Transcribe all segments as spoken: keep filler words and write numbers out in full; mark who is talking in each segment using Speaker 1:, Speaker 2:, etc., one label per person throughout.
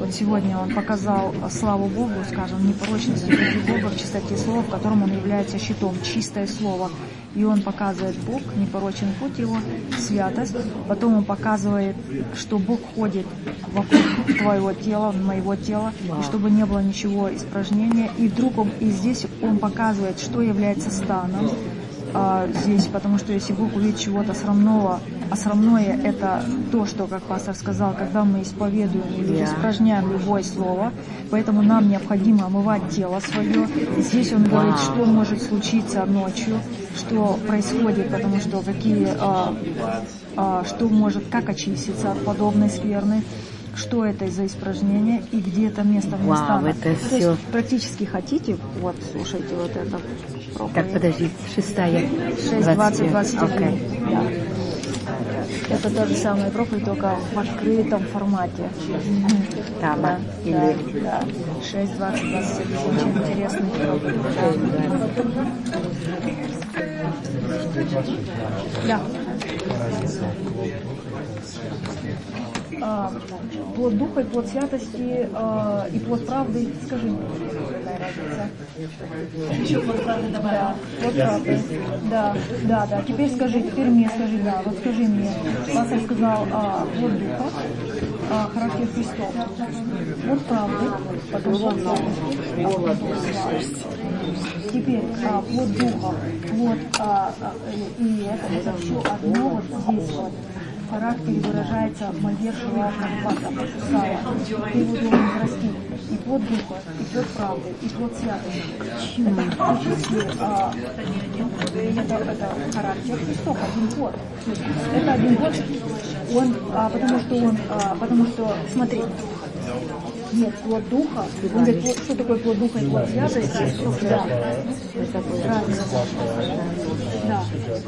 Speaker 1: Вот сегодня он показал славу Богу, скажем, непорочности пути Бога в чистоте слова, в котором он является щитом, чистое слово. И он показывает Бог, непорочен путь его, святость. Потом он показывает, что Бог ходит вокруг твоего тела, моего тела, и чтобы не было ничего испражнения. И вдруг он, и здесь он показывает, что является станом а, здесь, потому что если Бог увидит чего-то срамного, а срамное это то, что, как пастор сказал, когда мы исповедуем или испражняем любое слово, поэтому нам необходимо омывать тело свое. И здесь он говорит, что может случиться ночью, что происходит, потому что какие, а, а, что может, как очиститься от подобной скверны, что это за испражнение и где это место в
Speaker 2: Вау, это
Speaker 1: То
Speaker 2: все...
Speaker 1: есть практически хотите, вот, слушайте, вот это.
Speaker 2: Так, подожди, шестая.
Speaker 1: шесть, двадцать, двадцать один.
Speaker 2: Okay.
Speaker 1: Да. Это та же самая проповедь, только в открытом формате.
Speaker 2: Там,
Speaker 1: да,
Speaker 2: или...
Speaker 1: да, да. шесть, двадцать, двадцать один. Очень интересный проповедь. Да. А, плод духа и плод святости а, и плод правды. Скажи мне, какая разница? Еще плод правды добавил. Да, плод правды. Да, да, да. Теперь скажи, теперь мне скажи, да. Вот скажи мне. Пастор сказал а, плод духа, а, характер Христов. Плод правды, потом плод святости, а плод славы. Теперь а, плод духа, плод а, а, и это, это все одно вот здесь вот. В характере выражается мольбер шелахом вата, сала. Ты его должен расти. И плод духа, и плод правды, и плод святости. Это фактически а, это, это характер Христов, один плод. Это один плод, он, а, потому что он, а, потому что, смотри, нет, плод духа, он говорит, плод, что такое плод духа и плод святости? Да. Правильно. Да.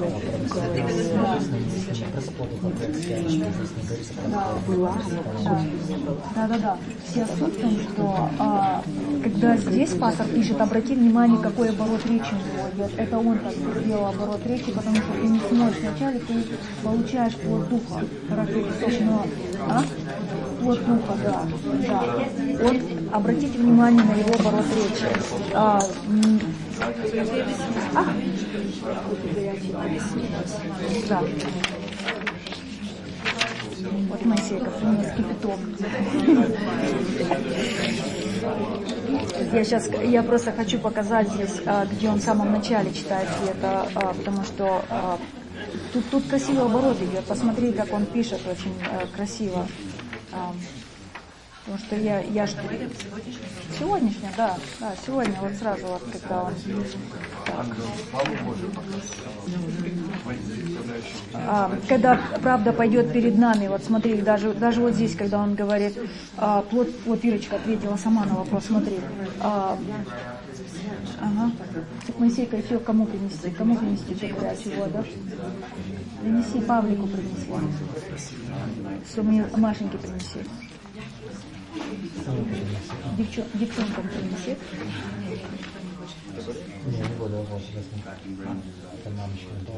Speaker 1: Да. Да, да, да. Все суть в том, что а, когда здесь пастор пишет, обрати внимание, какой оборот речи у него идет. Это он так сделал оборот речи, потому что ты не смотришь вначале, ты получаешь плод духа, характеристично, а? Плод духа, да, да. Вот обратите внимание на его оборот речи. А, а? Да. Вот Моисейка принес кипяток. Я сейчас, я просто хочу показать здесь, где он в самом начале читает это, потому что тут, тут красивый оборот идет. Посмотри, как он пишет, очень красиво. Потому что я, я что... Сегодняшняя, да, да, сегодня, вот сразу, вот, когда он... Так. А, когда правда пойдет перед нами, вот смотри, даже, даже вот здесь, когда он говорит, а, плод, вот Ирочка ответила сама на вопрос, смотри. А, ага. Так, Моисейка, еще кому принести? Кому принести горячую воду? Принеси, Павлику принеси. Что мне Машеньке принеси. Девчон, девчонкам принеси.
Speaker 3: Не, не буду, вот, это мамочка, да,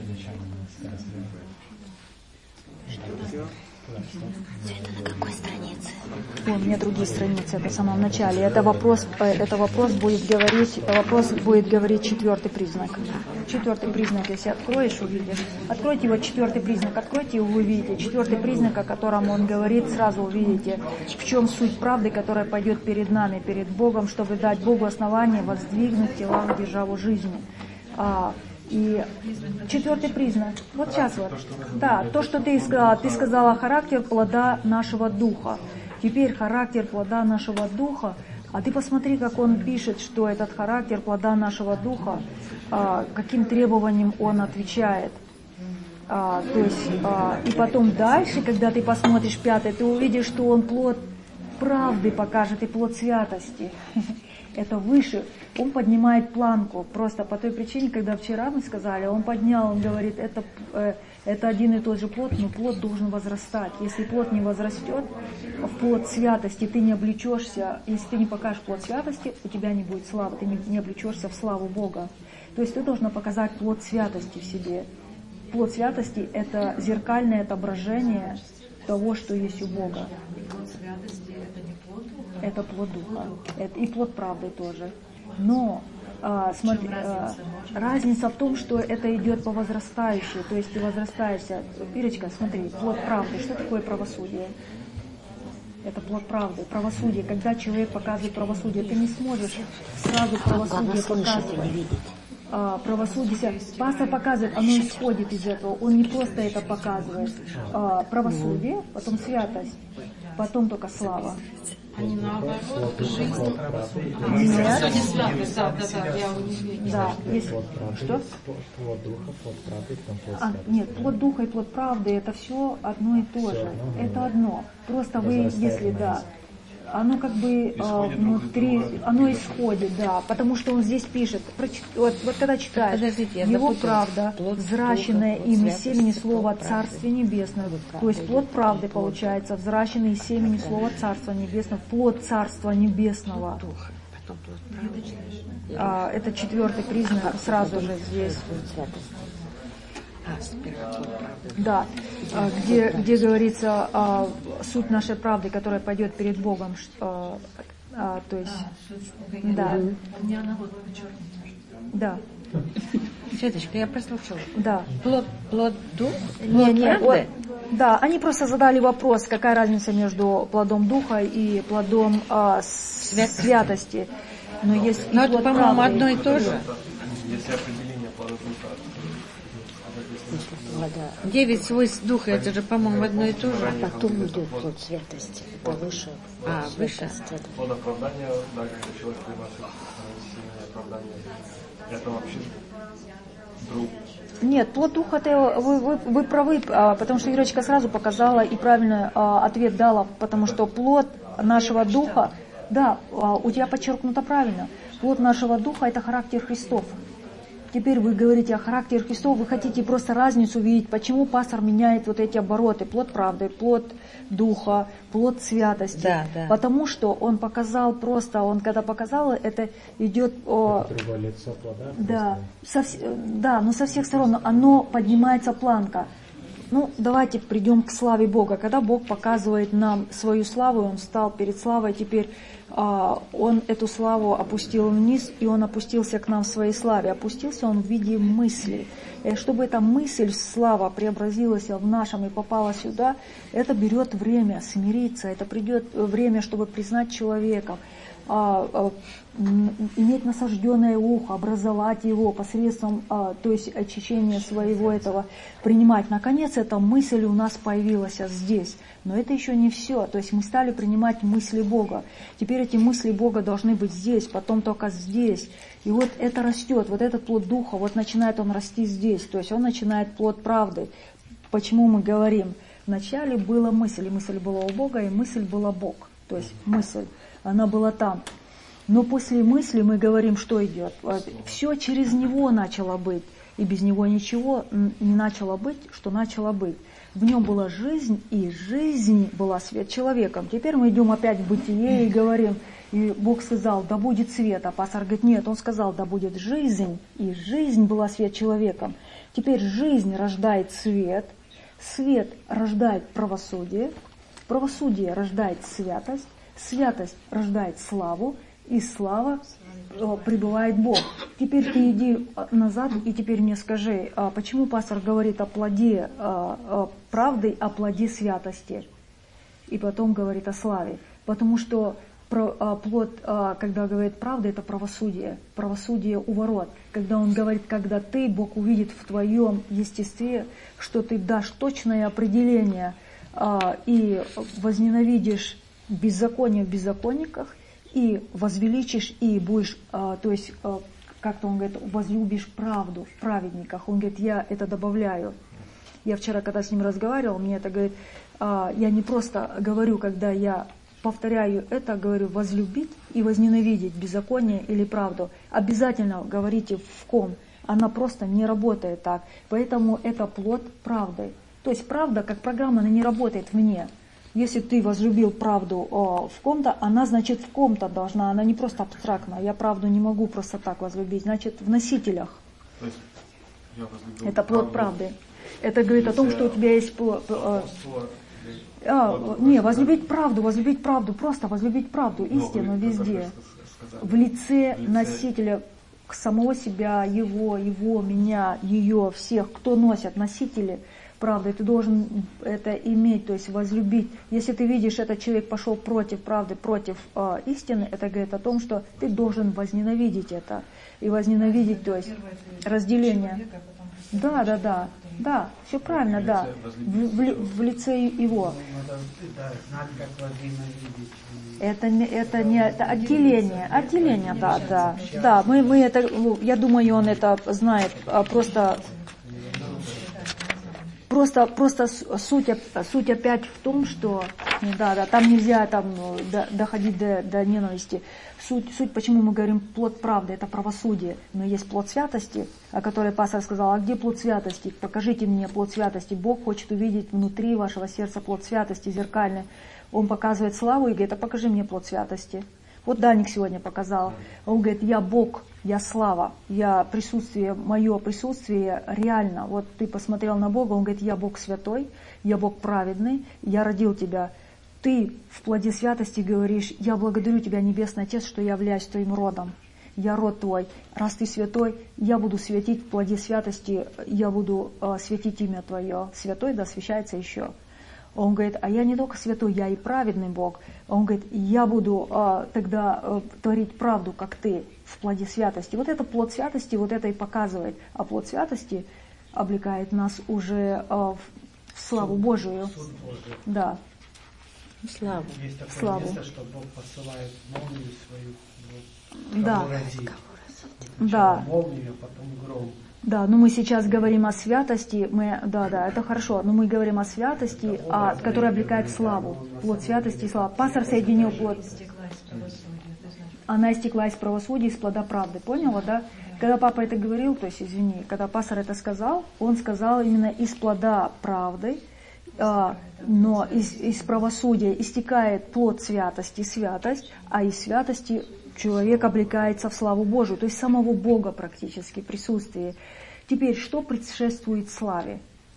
Speaker 2: Это на какой странице?
Speaker 1: О, у меня другие страницы, это в самом начале. Это вопрос, это вопрос будет говорить, вопрос будет говорить четвертый признак. Четвертый признак, если откроешь, увидишь. Откройте его четвертый признак, откройте его, вы увидите. Четвертый признак, о котором он говорит, сразу увидите, в чем суть правды, которая пойдет перед нами, перед Богом, чтобы дать Богу основание воздвигнуть тела в державу жизни. А, И четвертый признак. Вот сейчас вот. Да, то, что ты сказала, ты сказала характер плода нашего духа. Теперь характер плода нашего духа. А ты посмотри, как он пишет, что этот характер плода нашего духа, а, каким требованиям он отвечает. А, то есть, а, и потом дальше, когда ты посмотришь пятый, ты увидишь, что он плод правды покажет и плод святости. Это выше. Он поднимает планку. Просто по той причине, когда вчера мы сказали, он поднял, он говорит, это, э, это один и тот же плод, но плод должен возрастать. Если плод не возрастет, в плод святости ты не облечешься, если ты не покажешь плод святости, у тебя не будет славы, ты не, не облечешься в славу Бога. То есть ты должна показать плод святости в себе. Плод святости – это зеркальное отображение того, что есть у Бога.
Speaker 4: Плод святости – это не плод
Speaker 1: Это плод духа. Это и плод правды тоже. Но а, смотри, разница? А, разница в том, что это идет по возрастающей, то есть ты возрастаешься. Ирочка, смотри, плод правды. Что такое правосудие? Это плод правды. Правосудие. Когда человек показывает правосудие, ты не сможешь сразу правосудие показывать. А, правосудие. Пастор показывает, оно исходит из этого. Он не просто это показывает. А, правосудие, потом святость, потом только слава.
Speaker 4: Они наоборот, жизнь.
Speaker 1: Нет.
Speaker 4: Да, да, да, я увидела.
Speaker 1: Да, есть. Что?
Speaker 3: Плод духа, плод правды, потом плод
Speaker 1: А,
Speaker 3: святости.
Speaker 1: нет, плод духа и плод правды это все одно и то же. Это одно. Просто вы, если да, оно как бы э, внутри, оно исходит, да, потому что он здесь пишет, прочит, вот, вот когда читаешь,
Speaker 2: Подождите, я
Speaker 1: его
Speaker 2: запуталась.
Speaker 1: правда,
Speaker 2: Плод
Speaker 1: взращенное
Speaker 2: духа,
Speaker 1: им
Speaker 2: плод
Speaker 1: из семени
Speaker 2: святости,
Speaker 1: слова
Speaker 2: плод
Speaker 1: Царствия Небесного,
Speaker 2: правды.
Speaker 1: то есть плод правды
Speaker 2: Плод
Speaker 1: получается, взращенный из семени слова Царства Небесного, плод Царства Небесного.
Speaker 2: Потом плод правды.
Speaker 1: А, это четвертый признак сразу же здесь.
Speaker 2: А, сперва плод правды.
Speaker 1: Да, а, где, где говорится а, суть нашей правды, которая пойдет перед Богом, ш- а, а, то есть, да,
Speaker 4: Мне она вот подчеркнута.
Speaker 1: да,
Speaker 2: Светочка, я прослушала.
Speaker 1: да.
Speaker 2: Плод, плод дух?
Speaker 1: Не,
Speaker 2: Плод
Speaker 1: не,
Speaker 2: правды?
Speaker 1: вот, да, они просто задали вопрос, какая разница между плодом духа и плодом а, с-
Speaker 2: Святости.
Speaker 1: святости. Но есть и
Speaker 2: Но это,
Speaker 1: плод
Speaker 2: по-моему,
Speaker 1: правды.
Speaker 2: одно и то же.
Speaker 5: Если определение плода духа.
Speaker 2: Девять свойств духа, это же, по-моему, одно и то же.
Speaker 5: А
Speaker 6: Потом идет плод святости. Это выше.
Speaker 2: А, выше.
Speaker 5: Плод оправдания, да, когда человек приносит э, сильное оправдание, это вообще друг.
Speaker 1: Нет, плод духа, это вы, вы, вы правы, а, потому что Ирочка сразу показала и правильный а, ответ дала, потому что плод нашего духа, да, а, у тебя подчеркнуто правильно, плод нашего духа это характер Христов. Теперь вы говорите о характере Христов, вы хотите просто разницу видеть, почему пастор меняет вот эти обороты, плод правды, плод духа, плод святости.
Speaker 2: Да, да.
Speaker 1: Потому что он показал просто, он когда показал, это идет о...
Speaker 3: Это другое лицо плода.
Speaker 1: Да,
Speaker 3: просто.
Speaker 1: со, вс- да, но со всех сторон оно поднимается планка. Ну, давайте придем к славе Бога. Когда Бог показывает нам свою славу, Он встал перед славой, теперь а, Он эту славу опустил вниз, и Он опустился к нам в своей славе. Опустился Он в виде мысли. И чтобы эта мысль, слава, преобразилась в нашем и попала сюда, это берет время смириться, это придет время, чтобы признать человека, а, а, м, иметь насажденное ухо, образовать его посредством, а, то есть очищения своего этого, принимать. Наконец, эта мысль у нас появилась здесь. Но это еще не все. То есть мы стали принимать мысли Бога. Теперь эти мысли Бога должны быть здесь, потом только здесь. И вот это растет, вот этот плод духа, вот начинает он расти здесь. То есть он начинает плод правды. Почему мы говорим? Вначале была мысль, и мысль была у Бога, и мысль была Бог. То есть мысль, она была там. Но после мысли мы говорим, что идет. Все через него начало быть. И без него ничего не начало быть, что начало быть. В нем была жизнь, и жизнь была свет человеком. Теперь мы идем опять в бытие и говорим, и Бог сказал, да будет свет. А пастор говорит, нет, он сказал, да будет жизнь, и жизнь была свет человеком. Теперь жизнь рождает свет, свет рождает правосудие, правосудие рождает святость, святость рождает славу, и слава э, пребывает Бог. Теперь ты иди назад и теперь мне скажи, а почему пастор говорит о плоде э, э, правды, о плоде святости, и потом говорит о славе? Потому что про, э, плод, э, когда говорит правда, это правосудие, правосудие у ворот. Когда он говорит, когда ты, Бог увидит в твоем естестве, что ты дашь точное определение э, и возненавидишь беззаконие в беззаконниках, и возвеличишь, и будешь, а, то есть, а, как-то он говорит, возлюбишь правду в праведниках. Он говорит, я это добавляю. Я вчера, когда с ним разговаривал, мне это говорит, а, я не просто говорю, когда я повторяю это, говорю, возлюбить и возненавидеть беззаконие или правду. Обязательно говорите в ком. Она просто не работает так. Поэтому это плод правды. То есть правда, как программа, она не работает вне. Если ты возлюбил правду о, в ком-то, она, значит, в ком-то должна, она не просто абстрактно. Я правду не могу просто так возлюбить, значит, в носителях.
Speaker 5: То есть я возлюбил
Speaker 1: Это плод
Speaker 5: правду.
Speaker 1: правды. Это говорит о том,
Speaker 5: Если
Speaker 1: что у тебя есть плод.
Speaker 5: апостол
Speaker 1: А, не, возлюбить правду, возлюбить правду, просто возлюбить правду, истину везде. В лице носителя самого себя, его, его, меня, ее, всех, кто носят носители правды, ты должен это иметь, то есть возлюбить. Если ты видишь, этот человек пошел против правды, против э, истины, это говорит о том, что ты должен возненавидеть это. И возненавидеть, то есть разделение. Да, да, да, да, все правильно, да, в, в, в лице его. Это, это не это отделение, отделение, да, да, да. Мы, мы это, я думаю, он это знает, просто, просто, просто суть, суть опять в том, что, да, да, там нельзя там доходить до, до ненависти. Суть, суть, почему мы говорим плод правды, это правосудие, но есть плод святости, о которой пастор сказал, а где плод святости? Покажите мне плод святости. Бог хочет увидеть внутри вашего сердца плод святости, зеркальный. Он показывает славу и говорит, а покажи мне плод святости. Вот Даник сегодня показал. Он говорит, я Бог, я слава, я присутствие, мое присутствие реально. Вот ты посмотрел на Бога, он говорит, я Бог святой, я Бог праведный, я родил тебя. Ты в плоде святости говоришь, я благодарю тебя, Небесный Отец, что я являюсь твоим родом. Я род твой. Раз ты святой, я буду светить в плоде святости, я буду э, светить имя твое. Святой да освящается еще. Он говорит, а я не только святой, я и праведный Бог. Он говорит, я буду э, тогда э, творить правду, как ты, в плоде святости. Вот это плод святости, вот это и показывает. А плод святости облекает нас уже э, в славу Божию. Да.
Speaker 2: Славу.
Speaker 3: Есть такое
Speaker 1: Славу.
Speaker 3: место, что Бог посылает молнию свою.
Speaker 1: Да.
Speaker 3: Разит.
Speaker 1: Да.
Speaker 3: Молнию, потом гром.
Speaker 1: Да, но мы сейчас говорим о святости, мы, да, да, это хорошо, но мы говорим о святости, а, которая облекает славу, плод святости и слава. Пастор соединил плод. Она истекла из правосудия, из плода правды, поняла, да? Когда папа это говорил, то есть, извини, когда пастор это сказал, он сказал именно из плода правды, а, но из, из правосудия истекает плод святости, святость, а из святости человек облекается в славу Божию, то есть самого Бога практически, присутствие. Теперь, что предшествует славе?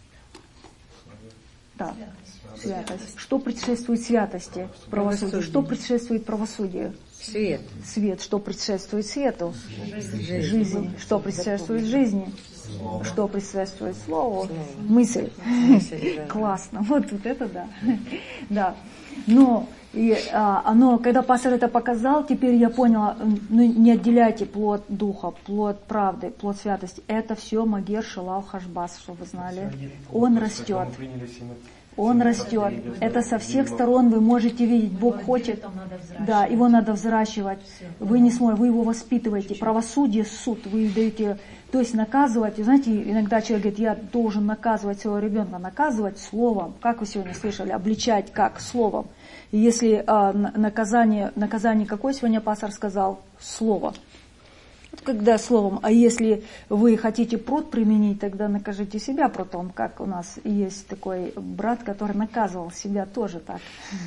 Speaker 1: Да, святость. Что предшествует святости? Правосудие. Что предшествует правосудию?
Speaker 2: Свет.
Speaker 1: Свет. Что предшествует свету?
Speaker 2: Жизнь.
Speaker 1: Жизнь. Что предшествует жизни? Что предшествует слову? Мысль. Классно. Вот, вот это да. Да. Но и, а, оно, когда пастор это показал, теперь я поняла, ну, не отделяйте плод духа, плод правды, плод святости. Это все Магер Шилал Хашбас, чтобы вы знали. Он растет. Он растет. Это со всех сторон вы можете видеть. Бог хочет. Да, его надо взращивать. Вы не смотрите, вы его воспитываете. Правосудие, суд, вы даете. То есть наказывать. Знаете, иногда человек говорит, я должен наказывать своего ребенка. Наказывать словом. Как вы сегодня слышали? Обличать как? Словом. И если а, наказание, наказание какое сегодня пастор сказал? Слово. Когда словом, а если вы хотите пруд применить, тогда накажите себя прутом, как у нас есть такой брат, который наказывал себя тоже так.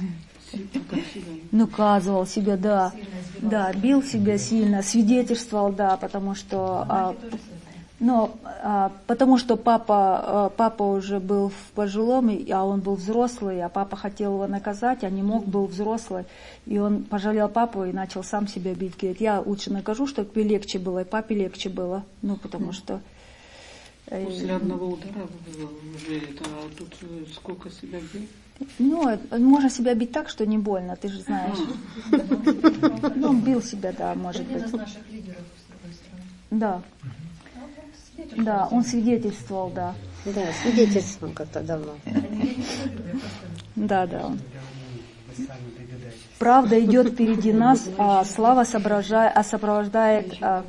Speaker 1: Наказывал себя, да. Да, бил себя сильно, свидетельствовал, да, потому что... А, но, а, потому что папа, а, папа уже был в пожилом, а он был взрослый, а папа хотел его наказать, а не мог, был взрослый. И он пожалел папу и начал сам себя бить. Говорит, я лучше накажу, чтобы тебе легче было, и папе легче было. Ну, потому что...
Speaker 7: После одного удара уже это, а тут сколько себя бил?
Speaker 1: Ну, можно себя бить так, что не больно, ты же знаешь. Ну, он бил себя, да, может быть.
Speaker 4: Один из наших лидеров, с другой стороны.
Speaker 1: Да. Да, он свидетельствовал, да.
Speaker 6: Да, свидетельствовал как-то давно.
Speaker 1: Да, да. Правда идет впереди нас, а слава сопровождает, а сопровождает а...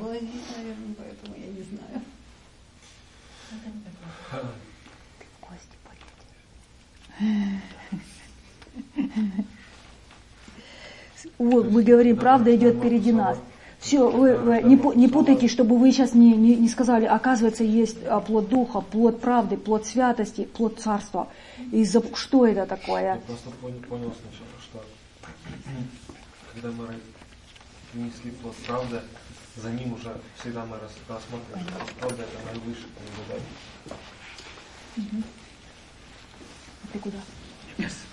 Speaker 1: Вот, мы говорим, правда идет впереди нас. Все, вы, вы не, не путайте, чтобы вы сейчас не, не, не сказали, оказывается, есть плод духа, плод правды, плод святости, плод царства. И за, что это такое?
Speaker 5: Я просто понял, понял сначала, что когда мы принесли плод правды, за ним уже всегда мы рассматриваем, что правда это наивысший наблюдатель.
Speaker 1: Ты куда?
Speaker 7: Yes.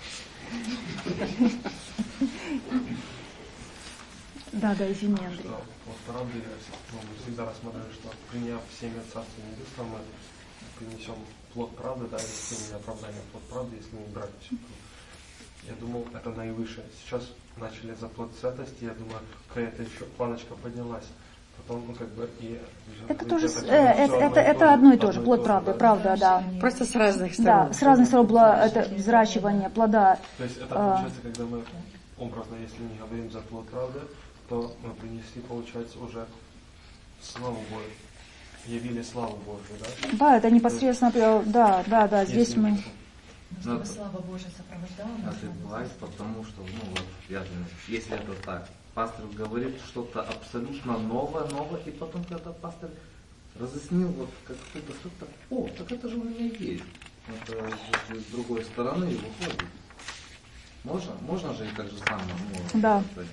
Speaker 1: Да, да, извини, Андрей.
Speaker 5: Что вот правда, ну, мы всегда рассматриваем, что приняв семя Царства Небесного, мы принесем плод правды, да, если не оправдание, плод правды, если не брать все. Я думал, это наивысшее. Сейчас начали за плод святости, я думаю, какая-то еще планочка поднялась. Потом, ну, как бы, и...
Speaker 1: Это тоже, э, это, это, это одно и то же, плод правды, правда, да.
Speaker 2: Просто с разных сторон.
Speaker 1: Да, с разных сторон было это взращивание плода.
Speaker 5: То есть это получается, когда мы образно, если не говорим за плод правды, то мы принесли, получается, уже славу Божию. Явили славу Божию, да?
Speaker 1: Да, это непосредственно, да, да, да, здесь
Speaker 5: Если
Speaker 1: мы...
Speaker 4: Чтобы слава Божия сопровождала нас.
Speaker 8: Это бывает, потому что, ну вот, я думаю, если это так, пастор говорит что-то абсолютно новое, новое, и потом, когда пастор разъяснил вот как что-то, что-то, о, так это же у меня есть. Это с другой стороны и выходит. Можно, можно же и так же самое. Ну,
Speaker 1: Да.
Speaker 8: это...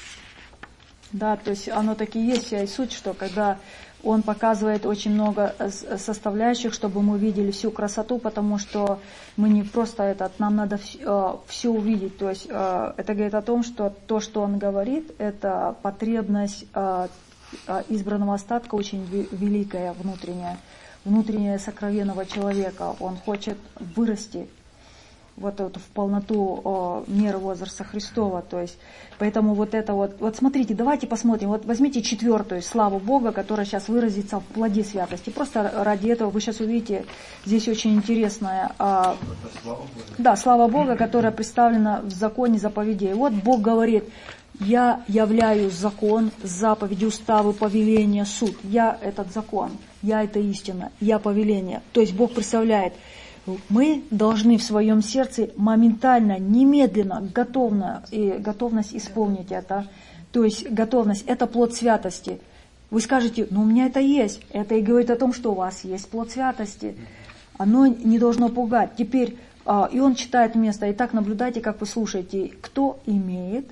Speaker 1: Да, то есть оно таки есть, вся и суть, что когда он показывает очень много составляющих, чтобы мы увидели всю красоту, потому что мы не просто этот, нам надо все увидеть. То есть это говорит о том, что то, что он говорит, это потребность избранного остатка очень великая, внутренняя, внутренняя сокровенного человека. Он хочет вырасти вот, вот в полноту о, меры возраста Христова. То есть, поэтому вот это вот, вот смотрите, давайте посмотрим, вот возьмите четвертую славу Бога, которая сейчас выразится в плоде святости. Просто ради этого вы сейчас увидите, здесь очень интересная, а, да, слава Бога, которая представлена в законе заповедей. Вот Бог говорит: я являю закон, заповеди, уставы, повеления, суд. Я этот закон, я это истина, я повеление. То есть Бог представляет, мы должны в своем сердце моментально, немедленно, готовно, и готовность исполнить это. То есть готовность – это плод святости. Вы скажете: ну у меня это есть. Это и говорит о том, что у вас есть плод святости. Оно не должно пугать. Теперь, и он читает место. Итак, наблюдайте, как вы слушаете. Кто имеет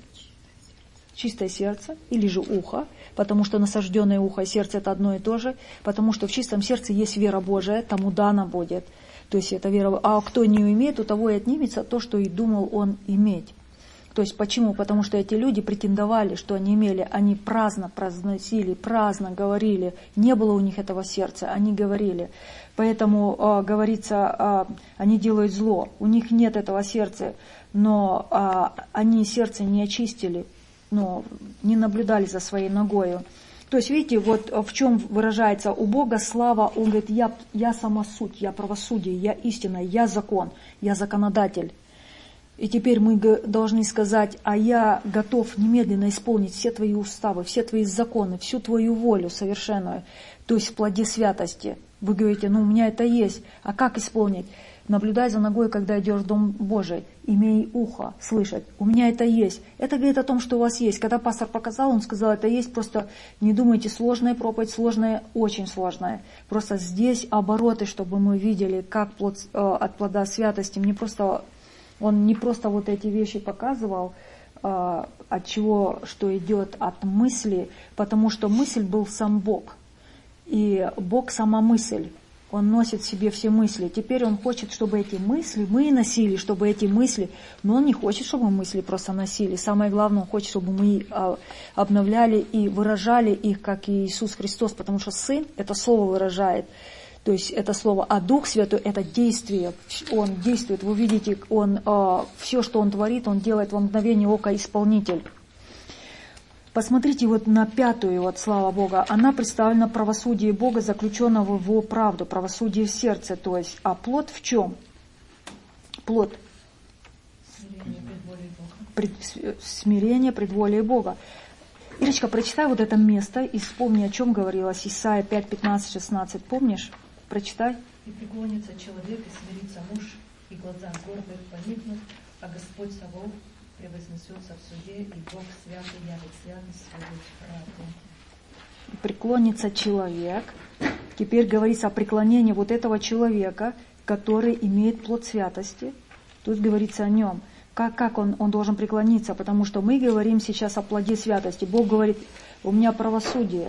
Speaker 1: чистое сердце или же ухо, потому что насажденное ухо и сердце – это одно и то же, потому что в чистом сердце есть вера Божия, тому дано будет. То есть это вера. А кто не имеет, у того и отнимется то, что и думал он иметь. То есть почему? Потому что эти люди претендовали, что они имели, они праздно произносили, праздно говорили, не было у них этого сердца, они говорили. Поэтому, э, говорится, э, они делают зло, у них нет этого сердца, но э, они сердце не очистили, но не наблюдали за своей ногою. То есть, видите, вот в чем выражается у Бога слава. Он говорит: я, я сама суть, я правосудие, я истина, я закон, я законодатель. И теперь мы должны сказать: а я готов немедленно исполнить все твои уставы, все твои законы, всю твою волю совершенную, то есть в плоде святости. Вы говорите: ну у меня это есть, а как исполнить? Наблюдай за ногой, когда идешь в Дом Божий, имей ухо слышать. У меня это есть. Это говорит о том, что у вас есть. Когда пастор показал, он сказал: это есть, просто не думайте, сложная проповедь, сложная, очень сложная. Просто здесь обороты, чтобы мы видели, как плод, э, от плода святости. Мне просто, он не просто вот эти вещи показывал, э, от чего, что идет от мысли, потому что мысль был сам Бог. И Бог сама мысль. Он носит в себе все мысли. Теперь он хочет, чтобы эти мысли мы носили, чтобы эти мысли... Но он не хочет, чтобы мы мысли просто носили. Самое главное, он хочет, чтобы мы обновляли и выражали их, как и Иисус Христос. Потому что Сын это Слово выражает. То есть это Слово. А Дух Святой это действие. Он действует. Вы видите, он, все, что Он творит, Он делает во мгновение ока исполнитель. Посмотрите вот на пятую, вот, слава Бога, она представлена правосудие Бога, заключенного в Его правду, правосудие в сердце, то есть, а плод в чем? Плод.
Speaker 4: Смирение, предволие Бога.
Speaker 1: Пред, смирение, предволие Бога. Ирочка, прочитай вот это место и вспомни, о чем говорилось. Исайя пять, пятнадцать, шестнадцать, помнишь? Прочитай.
Speaker 4: И преклонится человек, и смирится муж, и глаза гордых поникнут, а Господь Саваоф превознесется в суде, и Бог святый явит святость свою правду.
Speaker 1: Преклонится человек. Теперь говорится о преклонении вот этого человека, который имеет плод святости. Тут говорится о нем. Как, как он, он должен преклониться? Потому что мы говорим сейчас о плоде святости. Бог говорит: у меня правосудие,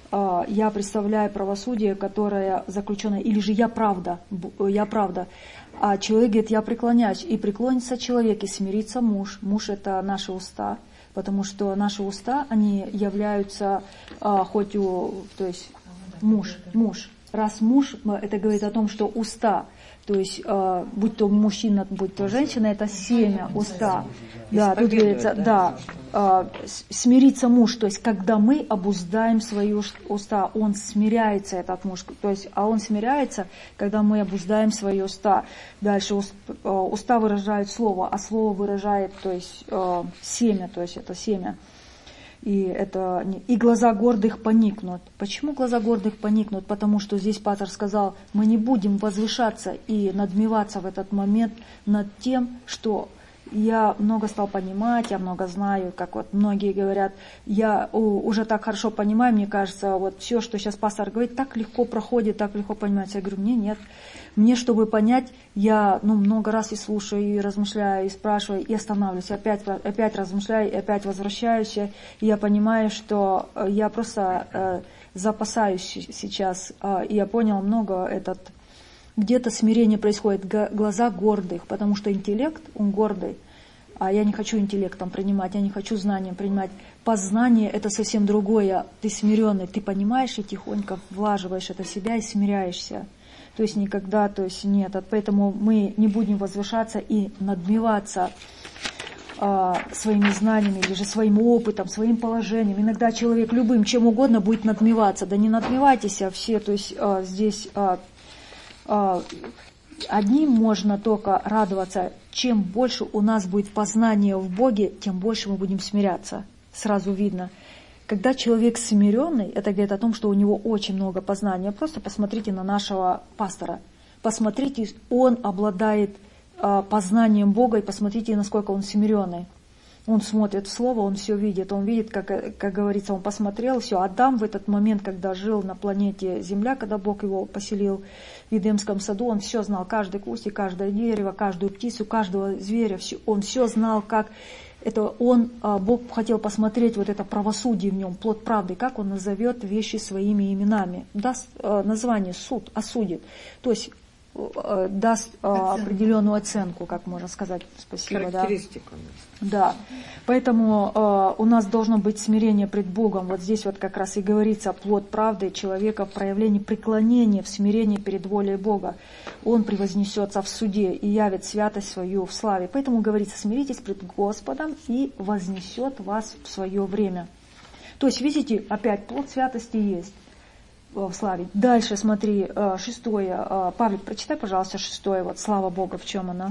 Speaker 1: а, я представляю правосудие, которое заключено, или же я правда, я правда. А человек говорит, я преклоняюсь, и преклонится человек, и смирится муж. Муж — это наши уста, потому что наши уста, они являются, а, хоть у, то есть муж, муж. Раз муж, это говорит о том, что уста, то есть, э, будь то мужчина, будь то женщина, это семя, уста. Да, тут говорится, да, э, смирится муж, то есть, когда мы обуздаем свои уста, он смиряется, этот муж, то есть, а он смиряется, когда мы обуздаем свои уста. Дальше уста выражают слово, а слово выражает, то есть, э, семя, то есть, это семя. И, это, и глаза гордых поникнут. Почему глаза гордых поникнут? Потому что здесь пастор сказал, мы не будем возвышаться и надмеваться в этот момент над тем, что я много стал понимать, я много знаю, как вот многие говорят, я уже так хорошо понимаю, мне кажется, вот все, что сейчас пастор говорит, так легко проходит, так легко понимается. Я говорю, мне нет. Мне, чтобы понять, я ну, много раз и слушаю, и размышляю, и спрашиваю, и останавливаюсь, опять, опять размышляю, и опять возвращаюсь, и я понимаю, что я просто э, запасаюсь сейчас, э, и я понял много этот... Где-то смирение происходит, глаза гордых, потому что интеллект, он гордый, а я не хочу интеллектом принимать, я не хочу знанием принимать. Познание — это совсем другое, ты смиренный, ты понимаешь и тихонько влаживаешь это в себя и смиряешься. То есть никогда, то есть нет, поэтому мы не будем возвышаться и надмеваться э, своими знаниями или же своим опытом, своим положением. Иногда человек любым, чем угодно будет надмеваться, да не надмевайтесь, а все, то есть э, здесь... Э, Одним можно только радоваться, чем больше у нас будет познания в Боге, тем больше мы будем смиряться. Сразу видно. Когда человек смиренный, это говорит о том, что у него очень много познания. Просто посмотрите на нашего пастора. Посмотрите, он обладает познанием Бога, и посмотрите, насколько он смиренный. Он смотрит в Слово, он все видит, он видит, как, как говорится, он посмотрел, все. Адам в этот момент, когда жил на планете Земля, когда Бог его поселил в Эдемском саду, он все знал, каждый кустик, каждое дерево, каждую птицу, каждого зверя, все, он все знал, как это он, Бог хотел посмотреть вот это правосудие в нем, плод правды, как он назовет вещи своими именами, даст название суд, осудит, то есть даст оценку. Определенную оценку, как можно сказать, спасибо,
Speaker 2: характеристику.
Speaker 1: Да. Да, поэтому э, у нас должно быть смирение пред Богом. Вот здесь вот как раз и говорится плод правды человека в проявлении преклонения, в смирении перед волей Бога. Он превознесется в суде и явит святость свою в славе. Поэтому говорится, смиритесь пред Господом и вознесет вас в свое время. То есть, видите, опять плод святости есть в славе. Дальше, смотри, шестое. Павлик, прочитай, пожалуйста, шестое. Вот слава Бога, в чем она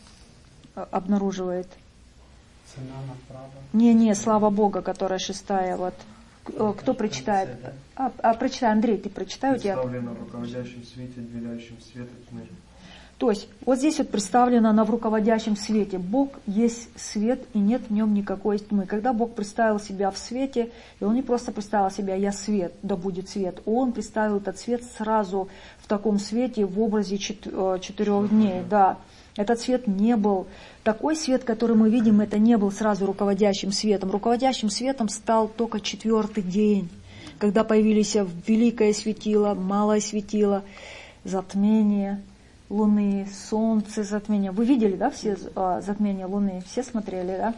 Speaker 1: обнаруживает?
Speaker 3: Цена направо.
Speaker 1: Не-не, слава Бога, которая шестая. Вот. Кто прочитает? А, а прочитай, Андрей, ты прочитай, у тебя.
Speaker 5: Представлено в руководящем свете, отделяющем свет от тьмы.
Speaker 1: То есть, вот здесь вот представлено на в руководящем свете. Бог есть свет, и нет в нем никакой тьмы. Когда Бог представил себя в свете, и Он не просто представил себя, я свет, да будет свет. Он представил этот свет сразу в таком свете, в образе четырех дней. Да. Этот свет не был, такой свет, который мы видим, это не был сразу руководящим светом. Руководящим светом стал только четвертый день, когда появились великое светило, малое светило, затмение Луны, Солнце, затмение. Вы видели, да, все а, затмения Луны? Все смотрели, да?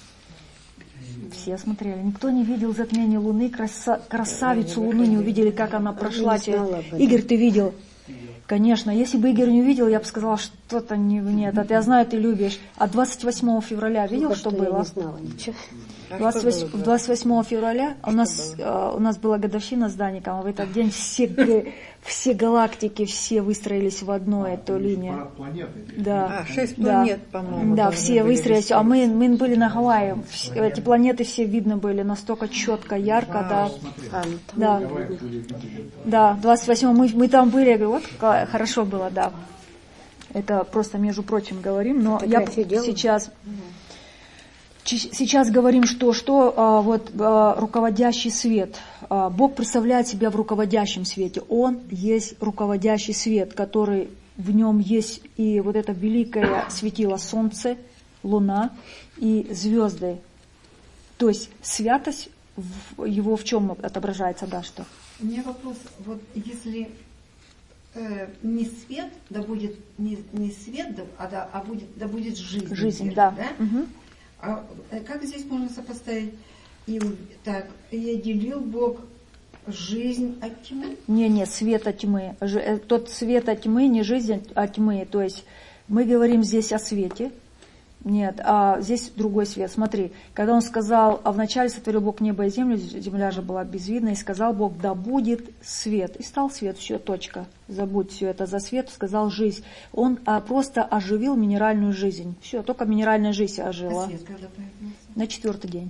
Speaker 1: Все смотрели. Никто не видел затмение Луны, краса, красавицу Луны не увидели, как она прошла. Игорь, ты видел? Конечно, если бы Игорь не увидел, я бы сказала, что-то не, нет, это я знаю, ты любишь. А двадцать восьмого февраля видел, ну, что, что было? Я не знала ничего. двадцать восьмого февраля у нас, у нас была годовщина с Даником, а в этот день все, все галактики, все выстроились в одну эту линию. Да.
Speaker 2: А, шесть
Speaker 1: да.
Speaker 2: планет, по-моему.
Speaker 1: Да, все выстроились, а мы, мы были на Гавайи, эти планеты все видно были, настолько четко, ярко, а, да. Да. Да, двадцать восьмого мы, мы там были, я говорю, вот хорошо было, да. Это просто, между прочим, говорим, но так я сейчас... Сейчас говорим, что, что а, вот, а, руководящий свет. А, Бог представляет себя в руководящем свете. Он есть руководящий свет, который в нем есть и вот это великое светило Солнце, Луна и звезды. То есть святость в, его в чем отображается, да, что?
Speaker 9: У меня вопрос, вот если э, не свет, да будет не, не свет, да, а, да, а будет, да будет жизнь.
Speaker 1: Жизнь,
Speaker 9: свет,
Speaker 1: да.
Speaker 9: да?
Speaker 1: Угу.
Speaker 9: А э, как здесь можно сопоставить? И так, и отделил Бог жизнь от тьмы?
Speaker 1: Не, не, свет от тьмы. Ж- Тот свет от тьмы, не жизнь от тьмы. То есть мы говорим здесь о свете. Нет, а здесь другой свет. Смотри, когда он сказал, а вначале сотворил Бог небо и землю, земля же была безвидна, и сказал Бог, да будет свет. И стал свет, все, точка. Забудь все это за свет, сказал жизнь. Он а, просто оживил минеральную жизнь. Все, только минеральная жизнь ожила.
Speaker 9: А свет когда появился?
Speaker 1: На четвертый день.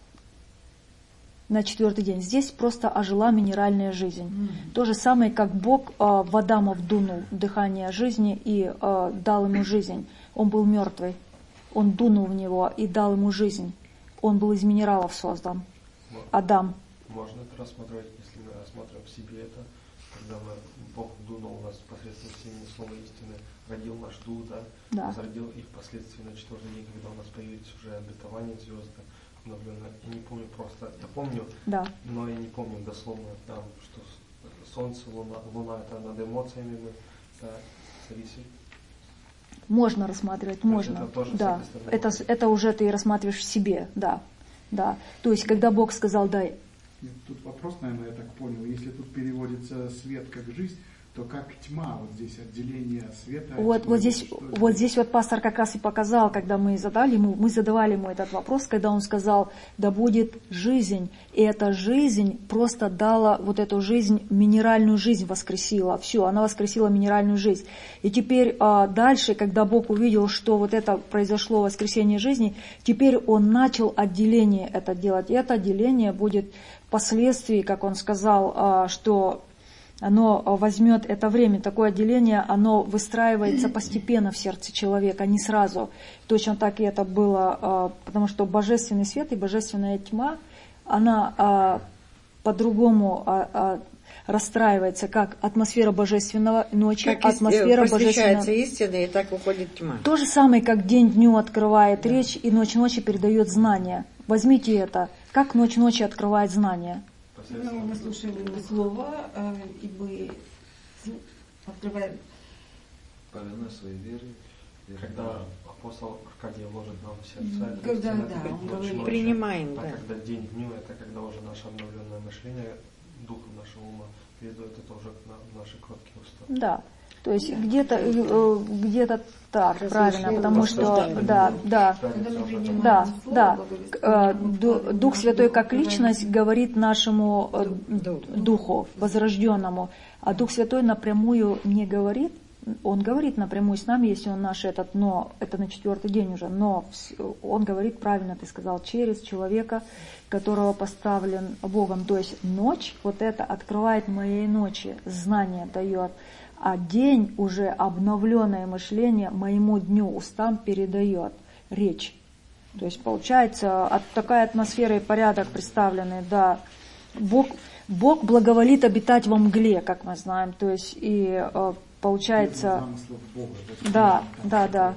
Speaker 1: На четвертый день. Здесь просто ожила минеральная жизнь. Mm. То же самое, как Бог э, в Адама вдунул дыхание жизни и э, дал ему жизнь. Он был мертвый. Он дунул в него и дал ему жизнь. Он был из минералов создан. Адам.
Speaker 5: Можно это рассматривать, если мы рассматриваем в себе это, когда мы, Бог дунул у нас посредством семени слова истины, родил наш дух, да,
Speaker 1: Да.
Speaker 5: возродил их впоследствии на четвертый день, когда у нас появились уже обетования звезды, обновленные. Я не помню просто, я помню,
Speaker 1: Да.
Speaker 5: но я не помню дословно, там, что солнце, луна, луна это над эмоциями мы да, зависит.
Speaker 1: Можно рассматривать, можно.
Speaker 5: Это тоже
Speaker 1: Да.
Speaker 5: с этой стороны
Speaker 1: Это,
Speaker 5: можно.
Speaker 1: это уже ты рассматриваешь в себе, да. Да. То есть, когда Бог сказал, дай.
Speaker 10: Нет, тут вопрос, наверное, я так понял. Если тут переводится свет как жизнь, то как тьма, вот здесь отделение света. от
Speaker 1: Вот,
Speaker 10: тьмы,
Speaker 1: вот, здесь,
Speaker 10: что
Speaker 1: вот здесь вот пастор как раз и показал, когда мы задали ему, мы задавали ему этот вопрос, когда он сказал, да будет жизнь. И эта жизнь просто дала вот эту жизнь, минеральную жизнь воскресила. Все, она воскресила минеральную жизнь. И теперь а, дальше, когда Бог увидел, что вот это произошло, воскресение жизни, теперь он начал отделение это делать. И это отделение будет впоследствии, как он сказал, а, что оно возьмет это время, такое отделение, оно выстраивается постепенно в сердце человека, не сразу. Точно так и это было, потому что божественный свет и божественная тьма, она по-другому расстраивается, как атмосфера божественного ночи,
Speaker 6: как
Speaker 1: атмосфера
Speaker 6: посвящается
Speaker 1: божественного...
Speaker 6: истина, и так уходит тьма.
Speaker 1: То же самое, как день дню открывает да. речь, и ночь ночи передает знания. Возьмите это, как ночь ночи открывает знания.
Speaker 9: Ну, мы слушаем слово, э, и мы открываем.
Speaker 8: Повинуй своей вере.
Speaker 5: Когда апостол Аркадий ложит нам в сердце,
Speaker 9: Когда,
Speaker 5: это
Speaker 9: да, он говорит,
Speaker 5: ночью,
Speaker 6: принимаем,
Speaker 5: а
Speaker 6: да.
Speaker 5: когда день дню, это когда уже наше обновленное мышление, духом нашего ума передает это уже на наши кроткие уста.
Speaker 1: Да. То есть где-то где-то так, правильно, потому что
Speaker 6: да,
Speaker 1: да, да, да, да. Дух Святой как личность говорит нашему духу возрожденному, а Дух Святой напрямую не говорит. Он говорит напрямую с нами, если он наш этот, но это на четвертый день уже, но он говорит правильно, ты сказал, через человека, которого поставлен Богом. То есть ночь, вот это открывает моей ночи, знание дает. А день уже обновленное мышление моему дню устам передает речь. То есть получается от такая атмосфера и порядок представленный, да. Бог, Бог благоволит обитать во мгле, как мы знаем. То есть и получается, да, да, да.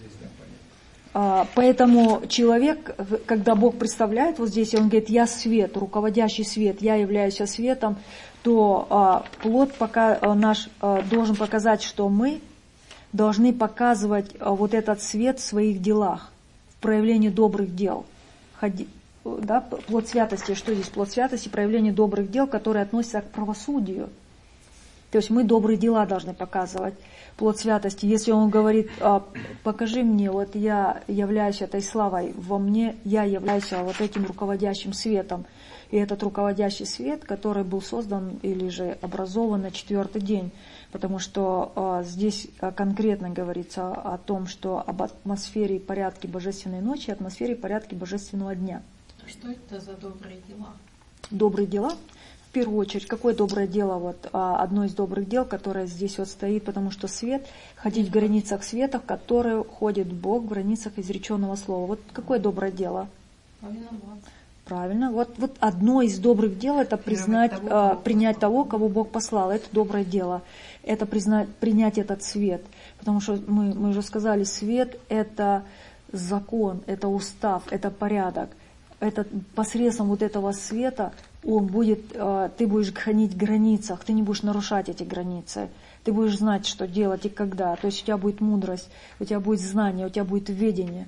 Speaker 1: Поэтому человек, когда Бог представляет вот здесь, он говорит, я свет, руководящий свет, я являюсь светом, то а, плод пока, а, наш а, должен показать, что мы должны показывать а, вот этот свет в своих делах, в проявлении добрых дел. Ходи, да, плод святости, что здесь плод святости? Проявление добрых дел, которые относятся к правосудию. То есть мы добрые дела должны показывать, плод святости. Если он говорит, а, покажи мне, вот я являюсь этой славой, во мне я являюсь вот этим руководящим светом. И этот руководящий свет, который был создан или же образован на четвертый день, потому что а, здесь а, конкретно говорится о том, что об атмосфере и порядке божественной ночи, атмосфере и порядке божественного дня.
Speaker 2: Что это за добрые дела?
Speaker 1: Добрые дела? В первую очередь, какое доброе дело? Вот а, одно из добрых дел, которое здесь вот стоит, потому что свет, ходить в границах света, в которые ходит Бог в границах изреченного слова. Вот какое доброе дело?
Speaker 2: Повиноваться.
Speaker 1: Правильно. Вот, вот одно из добрых дел это признать, того, а, принять того, кого Бог послал. Это доброе дело. Это признать, принять этот свет. Потому что мы, мы уже сказали, свет это закон, это устав, это порядок. это, посредством вот этого света он будет, ты будешь хранить в границах, ты не будешь нарушать эти границы. Ты будешь знать, что делать и когда. То есть у тебя будет мудрость, у тебя будет знание, у тебя будет видение.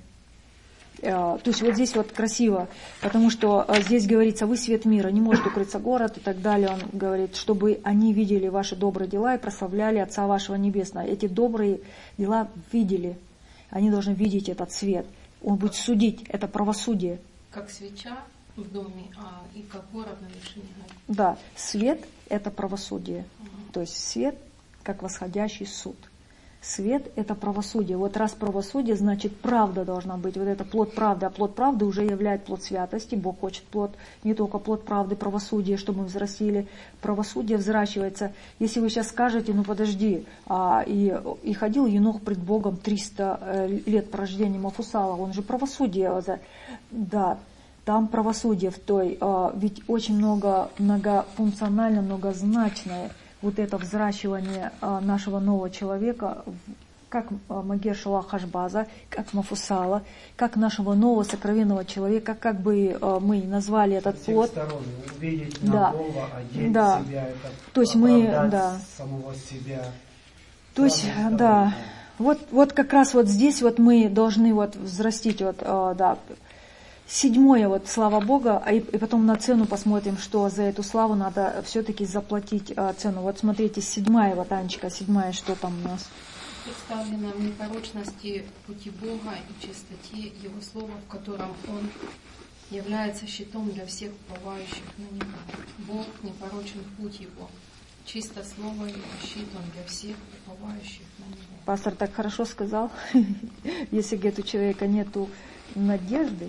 Speaker 1: То есть вот здесь вот красиво, потому что здесь говорится, вы свет мира, не может укрыться город и так далее. Он говорит, чтобы они видели ваши добрые дела и прославляли Отца вашего Небесного. Эти добрые дела видели, они должны видеть этот свет. Он будет судить, это правосудие.
Speaker 2: Как свеча в доме, а и как город на вершине горы.
Speaker 1: Да, свет это правосудие, угу. То есть свет как восходящий суд. Свет – это правосудие. Вот раз правосудие, значит правда должна быть. Вот это плод правды. А плод правды уже является плод святости. Бог хочет плод, не только плод правды, правосудие, чтобы мы взрослели. Правосудие взращивается. Если вы сейчас скажете, ну подожди, а, и, и ходил Енох пред Богом триста лет по рождению Мафусала, он же правосудие. Да, там правосудие в той. А, ведь очень много, многофункционально, многозначное. Вот это взращивание а, нашего нового человека, как а, Магер-Шалах Хашбаза, как Мафусала, как нашего нового сокровенного человека, как бы а, мы назвали этот плод.
Speaker 3: Увидеть
Speaker 1: да.
Speaker 3: нового, одеть
Speaker 1: да.
Speaker 3: себя, это
Speaker 1: то есть мы, да.
Speaker 3: самого себя.
Speaker 1: То есть, да, да. Вот, вот как раз вот здесь вот мы должны вот взрастить вот, а, да. Седьмое, вот, слава Богу, а и, и потом на цену посмотрим, что за эту славу надо все-таки заплатить а, цену. Вот смотрите, седьмая, вот, Анечка, седьмая, что там у нас?
Speaker 2: Представлено в непорочности пути Бога и чистоте Его Слова, в котором Он является щитом для всех уповающих на Него. Бог непорочен путь Его. Чисто Слово Его, щит Он для всех уповающих на Него.
Speaker 1: Пастор так хорошо сказал. Если, говорит, у человека нету надежды,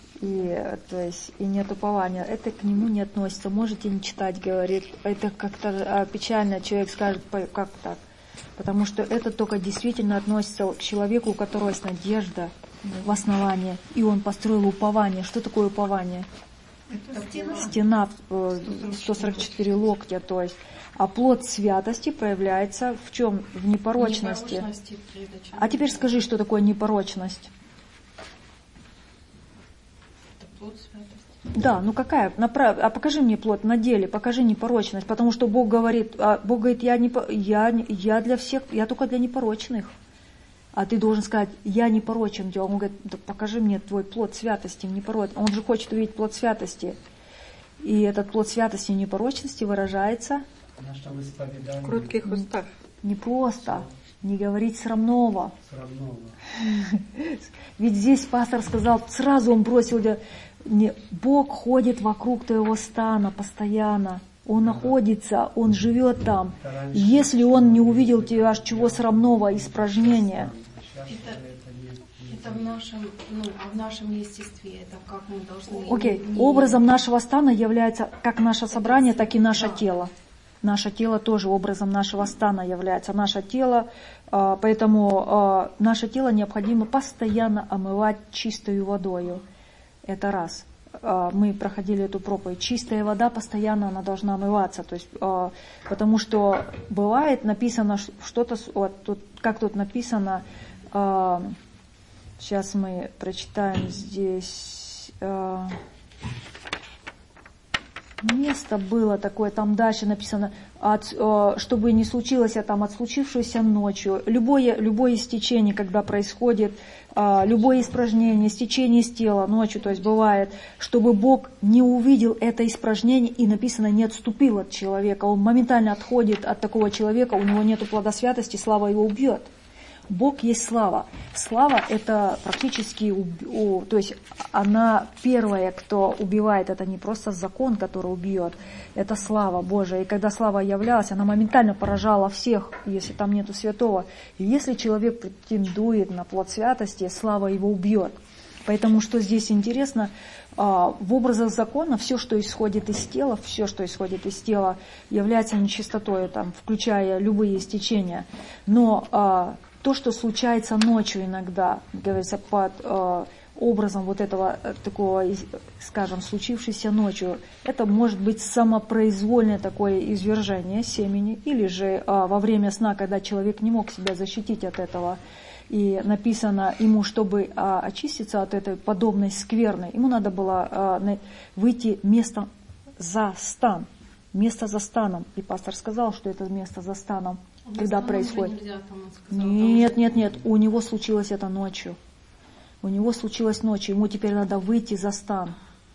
Speaker 1: и, то есть, и нет упования, это к нему не относится. Можете не читать, говорит. Это как-то печально, человек скажет, как так? Потому что это только действительно относится к человеку, у которого есть надежда в основании, и он построил упование. Что такое упование?
Speaker 9: Это стена.
Speaker 1: Стена сто сорок четыре локтя, то есть. А плод святости проявляется в чем? В непорочности. непорочности а теперь скажи, что такое непорочность?
Speaker 2: Плод святости.
Speaker 1: Да, ну какая? Направ... А покажи мне плод на деле, покажи непорочность, потому что Бог говорит, а Бог говорит, я, не, я, я для всех, я только для непорочных. А ты должен сказать, я непорочен. Он говорит, да покажи мне твой плод святости, непорочен. Он же хочет увидеть плод святости. И этот плод святости и непорочности выражается
Speaker 7: в кротких устах.
Speaker 1: Не просто, не говорить срамного.
Speaker 3: Срамного.
Speaker 1: Ведь здесь пастор сказал, сразу он бросил, не, Бог ходит вокруг твоего стана постоянно. Он находится, Он живет там. Если Он не увидел тебя, чего срамного, испражнения.
Speaker 2: Это, это в нашем, ну, а в нашем естестве, это как мы должны...
Speaker 1: Окей, okay.
Speaker 2: не...
Speaker 1: Образом нашего стана является как наше собрание, так и наше да. тело. Наше тело тоже образом нашего стана является. Наше тело, поэтому наше тело необходимо постоянно омывать чистою водою. Это раз. Мы проходили эту проповедь. Чистая вода постоянно она должна омываться. То есть, потому что бывает написано что-то, вот, тут, как тут написано, сейчас мы прочитаем здесь... Место было такое, там дальше написано, от, чтобы не случилось а там от случившегося ночью. Любое, любое истечение, когда происходит, любое испражнение, истечение из тела ночью, то есть бывает, чтобы Бог не увидел это испражнение и написано, не отступил от человека. Он моментально отходит от такого человека, у него нет плода святости, слава его убьет. Бог есть слава. Слава это практически, то есть она первая, кто убивает, это не просто закон, который убьет, это слава Божия. И когда слава являлась, она моментально поражала всех, если там нету святого. И если человек претендует на плод святости, слава его убьет. Поэтому что здесь интересно, в образах закона все, что исходит из тела, все, что исходит из тела, является нечистотой, там, включая любые истечения. Но то, что случается ночью иногда, говорится, под э, образом вот этого такого, скажем, случившейся ночью, это может быть самопроизвольное такое извержение семени, или же э, во время сна, когда человек не мог себя защитить от этого, И написано ему, чтобы а, очиститься от этой подобной скверны, ему надо было а, выйти место за стан, место за станом. И пастор сказал, что это место за станом, а когда происходит. Нельзя, там, сказал, нет, нет, нет, у него случилось это ночью. У него случилось ночью, ему теперь надо выйти за стан.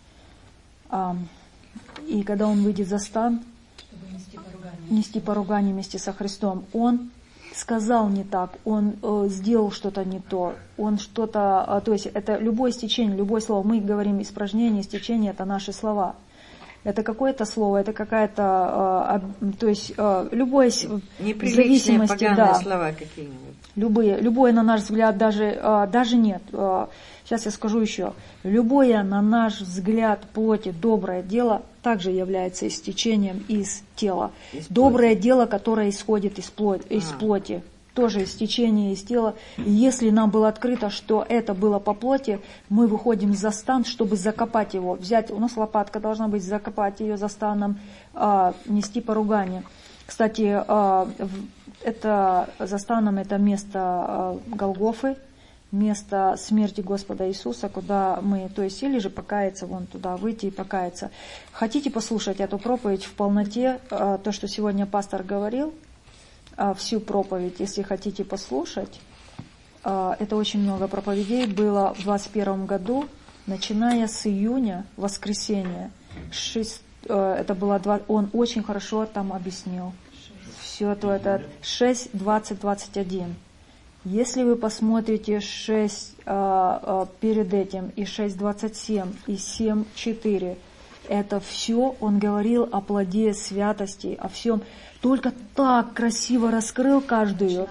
Speaker 1: А, и когда он выйдет за стан, нести поругание. нести поругание вместе со Христом, он сказал не так, он э, сделал что-то не то, он что-то, э, то есть это любое стечение, любое слово, мы говорим испражнение, стечение, это наши слова. Это какое-то слово, это какая-то, э, то есть э, любое в зависимости, да,
Speaker 6: слова какие-нибудь.
Speaker 1: Любые, любое, на наш взгляд, даже, э, даже нет. Э, сейчас я скажу еще. Любое, на наш взгляд, плоти, доброе дело также является истечением из тела. Из доброе плоти. Дело, которое исходит из плоти, из а. плоти, тоже истечение из тела. И если нам было открыто, что это было по плоти, мы выходим за стан, чтобы закопать его. Взять, у нас лопатка должна быть, закопать ее за станом, э, нести поругание. Кстати, э, это за станом это место э, Голгофы, место смерти Господа Иисуса, куда мы, то есть или же покаяться, вон туда выйти и покаяться. Хотите послушать эту проповедь в полноте, э, то, что сегодня пастор говорил, э, всю проповедь, если хотите послушать, э, это очень много проповедей было в двадцать первом году, начиная с июня, воскресенье, шесть, э, это было два, он очень хорошо там объяснил. Все то это шесть, двадцать, двадцать один. Если вы посмотрите шесть а, а, перед этим и шесть двадцать семь и семь четыре, это все он говорил о плоде святости, о всем. Только так красиво раскрыл каждую.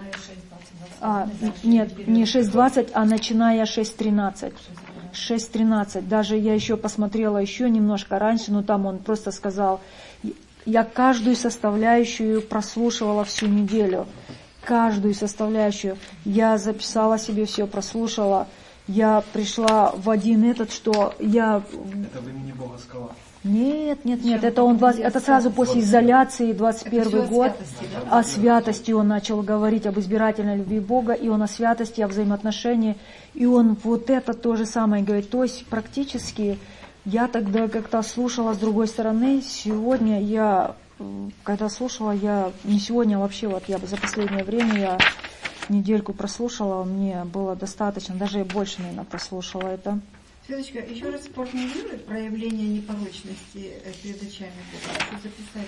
Speaker 1: А, нет, не шесть двадцать, а начиная шесть тринадцать. шесть тринадцать. Даже я еще посмотрела еще немножко раньше, но там он просто сказал, я каждую составляющую прослушивала всю неделю. Каждую составляющую. Я записала себе все, прослушала. Я пришла в один этот, что я...
Speaker 5: Это в имени Бога скала.
Speaker 1: Нет, нет, нет, это он это сразу после изоляции, двадцать первый год. Святости, да? О святости он начал говорить, об избирательной любви Бога, и он о святости, о взаимоотношении. И он вот это то же самое говорит. То есть практически я тогда как-то слушала с другой стороны. Сегодня я... Когда слушала, я не сегодня, а вообще вот я за последнее время я недельку прослушала, мне было достаточно, даже и больше, наверное, прослушала это.
Speaker 9: Светочка, еще раз сформулируй проявление непорочности перед очами Бога. Хочу записать.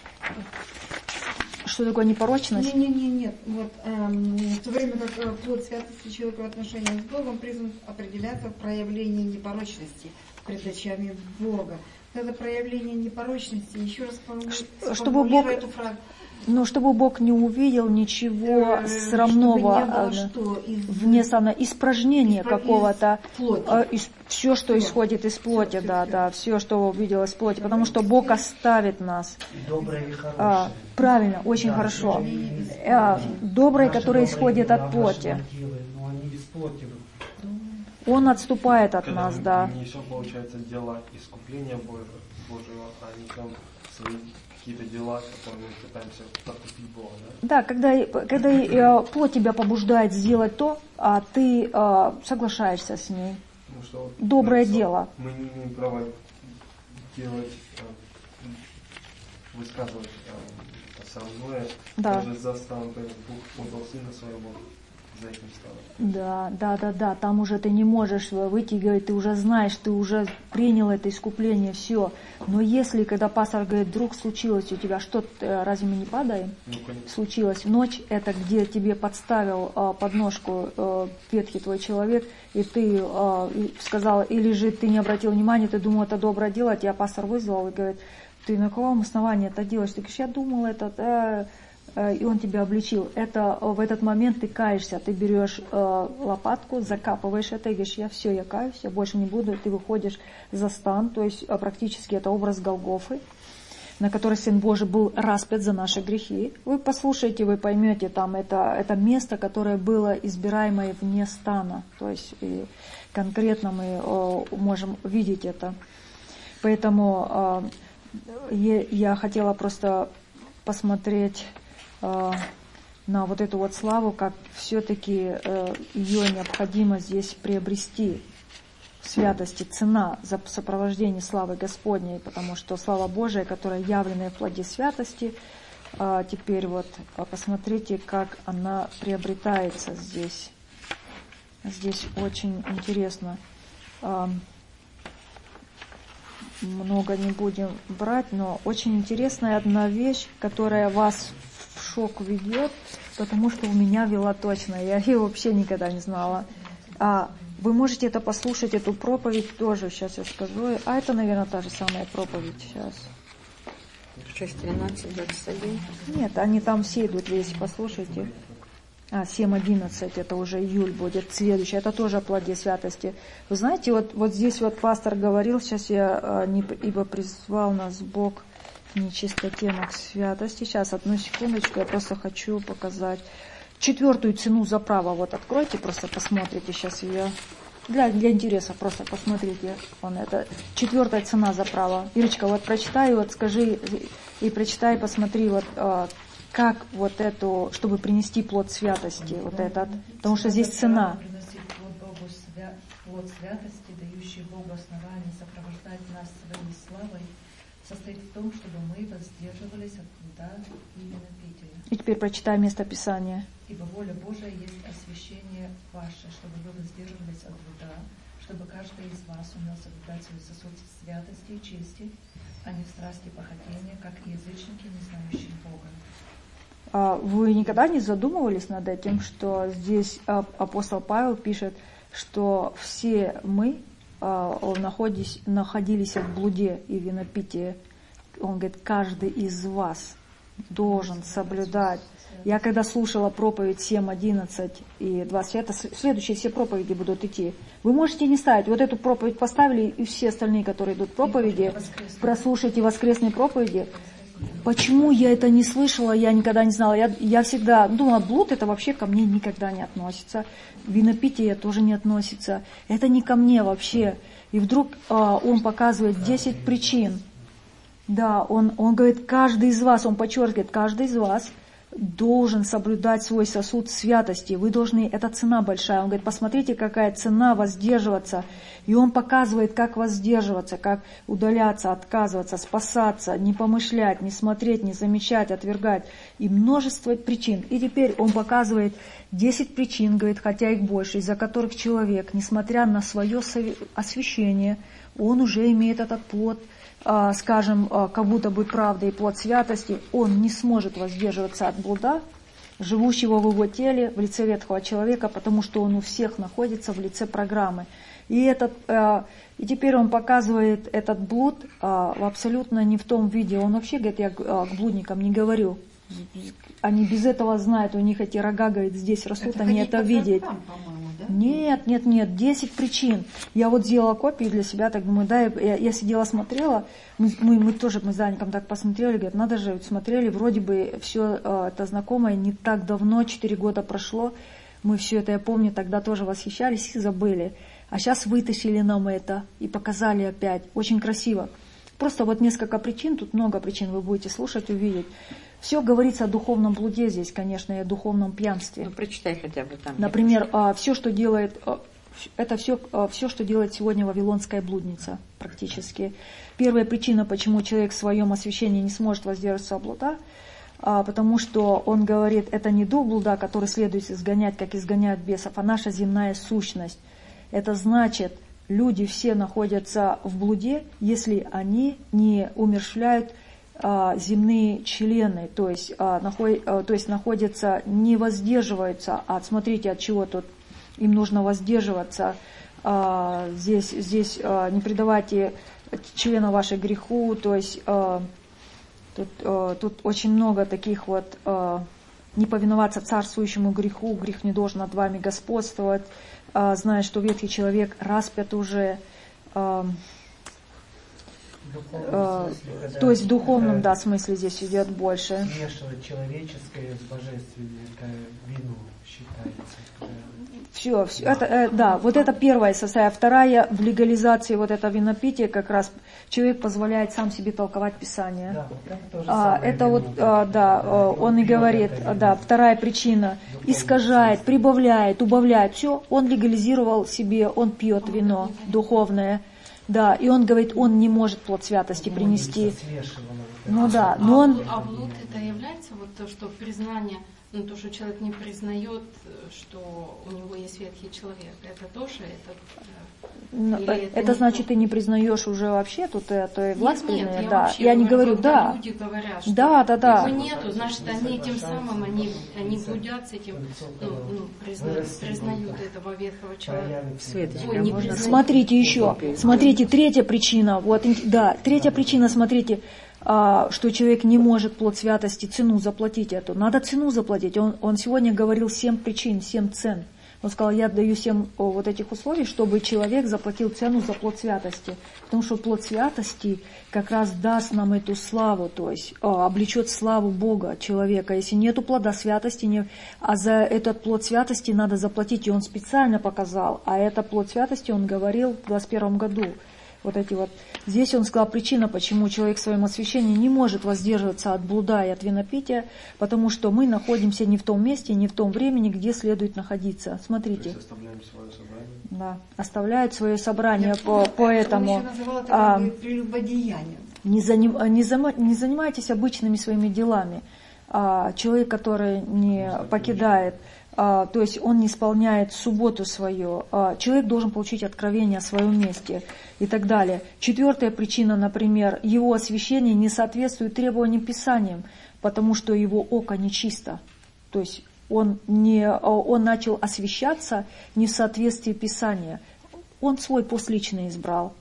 Speaker 1: Что такое непорочность?
Speaker 9: Нет, нет, нет, нет. Вот, эм, в то время как плод святости человека в отношении с Богом призван определяться в проявлении непорочности пред очами Бога. Это проявление непорочности. Еще раз сформулирую
Speaker 1: чтобы Бог,
Speaker 9: эту фразу.
Speaker 1: Ну, чтобы Бог не увидел ничего э, срамного, вне сана, испражнения Испра... какого-то, из, из, все, что плоть. Исходит из плоти, все, да, все, да, все, что увидел из плоти, потому что Бог оставит нас.
Speaker 3: Доброе и хорошее.
Speaker 1: А, правильно, очень да, хорошо. А, доброе, которое исходит от плоти. Он отступает от
Speaker 5: Когда
Speaker 1: нас,
Speaker 5: мы
Speaker 1: да.
Speaker 5: не несем, получается, дела искупления Божьего, Божьего, а несем свои какие-то дела, которые мы пытаемся подкупить Бога, да? Да, когда,
Speaker 1: когда э, плоть тебя побуждает сделать то, а ты э, соглашаешься с ней.
Speaker 5: Ну, что,
Speaker 1: доброе
Speaker 5: мы,
Speaker 1: дело.
Speaker 5: Мы не имеем права делать, э, высказывать э, срамное,
Speaker 1: да.
Speaker 5: Даже за станом, Бог отдал Сына Своего.
Speaker 1: Да, да, да, да, там уже ты не можешь выйти и говорить, ты уже знаешь, ты уже принял это искупление, все. Но если, когда пастор говорит, вдруг случилось у тебя, что, разве мы не падаем?
Speaker 5: Ну,
Speaker 1: случилось ночь, это где тебе подставил а, подножку а, ветхий твой человек, и ты а, и сказал, или же ты не обратил внимания, ты думал, это доброе дело, тебя пастор вызвал и говорит, ты на каком основании это делаешь? Ты говоришь, я думал, это... Да, и он тебя обличил. Это в этот момент ты каешься, ты берешь э, лопатку, закапываешь это и говоришь, я все, я каюсь, я больше не буду. Ты выходишь за стан, то есть практически это образ Голгофы, на который Сын Божий был распят за наши грехи. Вы послушаете, вы поймете, там это, это место, которое было избираемое вне стана. То есть и конкретно мы э, можем видеть это. Поэтому э, я, я хотела просто посмотреть... на вот эту вот славу, как все-таки э, ее необходимо здесь приобрести. Святости, цена за сопровождение славы Господней, потому что слава Божия, которая явленная в плоде святости, э, теперь вот посмотрите, как она приобретается здесь. Здесь очень интересно. Э, много не будем брать, но очень интересная одна вещь, которая вас в шок ведет, потому что у меня вела точно, я ее вообще никогда не знала. А вы можете это послушать, эту проповедь тоже, сейчас я скажу. А это, наверное, та же самая проповедь сейчас.
Speaker 6: шесть тринадцать двадцать один.
Speaker 1: Нет, они там все идут весь, послушайте. А, семь одиннадцать, это уже июль будет, следующий, это тоже о плоде святости. Вы знаете, вот, вот здесь вот пастор говорил, сейчас я, а, не, ибо призвал нас Бог к нечистоте, но к святости. Сейчас, одну секундочку, я просто хочу показать. Четвертую цену за право, вот откройте, просто посмотрите, сейчас ее, для, для интереса просто посмотрите, вон это, четвертая цена за право. Ирочка, вот прочитай, вот скажи, и прочитай, посмотри, вот, как вот эту, чтобы принести плод святости, вот этот, потому что здесь цена.
Speaker 4: Приносить плод Богу, свя... плод святости, дающий Богу основание сопровождать нас своей славой, состоит в том, чтобы мы воздерживались от блуда и винопития.
Speaker 1: И теперь прочитай место Писания.
Speaker 4: Ибо воля Божия есть освящение ваше, чтобы вы воздерживались от блуда, чтобы каждый из вас умел соблюдать свой сосуд в святости и чести, а не в страсти похотения, как и язычники, не знающие Бога.
Speaker 1: Вы никогда не задумывались над этим, что здесь апостол Павел пишет, что все мы находились, находились в блуде и винопитии. Он говорит, каждый из вас должен соблюдать. Я когда слушала проповедь семь, одиннадцать и двадцать, это следующие все проповеди будут идти. Вы можете не ставить. Вот эту проповедь поставили, и все остальные, которые идут проповеди, прослушайте воскресные проповеди. Почему я это не слышала, я никогда не знала. Я, я всегда думала, блуд это вообще ко мне никогда не относится. Винопитие тоже не относится. Это не ко мне вообще. И вдруг а, он показывает десять причин. Да, он, он говорит, каждый из вас, он подчеркивает, каждый из вас должен соблюдать свой сосуд святости. Вы должны, это цена большая. Он говорит, посмотрите, какая цена воздерживаться. И он показывает, как воздерживаться, как удаляться, отказываться, спасаться, не помышлять, не смотреть, не замечать, отвергать. И множество причин. И теперь он показывает десять причин, говорит, хотя их больше, из-за которых человек, несмотря на свое освящение, он уже имеет этот плод, скажем, как будто бы правда и плод святости, он не сможет воздерживаться от блуда, живущего в его теле, в лице ветхого человека, потому что он у всех находится в лице программы. И, этот, и теперь он показывает этот блуд абсолютно не в том виде. Он вообще говорит, я к блудникам не говорю. Они без этого знают, у них эти рога, говорит, здесь растут, это они это видят. Да? Нет, нет, нет, десять причин. Я вот сделала копии для себя, так думаю, да, я, я сидела, смотрела, мы, мы, мы тоже, мы с Даником так посмотрели, говорят, надо же, смотрели, вроде бы все э, это знакомое, не так давно, четыре года прошло, мы все это, я помню, тогда тоже восхищались и забыли. А сейчас вытащили нам это и показали опять, очень красиво. Просто вот несколько причин, тут много причин, вы будете слушать, увидеть. Все говорится о духовном блуде здесь, конечно, и о духовном пьянстве.
Speaker 6: Ну, прочитай хотя бы там.
Speaker 1: Например, все, что делает, это все, все, что делает сегодня вавилонская блудница, практически. Первая причина, почему человек в своем освящении не сможет воздерживаться от блуда, потому что он говорит, это не дух блуда, который следует изгонять, как изгоняют бесов, а наша земная сущность. Это значит, люди все находятся в блуде, если они не умерщвляют земные члены, то есть, а, наход, а, то есть находятся, не воздерживаются от, смотрите, от чего тут им нужно воздерживаться, а, здесь, здесь а, не предавайте члена вашей греху, то есть а, тут, а, тут очень много таких вот, а, не повиноваться царствующему греху, грех не должен над вами господствовать, а, зная, что ветхий человек распят уже, а, э, то есть в духовном, да, смысле здесь идет больше.
Speaker 3: Смешивать человеческое с божественным, это вину считается.
Speaker 1: Все, все это, э, да, вот это первая состояние. Вторая, в легализации вот это винопитие, как раз человек позволяет сам себе толковать Писание.
Speaker 3: Да, вот это тоже
Speaker 1: а, это вот, а, да, а, он и говорит, а, да, вторая причина, искажает, прибавляет, убавляет, все, он легализировал себе, он пьет вино духовное, да, и он говорит, он не может плод святости принести. Ну да, но он...
Speaker 2: А блуд это является вот то, что признание, ну то, что человек не признает, что у него есть ветхий человек, это тоже это...
Speaker 1: Это, это значит, ты не признаешь уже вообще тут это власть признает,
Speaker 2: я
Speaker 1: да. Я не говорю, да.
Speaker 2: Люди говорят, что
Speaker 1: да, да, да.
Speaker 2: его нету, значит, они тем самым они, они блудят с этим, ну, ну, призна, признают этого ветхого человека. Ой, не признают.
Speaker 1: Смотрите еще, смотрите, третья причина, вот, да, третья причина, смотрите, что человек не может плод святости цену заплатить эту. Надо цену заплатить. Он, он сегодня говорил семь причин, семь цен. Он сказал, я даю семь вот этих условий, чтобы человек заплатил цену за плод святости. Потому что плод святости как раз даст нам эту славу, то есть облечет славу Бога человека. Если нету плода святости, не, а за этот плод святости надо заплатить, и он специально показал. А это плод святости он говорил в двадцать первом году. Вот эти вот. Здесь он сказал причина, почему человек в своем освящении не может воздерживаться от блуда и от винопития, потому что мы находимся не в том месте, не в том времени, где следует находиться. Смотрите.
Speaker 5: То есть оставляем свое собрание.
Speaker 1: Да, оставляют свое собрание, по, поэтому
Speaker 9: Он еще называл это а, прелюбодеянием.
Speaker 1: Не, заним, не, зам, не занимайтесь обычными своими делами. А, человек, который не покидает, а, то есть он не исполняет субботу свою, а, человек должен получить откровение о своем месте и так далее. Четвертая причина, например, его освящение не соответствует требованиям Писаниям, потому что его око нечисто. То есть он, не, он начал освящаться не в соответствии Писания. Он свой пост лично избрал.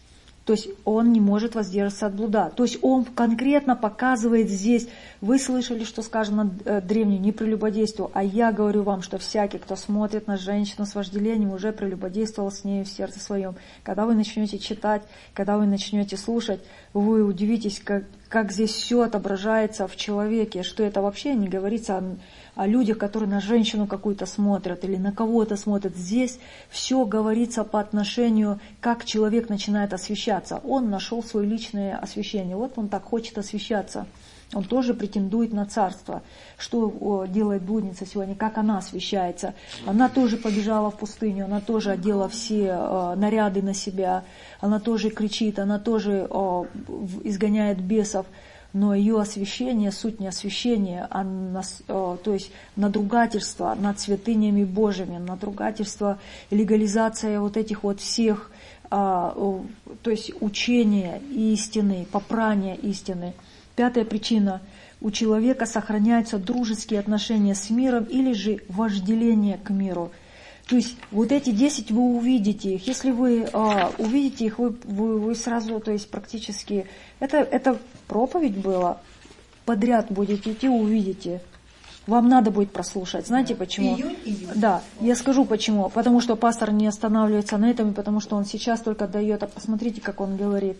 Speaker 1: То есть он не может воздержаться от блуда. То есть он конкретно показывает здесь, вы слышали, что сказано э, древним, не прелюбодействовал, а я говорю вам, что всякий, кто смотрит на женщину с вожделением, уже прелюбодействовал с ней в сердце своем. Когда вы начнете читать, когда вы начнете слушать, вы удивитесь, как, как здесь все отображается в человеке, что это вообще не говорится о, о людях, которые на женщину какую-то смотрят или на кого-то смотрят. Здесь все говорится по отношению, как человек начинает освящаться. Он нашел свое личное освящение. Вот он так хочет освящаться. Он тоже претендует на царство. Что о, делает блудница сегодня? Как она освящается? Она тоже побежала в пустыню, она тоже одела все о, наряды на себя, она тоже кричит, она тоже о, изгоняет бесов. Но ее освящение, суть не освящение, а на, то есть надругательство над святынями Божьими, надругательство, легализация вот этих вот всех, а, то есть учения истины, попрания истины. Пятая причина. У человека сохраняются дружеские отношения с миром или же вожделение к миру. То есть вот эти десять вы увидите их. Если вы а, увидите их, вы, вы, вы сразу, то есть практически... Это, это проповедь была. Подряд будете идти, увидите. Вам надо будет прослушать. Знаете почему?
Speaker 9: Июнь, июнь.
Speaker 1: Да, я скажу почему. Потому что пастор не останавливается на этом, потому что он сейчас только дает. А посмотрите, как он говорит.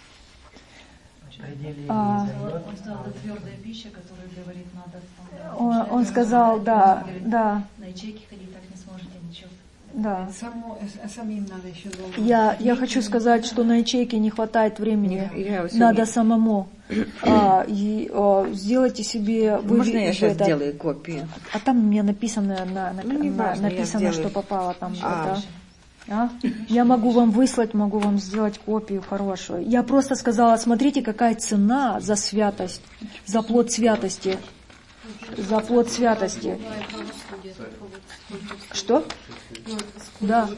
Speaker 1: А,
Speaker 4: Он сказал, это твердая пища, которую говорит, надо...
Speaker 1: Он, он сказал, да, да.
Speaker 4: На ячейке ходить так не сможете, ничего.
Speaker 1: Да.
Speaker 9: Само, самим надо еще долго.
Speaker 1: Я, я хочу сказать, что на ячейке не хватает времени.
Speaker 6: Я, я
Speaker 1: надо самому. А, и, а, сделайте себе... Вы,
Speaker 6: Можно я сейчас
Speaker 1: это,
Speaker 6: сделаю копию?
Speaker 1: А там у меня написано, на, на,
Speaker 6: ну, не
Speaker 1: на,
Speaker 6: важно,
Speaker 1: написано что попало там.
Speaker 6: А.
Speaker 1: Это. А? Я могу вам выслать, могу вам сделать копию хорошую. Я просто сказала, смотрите, какая цена за святость, за плод святости. За плод святости. Что? Да.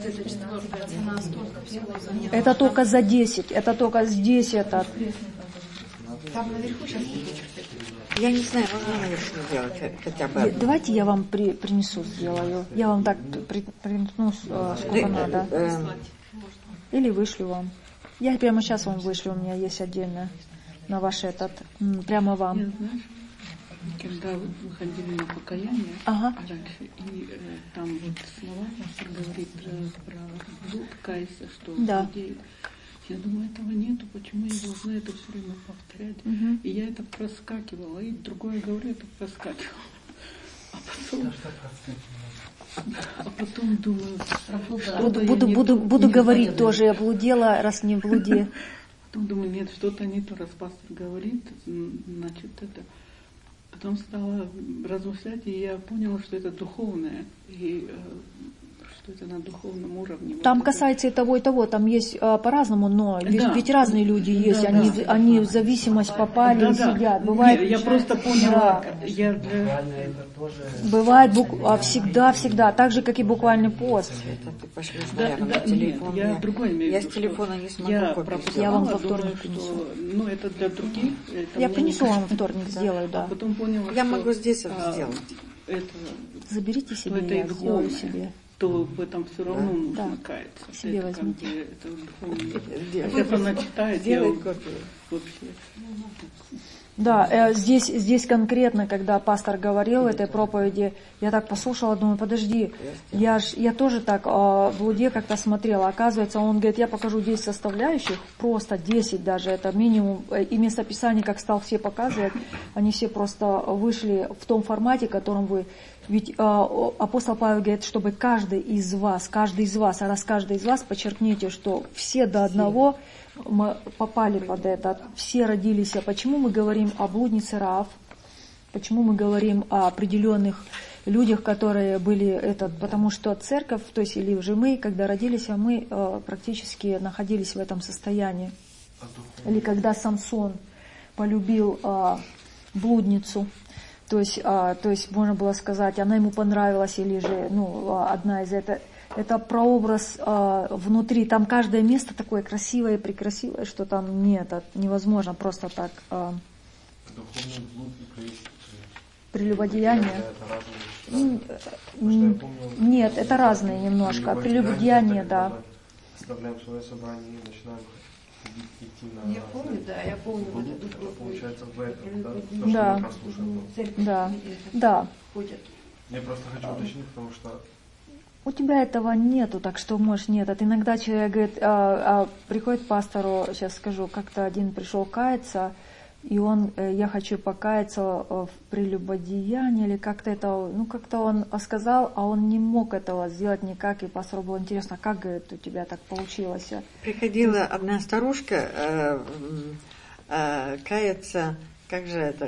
Speaker 1: Это только за десять. Это только здесь это.
Speaker 9: Там наверху сейчас.
Speaker 6: Я не знаю, можно наверху сделать хотя бы.
Speaker 1: Давайте я вам при, принесу, сделаю. Я вам так при, принесу, сколько надо. Или вышлю вам. Я прямо сейчас вам вышлю, у меня есть отдельно на ваш этот, прямо вам.
Speaker 7: Когда мы ходили на покаяние
Speaker 1: ага.
Speaker 7: раньше, и э, там вот слова, он говорит про, про блуд, кайся, что
Speaker 1: да.
Speaker 7: людей, Я думаю, этого нету, почему я должна это все время повторять?
Speaker 1: Угу.
Speaker 7: И я это проскакивала, и другое говорю, это проскакивала. А потом, а потом думаю,
Speaker 1: буду, буду, буду, буду говорить поняла. Тоже, я блудела, раз не блуди.
Speaker 7: Потом думаю, нет, что-то не то, раз пастор говорит, значит это. Потом стала размышлять, и я поняла, что это духовное, и что это на духовном уровне.
Speaker 1: Там
Speaker 7: вот
Speaker 1: касается это. И того, и того, там есть а, по-разному, но
Speaker 7: да.
Speaker 1: ведь, ведь разные люди есть,
Speaker 7: да,
Speaker 1: они,
Speaker 7: да.
Speaker 1: они в зависимость попали
Speaker 7: да,
Speaker 1: и
Speaker 7: да.
Speaker 1: сидят. Бывает,
Speaker 7: Нет, я просто поняла,
Speaker 1: да.
Speaker 7: я для...
Speaker 1: Бывает бук... а всегда, всегда, так же, как и буквальный пост.
Speaker 6: Это ты пошлешь,
Speaker 7: да,
Speaker 6: наверное,
Speaker 7: да,
Speaker 6: телефон.
Speaker 7: Нет, я другой имею
Speaker 6: Я
Speaker 7: в виду,
Speaker 6: с телефона не смогу
Speaker 7: я
Speaker 6: купить.
Speaker 1: Я вам во
Speaker 7: думаю,
Speaker 1: вторник
Speaker 7: что,
Speaker 1: принесу.
Speaker 7: ну, это для других. Это
Speaker 1: Я
Speaker 7: мне
Speaker 1: принесу
Speaker 7: не
Speaker 1: вам во
Speaker 7: кажется.
Speaker 1: вторник, сделаю, да.
Speaker 7: А потом поняла,
Speaker 6: Я
Speaker 7: что,
Speaker 6: могу здесь это
Speaker 7: а,
Speaker 6: сделать.
Speaker 7: Это,
Speaker 1: Заберите себе,
Speaker 7: это
Speaker 1: я
Speaker 7: и
Speaker 1: сделаю
Speaker 7: духовное,
Speaker 1: себе.
Speaker 7: то в этом все равно
Speaker 6: Да.
Speaker 7: нужно
Speaker 1: Да.
Speaker 7: каяться.
Speaker 1: Себе
Speaker 7: это,
Speaker 1: возьмите.
Speaker 7: Как бы, это духовное.
Speaker 6: Делай.
Speaker 7: Хотя она читает, я
Speaker 6: Делай
Speaker 7: вот
Speaker 6: копию.
Speaker 7: вообще.
Speaker 1: Да, э, здесь, здесь конкретно, когда пастор говорил в этой проповеди, я так послушала, думаю, подожди, я, ж, я тоже так э, в Луде как-то смотрела, оказывается, он говорит, я покажу десять составляющих, просто десять даже, это минимум, и местописание, как стал все показывать, они все просто вышли в том формате, в котором вы, ведь э, апостол Павел говорит, чтобы каждый из вас, каждый из вас, а раз каждый из вас, подчеркните, что все до одного, мы попали под это, все родились. А почему мы говорим о блуднице Раав? Почему мы говорим о определенных людях, которые были этот? Потому что церковь, то есть или же мы, когда родились, а мы э, практически находились в этом состоянии. Или когда Самсон полюбил э, блудницу, то есть, э, то есть можно было сказать, она ему понравилась, или же ну одна из этих. Это прообраз э, внутри, там каждое место такое красивое, прекрасивое, что там нет, это невозможно просто так. Э,
Speaker 5: Духовный блуд и при...
Speaker 1: прелюбодеяние.
Speaker 5: Это
Speaker 1: Н- Нет, это разные немножко. Прелюбодеяние, да.
Speaker 5: Оставляем свое собрание и начинаем идти на...
Speaker 9: Я помню, да, я помню.
Speaker 5: блуд,
Speaker 9: Вот эту
Speaker 5: это получается в
Speaker 9: проповедь.
Speaker 5: этом, да? То, что
Speaker 1: Да.
Speaker 5: мы прослушаем.
Speaker 1: Да, да.
Speaker 9: Ходят.
Speaker 5: Я просто хочу уточнить, потому что
Speaker 1: У тебя этого нету, так что можешь нет. Это иногда человек говорит, а, а, приходит к пастору, сейчас скажу, как-то один пришел каяться, и он, я хочу покаяться в прелюбодеянии, или как-то это, ну как-то он сказал, а он не мог этого сделать никак, и пастору было интересно, как, говорит, у тебя так получилось.
Speaker 6: Приходила одна старушка э, э, каяться, как же это...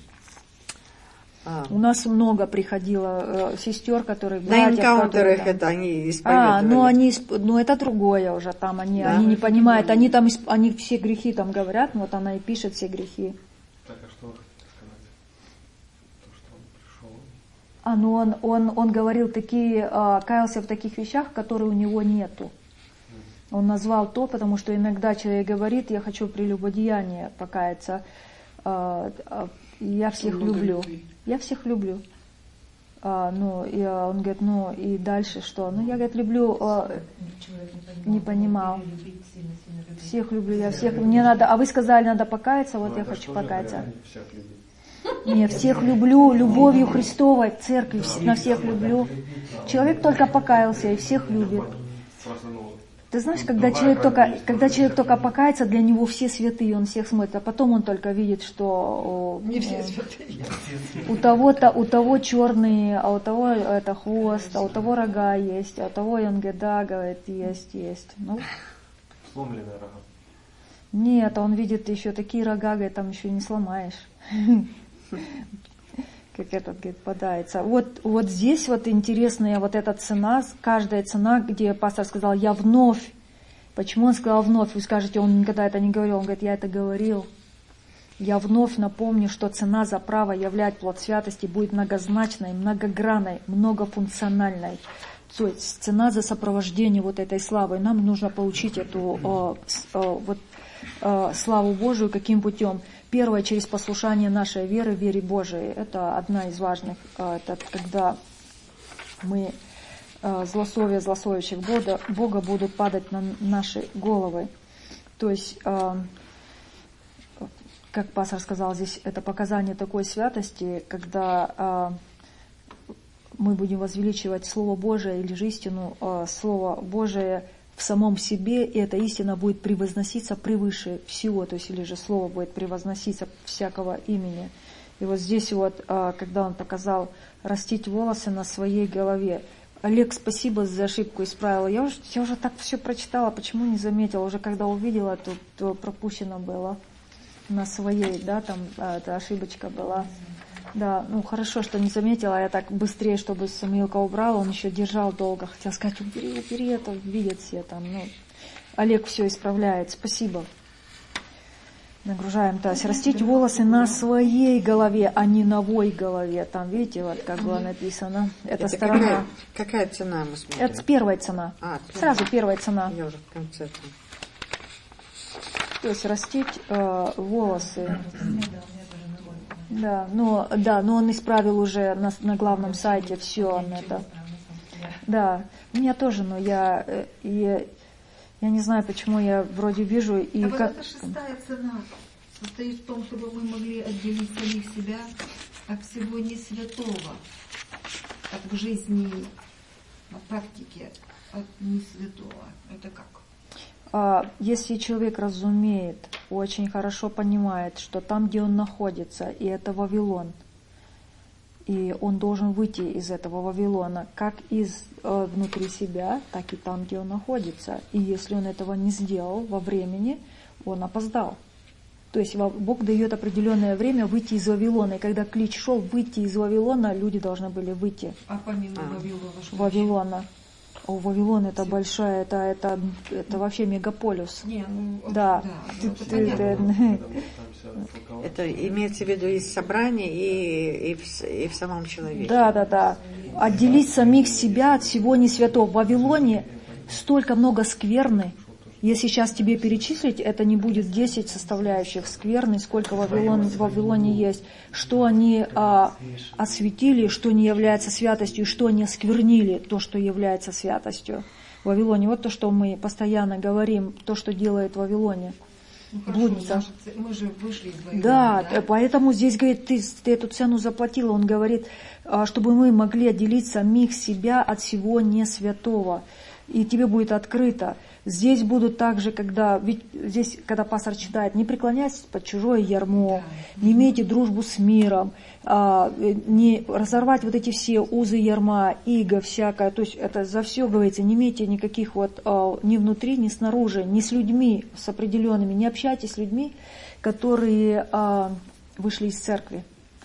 Speaker 6: А.
Speaker 1: У нас много приходило э, сестер, которые...
Speaker 6: На
Speaker 1: братьев,
Speaker 6: энкаунтерах
Speaker 1: которые,
Speaker 6: это они
Speaker 1: А,
Speaker 6: исповедовали.
Speaker 1: ну они, ну это другое уже, там они,
Speaker 6: Да.
Speaker 1: они не понимают, они там, исп- они все грехи там говорят, вот она и пишет все грехи.
Speaker 5: Так, а что вы хотите сказать? То, что он пришел.
Speaker 1: А, ну он, он, он говорил такие, а, каялся в таких вещах, которые у него нету. Он назвал то, потому что иногда человек говорит, я хочу в прелюбодеянии покаяться, а, а, я всех
Speaker 7: Много
Speaker 1: люблю.
Speaker 7: любви.
Speaker 1: Я всех люблю. А, ну, и а, он говорит, ну и дальше что? Ну, я, говорит, люблю, а, не понимал. Всех люблю, я всех, мне надо, а вы сказали, надо покаяться, вот
Speaker 5: Ну,
Speaker 1: я
Speaker 5: это
Speaker 1: хочу
Speaker 5: что же
Speaker 1: покаяться.
Speaker 5: говорят, всех любить?
Speaker 1: Не, всех люблю, любовью Христовой, церкви, вс- на всех люблю. Человек только покаялся и всех любит.
Speaker 5: Просто, ну,
Speaker 1: Ты знаешь, когда человек только, когда человек только покается, для него все святые, он всех смотрит, а потом он только видит, что о,
Speaker 9: Не все
Speaker 1: э,
Speaker 9: святые.
Speaker 1: у того-то, у того черный, а у того это хвост, а у того рога есть, а у того, и он говорит, да, говорит, есть, есть. Ну,
Speaker 5: сломленные рога.
Speaker 1: нет, он видит еще такие рога, говорит, там еще не сломаешь. Как этот, говорит, подается. Вот, вот здесь вот интересная вот эта цена, каждая цена, где пастор сказал, я вновь. Почему он сказал вновь? Вы скажете, он никогда это не говорил. Он говорит, я это говорил. Я вновь напомню, что цена за право являть плод святости будет многозначной, многогранной, многофункциональной. То есть цена за сопровождение вот этой славы. Нам нужно получить эту э, с, э, вот, э, славу Божию каким путем? Первое, через послушание нашей веры, вере Божией. Это одна из важных. Э, это когда мы э, злословия злословящих Бога, Бога будут падать на наши головы. То есть, э, как пастор сказал, здесь это показание такой святости, когда э, мы будем возвеличивать Слово Божие или же истину, э, Слово Божие в самом себе, и эта истина будет превозноситься превыше всего, то есть или же слово будет превозноситься всякого имени. И вот здесь вот, когда он показал растить волосы на своей голове. Олег, спасибо за ошибку, исправила. Я уже, я уже так все прочитала, почему не заметила? Уже когда увидела, то, то пропущено было на своей, да, там эта ошибочка была. Да, ну хорошо, что не заметила, я так быстрее, чтобы Самуилка убрал, он еще держал долго, хотел сказать, убери, убери это, видят все там, ну. Олег все исправляет, спасибо. Нагружаем, то есть растить волосы на своей голове, а не на новой голове. Там, видите, вот как было написано. Это, это сторона.
Speaker 6: Какая, какая цена мы смотрим?
Speaker 1: Это первая цена. А, первая. Сразу первая цена.
Speaker 6: Я уже в конце.
Speaker 1: То есть растить э, волосы. Да, но да, но он исправил уже на, на главном сайте все он это. Да, у меня тоже, но я, э, я Я не знаю, почему я вроде вижу и
Speaker 9: а
Speaker 1: как...
Speaker 9: вот эта шестая цена состоит в том, чтобы мы могли отделить самих себя от всего не святого, от в жизни, от практики, от не святого. Это как?
Speaker 1: А, если человек разумеет, очень хорошо понимает, что там, где он находится, и это Вавилон, и он должен выйти из этого Вавилона, как из э, внутри себя, так и там, где он находится. И если он этого не сделал во времени, он опоздал. То есть Бог дает определенное время выйти из Вавилона. И когда клич шел выйти из Вавилона, люди должны были выйти.
Speaker 9: А помимо а. Вавилона что?
Speaker 1: Вавилона. О, Вавилон это большая, это, это, это вообще мегаполис.
Speaker 9: Не, ну,
Speaker 1: да.
Speaker 9: да, это, это,
Speaker 6: это имеется в виду и собрание, и, и, в, и в самом человеке.
Speaker 1: Да, да, да. Отделить самих себя от всего не святого. В Вавилоне столько много скверны. Если сейчас тебе перечислить, это не будет десять составляющих скверны, сколько в Вавилоне, в Вавилоне есть. Что они а, осветили, что не является святостью, что они осквернили, то, что является святостью в Вавилоне. Вот то, что мы постоянно говорим, то, что делает в Вавилоне.
Speaker 9: Ну,
Speaker 1: блудница.
Speaker 9: Мы же вышли из Вавилона.
Speaker 1: Да,
Speaker 9: да,
Speaker 1: поэтому здесь говорит, ты, ты эту цену заплатила. Он говорит, чтобы мы могли отделить самих себя от всего не святого. И тебе будет открыто. Здесь будут также, когда, ведь здесь, когда пастор читает, не преклоняйтесь под чужое ярмо, не имейте дружбу с миром, а, не разорвать вот эти все узы ярма, иго всякое, то есть это за все говорится, не имейте никаких вот а, ни внутри, ни снаружи, ни с людьми, с определенными, не общайтесь с людьми, которые а, вышли из церкви,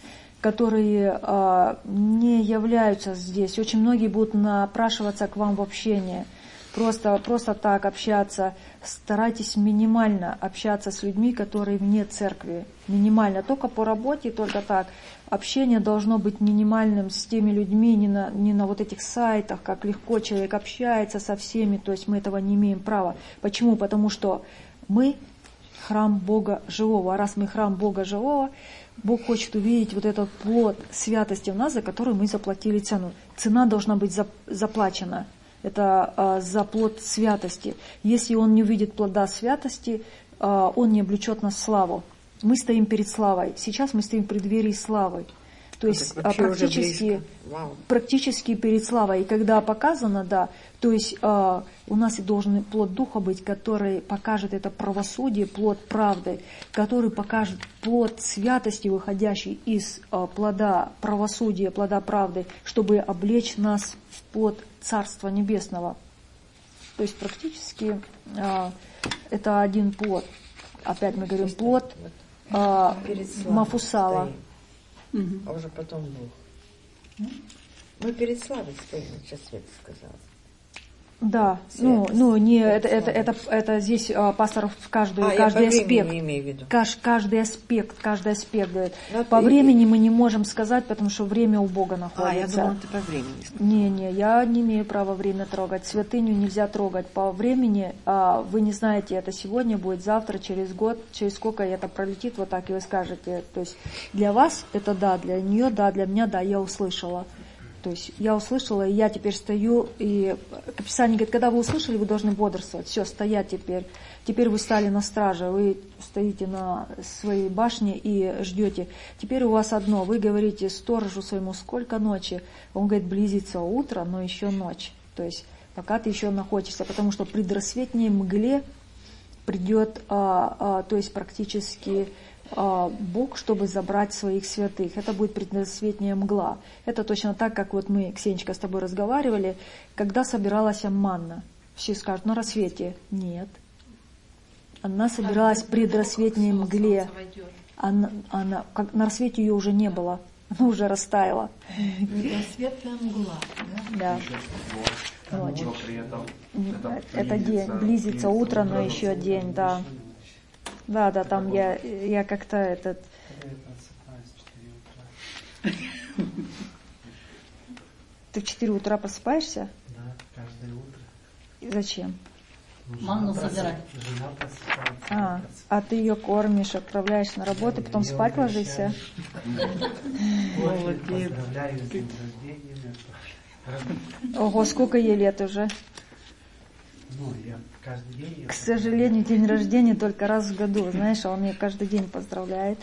Speaker 1: которые а, не являются здесь. Очень многие будут напрашиваться к вам в общение. Просто, просто так общаться. Старайтесь минимально общаться с людьми, которые вне церкви. Минимально. Только по работе, только так. Общение должно быть минимальным с теми людьми, не на, не на вот этих сайтах, как легко человек общается со всеми. То есть мы этого не имеем права. Почему? Потому что мы храм Бога живого. А раз мы храм Бога живого, Бог хочет увидеть вот этот плод святости в нас, за который мы заплатили цену. Цена должна быть заплачена. Это а, за плод святости. Если он не увидит плода святости, а, он не облечет нас в славу. Мы стоим перед славой. Сейчас мы стоим в преддверии славы. То есть а, практически, практически перед славой. И когда показано, да, то есть а, у нас и должен плод Духа быть, который покажет это правосудие, плод правды, который покажет плод святости, выходящий из а, плода правосудия, плода правды, чтобы облечь нас в плод Царства Небесного. То есть практически а, это один плод. Опять мы говорим плод а, Мафусала.
Speaker 6: Угу. А уже потом Бог. Мы перед славой стоим, сейчас Света сказала.
Speaker 1: Да, ну, ну не это, это, это, это здесь а, пастор в каждый, а, каждый аспект, каждый, каждый аспект, каждый аспект говорит. Но по ты... времени мы не можем сказать, потому что время у Бога находится.
Speaker 6: А, я думала, ты по времени сказала.
Speaker 1: Не, не, я не имею права время трогать. Святыню нельзя трогать. По времени а, вы не знаете, это сегодня будет, завтра, через год, через сколько это пролетит, вот так и вы скажете. То есть для вас это да, для нее да, для меня да, я услышала. То есть я услышала, и я теперь стою, и Писание говорит, когда вы услышали, вы должны бодрствовать. Все, стоять теперь. Теперь вы стали на страже, вы стоите на своей башне и ждете. Теперь у вас одно, вы говорите сторожу своему, сколько ночи? Он говорит, близится утро, но еще ночь. То есть пока ты еще находишься, потому что в предрассветней мгле придет, а, а, то есть практически а, Бог, чтобы забрать своих святых. Это будет предрассветняя мгла. Это точно так, как вот мы, Ксенечка, с тобой разговаривали, когда собиралась манна. Все скажут, на рассвете. Нет. Она собиралась в предрассветней мгле. Она, она, как, на рассвете ее уже не было. Она уже растаяла.
Speaker 4: Предрассветная мгла. Да?
Speaker 1: Да. Ночь.
Speaker 5: Это,
Speaker 1: это день, близится утро, но еще день, да. Да, да, там я, я как-то этот... Ты в четыре утра просыпаешься?
Speaker 3: Да, каждое утро.
Speaker 1: И зачем?
Speaker 11: Манну собирать.
Speaker 3: Жена просыпается.
Speaker 1: А, а ты ее кормишь, отправляешь на работу, потом спать ложишься?
Speaker 3: Молодец. Поздравляю с днем рождения.
Speaker 1: Ого, сколько ей лет уже?
Speaker 3: Ну, я каждый день...
Speaker 1: К сожалению, день рождения только раз в году, знаешь, а он меня каждый день поздравляет.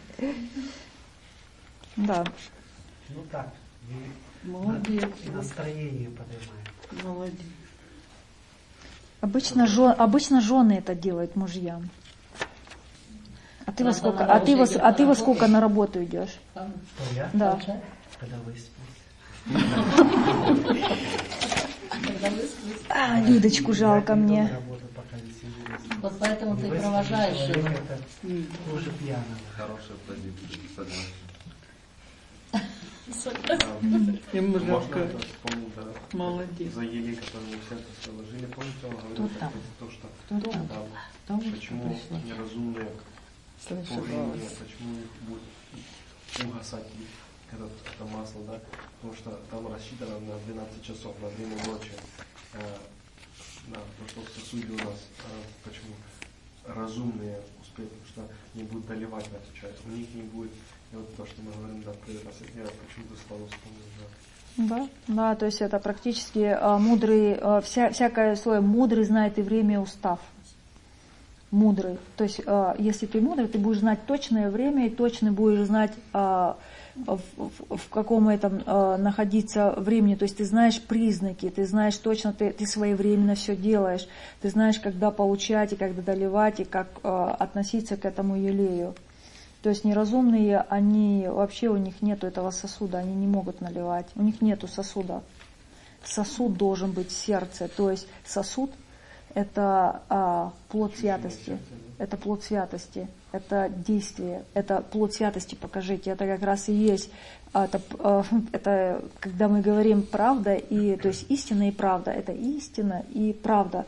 Speaker 1: Да.
Speaker 3: Ну так,
Speaker 7: Молодец.
Speaker 3: настроение поднимает.
Speaker 7: Молодец.
Speaker 1: Обычно, жен, обычно жены это делают мужьям. А ты, во сколько, а, ты во, а ты во сколько на работу идешь?
Speaker 3: Кто я?
Speaker 1: Да.
Speaker 3: Когда выспись.
Speaker 1: А, Людочку жалко мне.
Speaker 11: Вот поэтому ты провожаешь его.
Speaker 3: Хуже пьяного.
Speaker 8: Хорошая позиция, согласен.
Speaker 7: Ему
Speaker 5: Можно
Speaker 7: жалко.
Speaker 5: это вспомнить, да,
Speaker 7: Молодец.
Speaker 5: за елей, которые мы в сердце сложили. Помните, он говорил
Speaker 11: Кто там?
Speaker 5: то, что
Speaker 11: Кто там?
Speaker 5: там,
Speaker 11: Там
Speaker 5: почему
Speaker 11: пришло.
Speaker 5: неразумные
Speaker 11: Слышу
Speaker 5: курение,
Speaker 11: голос.
Speaker 5: почему их будет угасать это, это масло, да? Потому что там рассчитано на двенадцать часов, на время ночи. Э, да, то, что в сосуде у нас, э, почему разумные успеют, потому что не будут доливать в эту часть, у них не будет. И вот то, что мы говорим, да, я почему-то сразу вспомнил, да.
Speaker 1: Да, да, то есть это практически а, мудрый, а, вся, всякое слово мудрый знает и время, и устав. Мудрый. То есть, а, если ты мудрый, ты будешь знать точное время и точно будешь знать, а, в, в, в каком этом а, находиться времени. То есть ты знаешь признаки, ты знаешь точно, ты, ты своевременно все делаешь, ты знаешь, когда получать и когда доливать, и как а, относиться к этому елею. То есть неразумные, они вообще, у них нету этого сосуда, они не могут наливать, у них нету сосуда. Сосуд должен быть в сердце, то есть сосуд – это а, плод святости, это плод святости, это действие, это плод святости, покажите, это как раз и есть, это, это когда мы говорим правда, и, то есть истина и правда, это истина и правда,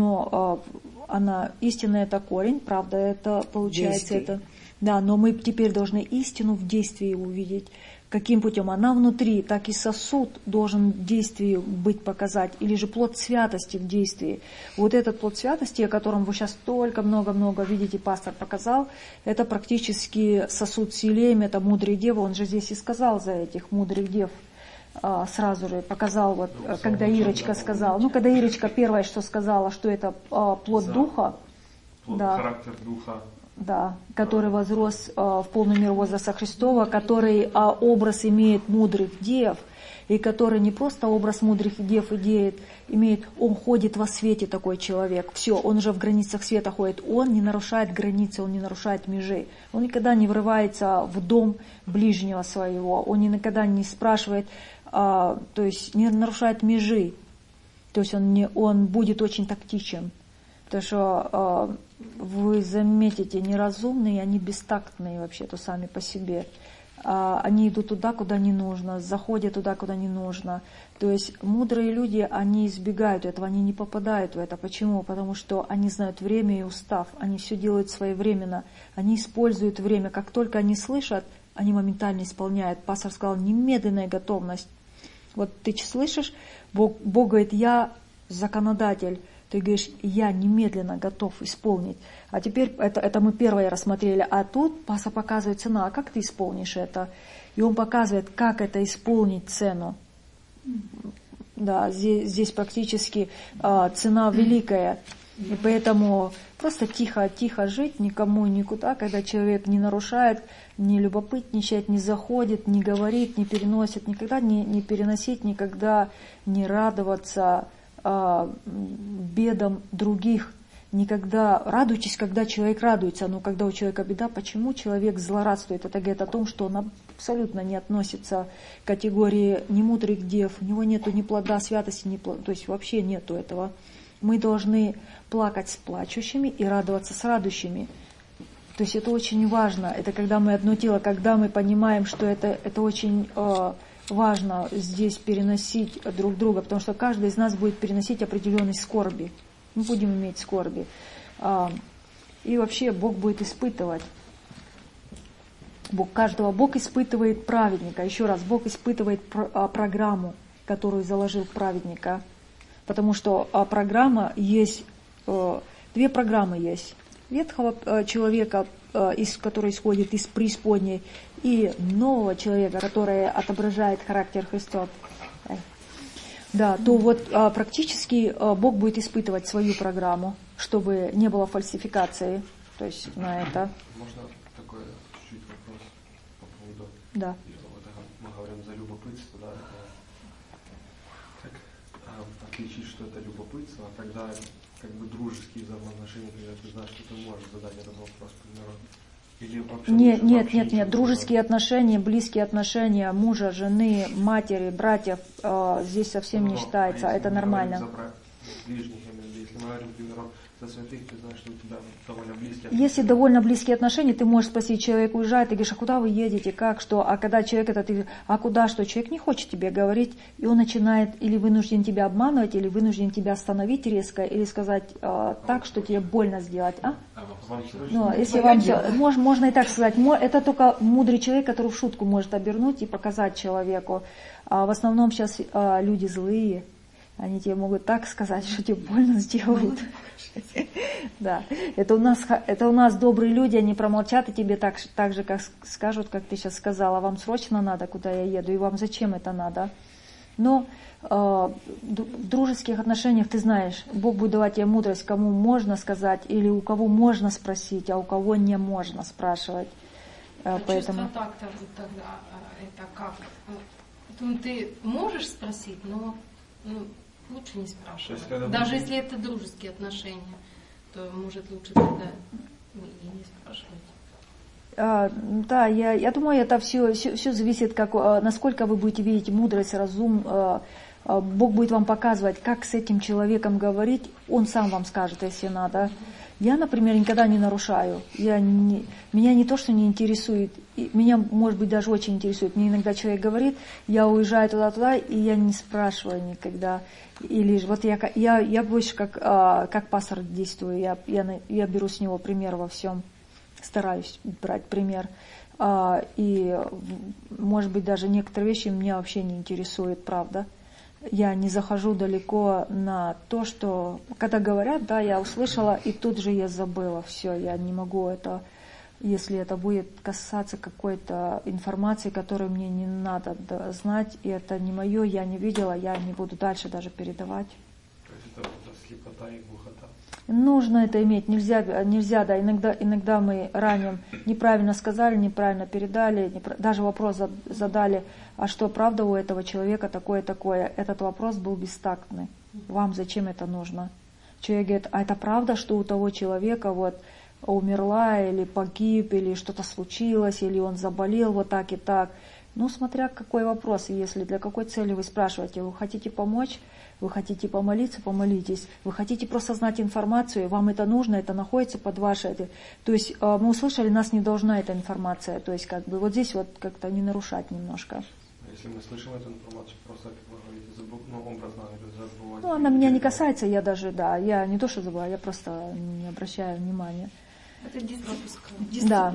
Speaker 1: но она, истина – это корень, правда – это получается
Speaker 6: Действие.
Speaker 1: это… Да, но мы теперь должны истину в действии увидеть. Каким путем? Она внутри, так и сосуд должен в действии быть показать, или же плод святости в действии. Вот этот плод святости, о котором вы сейчас столько много-много видите, пастор показал, это практически сосуд с елеем, это мудрые девы, он же здесь и сказал за этих мудрых дев. Сразу же показал, вот, когда Ирочка сказала, ну, когда Ирочка первая, что сказала, что это плод духа,
Speaker 5: Плод,
Speaker 1: да.
Speaker 5: характер духа.
Speaker 1: Да, который возрос э, в полную меру возраста Христова, который э, образ имеет мудрых дев, и который не просто образ мудрых дев идеет, имеет, он ходит во свете, такой человек. Все, он уже в границах света ходит, он не нарушает границы, он не нарушает межи. Он никогда не врывается в дом ближнего своего, он никогда не спрашивает, э, то есть не нарушает межи. То есть он, не, он будет очень тактичен. Потому что э, вы заметите, неразумные, они бестактные вообще-то сами по себе. А, они идут туда, куда не нужно, заходят туда, куда не нужно. То есть мудрые люди, они избегают этого, они не попадают в это. Почему? Потому что они знают время и устав, они все делают своевременно, они используют время. Как только они слышат, они моментально исполняют. Пастор сказал, немедленная готовность. Вот ты слышишь, Бог, Бог говорит, я законодатель. Ты говоришь, я немедленно готов исполнить. А теперь, это, это мы первое рассмотрели, а тут пастор показывает цена, а как ты исполнишь это? И он показывает, как это исполнить цену. Да, здесь, здесь практически а, цена великая. И поэтому просто тихо-тихо жить, никому никуда, когда человек не нарушает, не любопытничает, не заходит, не говорит, не переносит, никогда не, не переносить, никогда не радоваться э, бедам других. Никогда радуйтесь, когда человек радуется, но когда у человека беда, почему человек злорадствует? Это говорит о том, что он абсолютно не относится к категории «не мудрый дев», у него нету ни плода святости, ни плода, то есть вообще нету этого. Мы должны плакать с плачущими и радоваться с радующими. То есть это очень важно, это когда мы одно тело, когда мы понимаем, что это, это очень э, важно здесь переносить друг друга, потому что каждый из нас будет переносить определенные скорби. Мы будем иметь скорби. И вообще Бог будет испытывать. Бог каждого. Бог испытывает праведника. Еще раз, Бог испытывает программу, которую заложил праведника. Потому что программа есть, две программы есть. Ветхого человека, который исходит из преисподней, и нового человека, который отображает характер Христа. Да, то вот а, практически а, Бог будет испытывать свою программу, чтобы не было фальсификации, то есть на это.
Speaker 5: Можно такой чуть-чуть вопрос по поводу...
Speaker 1: Да.
Speaker 5: Вот, мы говорим за любопытство, да, как а, отличить, что это любопытство, а когда как бы дружеские взаимоотношения, когда ты знаешь, что ты можешь задать этот вопрос, к примеру. Или вообще
Speaker 1: нет, нет,
Speaker 5: вообще
Speaker 1: нет, нет. Дружеские
Speaker 5: задать?
Speaker 1: отношения, близкие отношения мужа, жены, матери, братьев э, здесь совсем
Speaker 5: Но,
Speaker 1: не считается.
Speaker 5: а
Speaker 1: Это нормально.
Speaker 5: За ближних, если мы говорим, к примеру, за святых, ты знаешь, что у тебя довольно близкие
Speaker 1: отношения. Если довольно близкие отношения, ты можешь спросить, человек уезжает, ты говоришь, а куда вы едете, как, что, а когда человек это, ты, а куда, что, человек не хочет тебе говорить, и он начинает или вынужден тебя обманывать, или вынужден тебя остановить резко, или сказать э, так, что тебе больно сделать, а? Ну, если вам все, можно, можно и так сказать, это только мудрый человек, который в шутку может обернуть и показать человеку. А в основном сейчас а, люди злые, они тебе могут так сказать, что тебе больно сделают. Да, это у нас, это у нас добрые люди, они промолчат и тебе так, так же, как скажут, как ты сейчас сказала, вам срочно надо, куда я еду, и вам зачем это надо. Но э, в дружеских отношениях, ты знаешь, Бог будет давать тебе мудрость, кому можно сказать, или у кого можно спросить, а у кого не можно спрашивать.
Speaker 2: А
Speaker 1: Поэтому...
Speaker 2: чувство такта тогда, это как? Ну, ты можешь спросить, но ну, лучше не спрашивать. Есть, даже если это дружеские отношения, то может лучше тогда и не спрашивать.
Speaker 1: А, да, я, я думаю, это все, все, все зависит, как, насколько вы будете видеть мудрость, разум. Бог будет вам показывать, как с этим человеком говорить, Он сам вам скажет, если надо. Я, например, никогда не нарушаю. Я не, меня не то, что не интересует, меня, может быть, даже очень интересует. Мне иногда человек говорит, я уезжаю туда-туда, и я не спрашиваю никогда. Или вот я, я, я больше как, как пастор действую, я, я, я беру с него пример во всем. Стараюсь брать пример. А, и, может быть, даже некоторые вещи меня вообще не интересуют, правда. Я не захожу далеко на то, что... Когда говорят, да, я услышала, и тут же я забыла. Все, я не могу это... Если это будет касаться какой-то информации, которую мне не надо знать, и это не мое, я не видела, я не буду дальше даже передавать.
Speaker 5: То есть это, это слепота и глухота?
Speaker 1: Нужно это иметь, нельзя, нельзя, да, иногда, иногда мы раним, неправильно сказали, неправильно передали, непра... даже вопрос задали, а что правда у этого человека такое-такое, этот вопрос был бестактный, вам зачем это нужно? Человек говорит, а это правда, что у того человека вот умерла или погиб, или что-то случилось, или он заболел вот так и так, ну смотря какой вопрос, если для какой цели вы спрашиваете, вы хотите помочь? Вы хотите помолиться, помолитесь. Вы хотите просто знать информацию, вам это нужно, это находится под вашей... То есть мы услышали, нас не должна эта информация. То есть как бы вот здесь вот как-то не нарушать немножко.
Speaker 5: Если мы слышим эту информацию, просто, как вы говорите, забыл, ну, образно забывать.
Speaker 1: Ну, она меня не касается, я даже, да, я не то, что забываю, я просто не обращаю внимания.
Speaker 9: Это дисциплина.
Speaker 1: Да.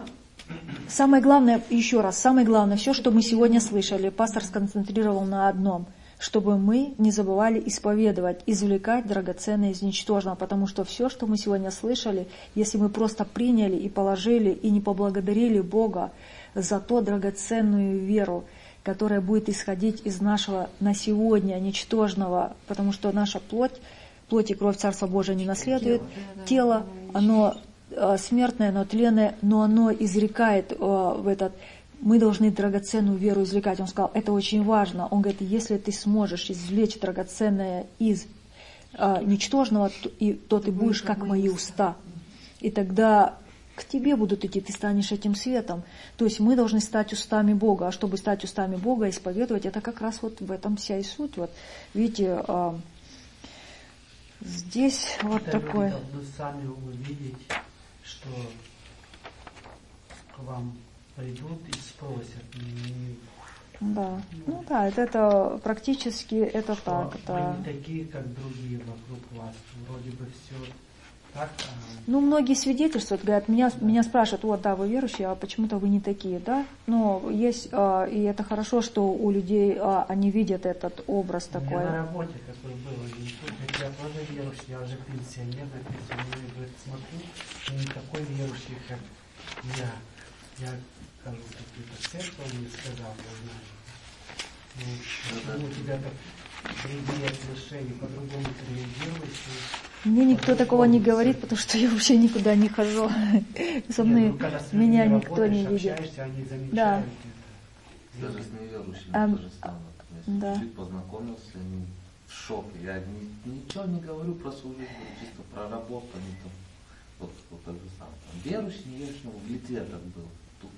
Speaker 1: Самое главное, еще раз, самое главное, все, что мы сегодня слышали, пастор сконцентрировал на одном – чтобы мы не забывали исповедовать, извлекать драгоценное из ничтожного, потому что все, что мы сегодня слышали, если мы просто приняли и положили, и не поблагодарили Бога за ту драгоценную веру, которая будет исходить из нашего на сегодня ничтожного, потому что наша плоть, плоть и кровь Царства Божия не наследует, тело, оно смертное, оно тленное, но оно изрекает в этот... Мы должны драгоценную веру извлекать. Он сказал, это очень важно. Он говорит, если ты сможешь извлечь драгоценное из а, ничтожного, и то ты будешь как мои уста. И тогда к тебе будут идти, ты станешь этим светом. То есть мы должны стать устами Бога. А чтобы стать устами Бога, исповедовать, это как раз вот в этом вся и суть. Вот, видите, а, здесь вот
Speaker 3: это
Speaker 1: такое.
Speaker 3: Люди должны сами увидеть, что к вам придут и спросят. И,
Speaker 1: да, ну да, это, это практически это
Speaker 3: что
Speaker 1: так.
Speaker 3: Вы
Speaker 1: Да.
Speaker 3: не такие, как другие вокруг вас. Вроде бы все так. А...
Speaker 1: Ну, многие свидетельствуют, говорят, меня, меня спрашивают, вот, да, вы верующие, а почему-то вы не такие, да? Но есть, а, и это хорошо, что у людей, а, они видят этот образ
Speaker 3: У меня
Speaker 1: такой.
Speaker 3: на работе, какой был один путник, я тоже верующий, я уже пенсионер, на пенсионере, говорит, смотрю, не такой верующий, как я. Я хожу в какую-то церковь, он мне сказал, я знаю. Ну, почему у тебя так другие отношения, по-другому ты реагируешь?
Speaker 1: Мне никто такого не говорит, потому что я вообще никуда не хожу. Со мной меня никто не видит. Да.
Speaker 8: Даже с неверующими
Speaker 1: А,
Speaker 8: то же самое. Я
Speaker 1: да.
Speaker 8: чуть познакомился, они в шоке. Я ни- ничего не говорю про свою жизнь, чисто про работу, они там, вот, вот так же самое. Там, верующий, неверующий, ну, в Литве так было. Тут,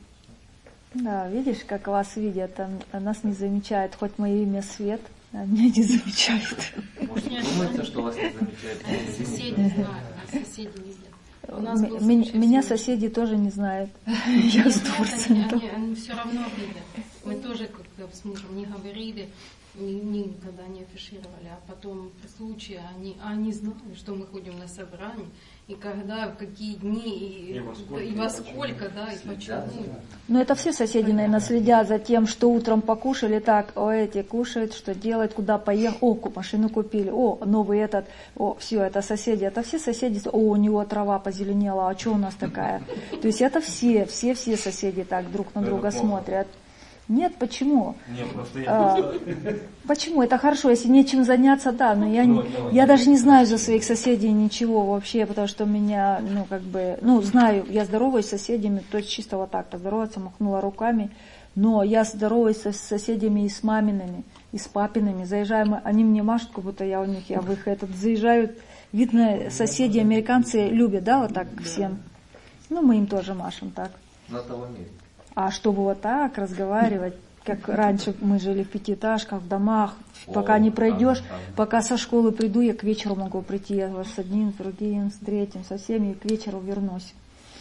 Speaker 1: Да, видишь, как вас видят, а, а нас не замечают, хоть мое имя Свет, а меня не замечают.
Speaker 8: может, думаете, что вас не замечают?
Speaker 2: Соседи знают, а соседи не видят. У нас был
Speaker 1: М- Меня,
Speaker 2: случай
Speaker 1: меня
Speaker 2: в семье.
Speaker 1: соседи тоже не знают. Я с двух
Speaker 2: Они,
Speaker 1: центов.
Speaker 2: они, они все равно видят. Мы тоже как-то с мужем не говорили, ни- никогда не афишировали, а потом при случае они, они знали, что мы ходим на собрание, и когда, в какие дни, и,
Speaker 5: И во сколько,
Speaker 2: и во
Speaker 5: и
Speaker 2: сколько,
Speaker 5: почему.
Speaker 2: да, и почему.
Speaker 1: Но это все соседи, наверное, следят за тем, что утром покушали, так, о, эти кушают, что делают, куда поехали, о, ку- машину купили, о, новый этот, о, все, это соседи, это все соседи, о, у него трава позеленела, а что у нас такая? То есть это все, все, все соседи так друг на
Speaker 5: Это
Speaker 1: друга
Speaker 5: плохо.
Speaker 1: смотрят. Нет, почему?
Speaker 5: Нет, просто
Speaker 1: А,
Speaker 5: я
Speaker 1: Почему? Это хорошо, если нечем заняться, да, но я, не,
Speaker 5: Ну, дело
Speaker 1: я
Speaker 5: не
Speaker 1: даже не
Speaker 5: в
Speaker 1: знаю
Speaker 5: этом.
Speaker 1: за своих соседей ничего вообще, потому что меня, ну, как бы, ну, знаю, я здороваюсь с соседями, то есть чисто вот так поздороваться, махнула руками, но я здороваюсь со- с соседями и с мамиными, и с папиными, заезжаем, они мне машут, как будто я у них, я в их этот, заезжают, видно, соседи, американцы любят, да, вот так всем, ну, мы им тоже машем так.
Speaker 8: На того месте.
Speaker 1: А чтобы вот так разговаривать, как раньше мы жили в пятиэтажках, в домах,
Speaker 8: О,
Speaker 1: пока не пройдешь,
Speaker 8: да, да.
Speaker 1: пока со школы приду, я к вечеру могу прийти, я с одним, с другим, с третьим, со всеми, и к вечеру вернусь.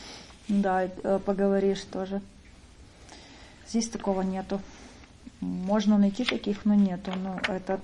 Speaker 1: Да, и, э, поговоришь тоже. Здесь такого нету. Можно найти таких, но нету. Но этот...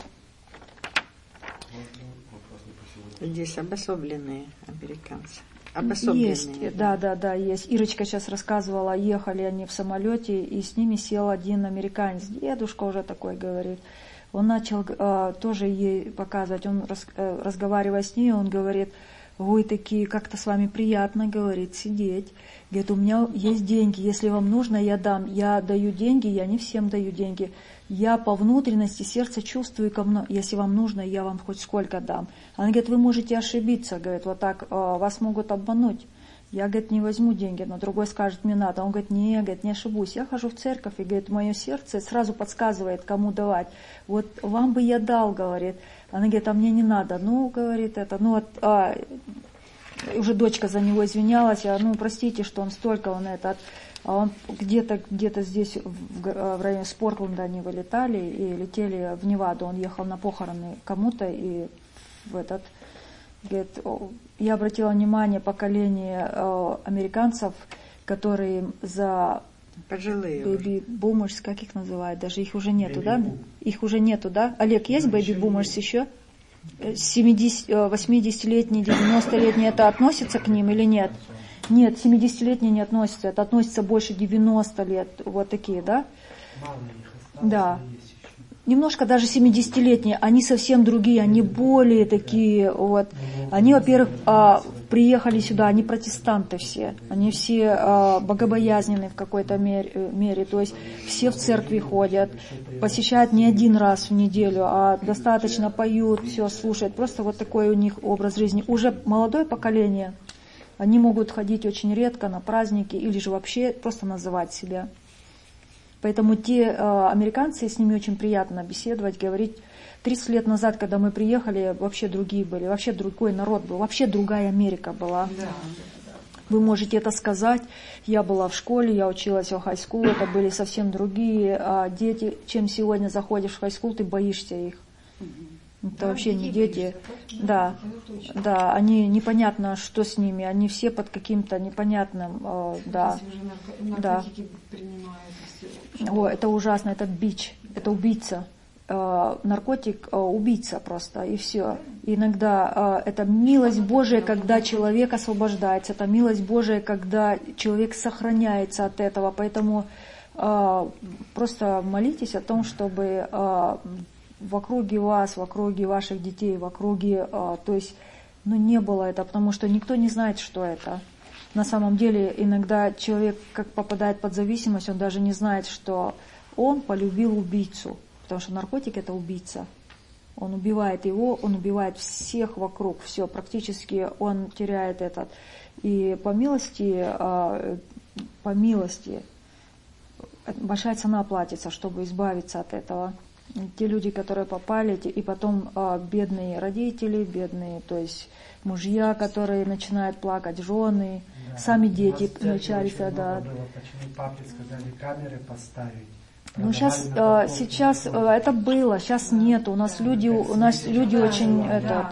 Speaker 5: вопрос не по сегодня.
Speaker 6: Здесь обособленные американцы. Обособленные.
Speaker 1: Есть, да, да, да, есть. Ирочка сейчас рассказывала, ехали они в самолете, и с ними сел один американец, дедушка уже такой говорит. Он начал э, тоже ей показывать, он рас, э, разговаривая с ней, он говорит, вы такие, как-то с вами приятно, говорит, сидеть. Говорит, у меня есть деньги, если вам нужно, я дам. Я даю деньги, я не всем даю деньги. Я по внутренности сердца чувствую, ко мне, если вам нужно, я вам хоть сколько дам. Она говорит, вы можете ошибиться, говорит, вот так, вас могут обмануть. Я, говорит, не возьму деньги, но другой скажет, мне надо. Он говорит, не, говорит, не ошибусь. Я хожу в церковь, и, говорит, мое сердце сразу подсказывает, кому давать. Вот вам бы я дал, говорит. Она говорит, а мне не надо. Ну, говорит, это, ну, вот, а, уже дочка за него извинялась, а, ну, простите, что он столько, он этот, а он где-то где-то здесь, в, в районе Спортленда они вылетали и летели в Неваду, он ехал на похороны кому-то, и в этот, говорит, я обратила внимание поколение э, американцев, которые за
Speaker 6: Пожилые
Speaker 1: baby boomers, как их называют, даже их уже нету,
Speaker 3: Baby
Speaker 1: да?
Speaker 3: boom.
Speaker 1: Их уже нету, да? Олег, есть
Speaker 3: Да,
Speaker 1: baby
Speaker 3: еще
Speaker 1: boomers
Speaker 3: есть.
Speaker 1: еще? семидесят, восьмидесятилетние, девяностолетние, это относится к ним или нет? Нет, семидесятилетние не относятся, это относится больше девяноста лет, вот такие, да?
Speaker 3: Мало их осталось,
Speaker 1: Да.
Speaker 3: но есть еще.
Speaker 1: Немножко даже семидесятилетние, они совсем другие, они более такие, вот. Они, во-первых, а, приехали сюда, они протестанты все, они все а, богобоязненные в какой-то мере, мере, то есть все в церкви ходят, посещают не один раз в неделю, а достаточно поют, все слушают, просто вот такой у них образ жизни. Уже молодое поколение, они могут ходить очень редко на праздники или же вообще просто называть себя. Поэтому те э, американцы, с ними очень приятно беседовать, говорить. тридцать лет назад, когда мы приехали, вообще другие были, вообще другой народ был, вообще другая Америка была.
Speaker 4: Да.
Speaker 1: Вы можете это сказать. Я была в школе, я училась в хай-скул, это были совсем другие а, дети. Чем сегодня заходишь в хай-скул, ты боишься их. Это
Speaker 9: Да,
Speaker 1: вообще не
Speaker 9: дети
Speaker 1: дети.
Speaker 9: боишься,
Speaker 1: Да,
Speaker 9: точно.
Speaker 1: да, они непонятно, что с ними, они все под каким-то непонятным, э, да.
Speaker 9: Если уже нарко-
Speaker 1: Да.
Speaker 9: наркотики принимают, всё.
Speaker 1: О, это ужасно, это бич, это убийца. Э, наркотик э, убийца просто, и все. Иногда э, это милость Божия, когда человек освобождается, это милость Божия, когда человек сохраняется от этого. Поэтому э, просто молитесь о том, чтобы э, в округе вас, в округе ваших детей, в округе, э, то есть, ну, не было это, потому что никто не знает, что это. На самом деле, иногда человек, как попадает под зависимость, он даже не знает, что он полюбил убийцу. Потому что наркотик – это убийца. Он убивает его, он убивает всех вокруг, все, практически он теряет этот. И по милости, по милости большая цена платится, чтобы избавиться от этого. Те люди, которые попали, и потом бедные родители, бедные, то есть мужья, которые начинают плакать, жены, да, сами дети начали тогда.
Speaker 3: Почему папе сказали камеры поставить?
Speaker 1: Ну сейчас, э, сейчас э, это было, сейчас нет. У нас люди, у нас люди очень этот,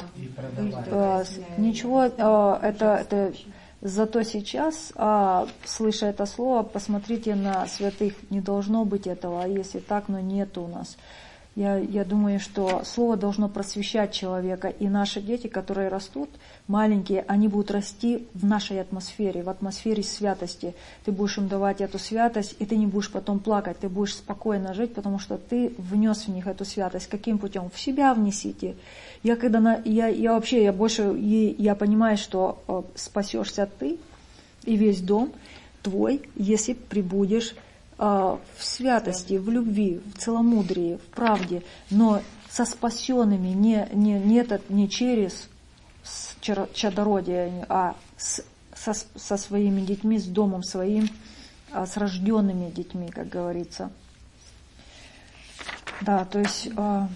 Speaker 1: э, ничего, э, это, это зато сейчас, э, слыша это слово, посмотрите на святых, не должно быть этого, а если так, но нет у нас. Я, я думаю, что слово должно просвещать человека, и наши дети, которые растут, маленькие, они будут расти в нашей атмосфере, в атмосфере святости. Ты будешь им давать эту святость, и ты не будешь потом плакать, ты будешь спокойно жить, потому что ты внес в них эту святость. Каким путем? В себя внесите. Я когда на, я, я вообще, я больше, я понимаю, что э, спасешься ты и весь дом твой, если прибудешь в святости, в любви, в целомудрии, в правде, но со спасенными, не, не, не, этот, не через чадородие, а с, со, со своими детьми, с домом своим, а с рожденными детьми, как говорится. Да, то есть, а,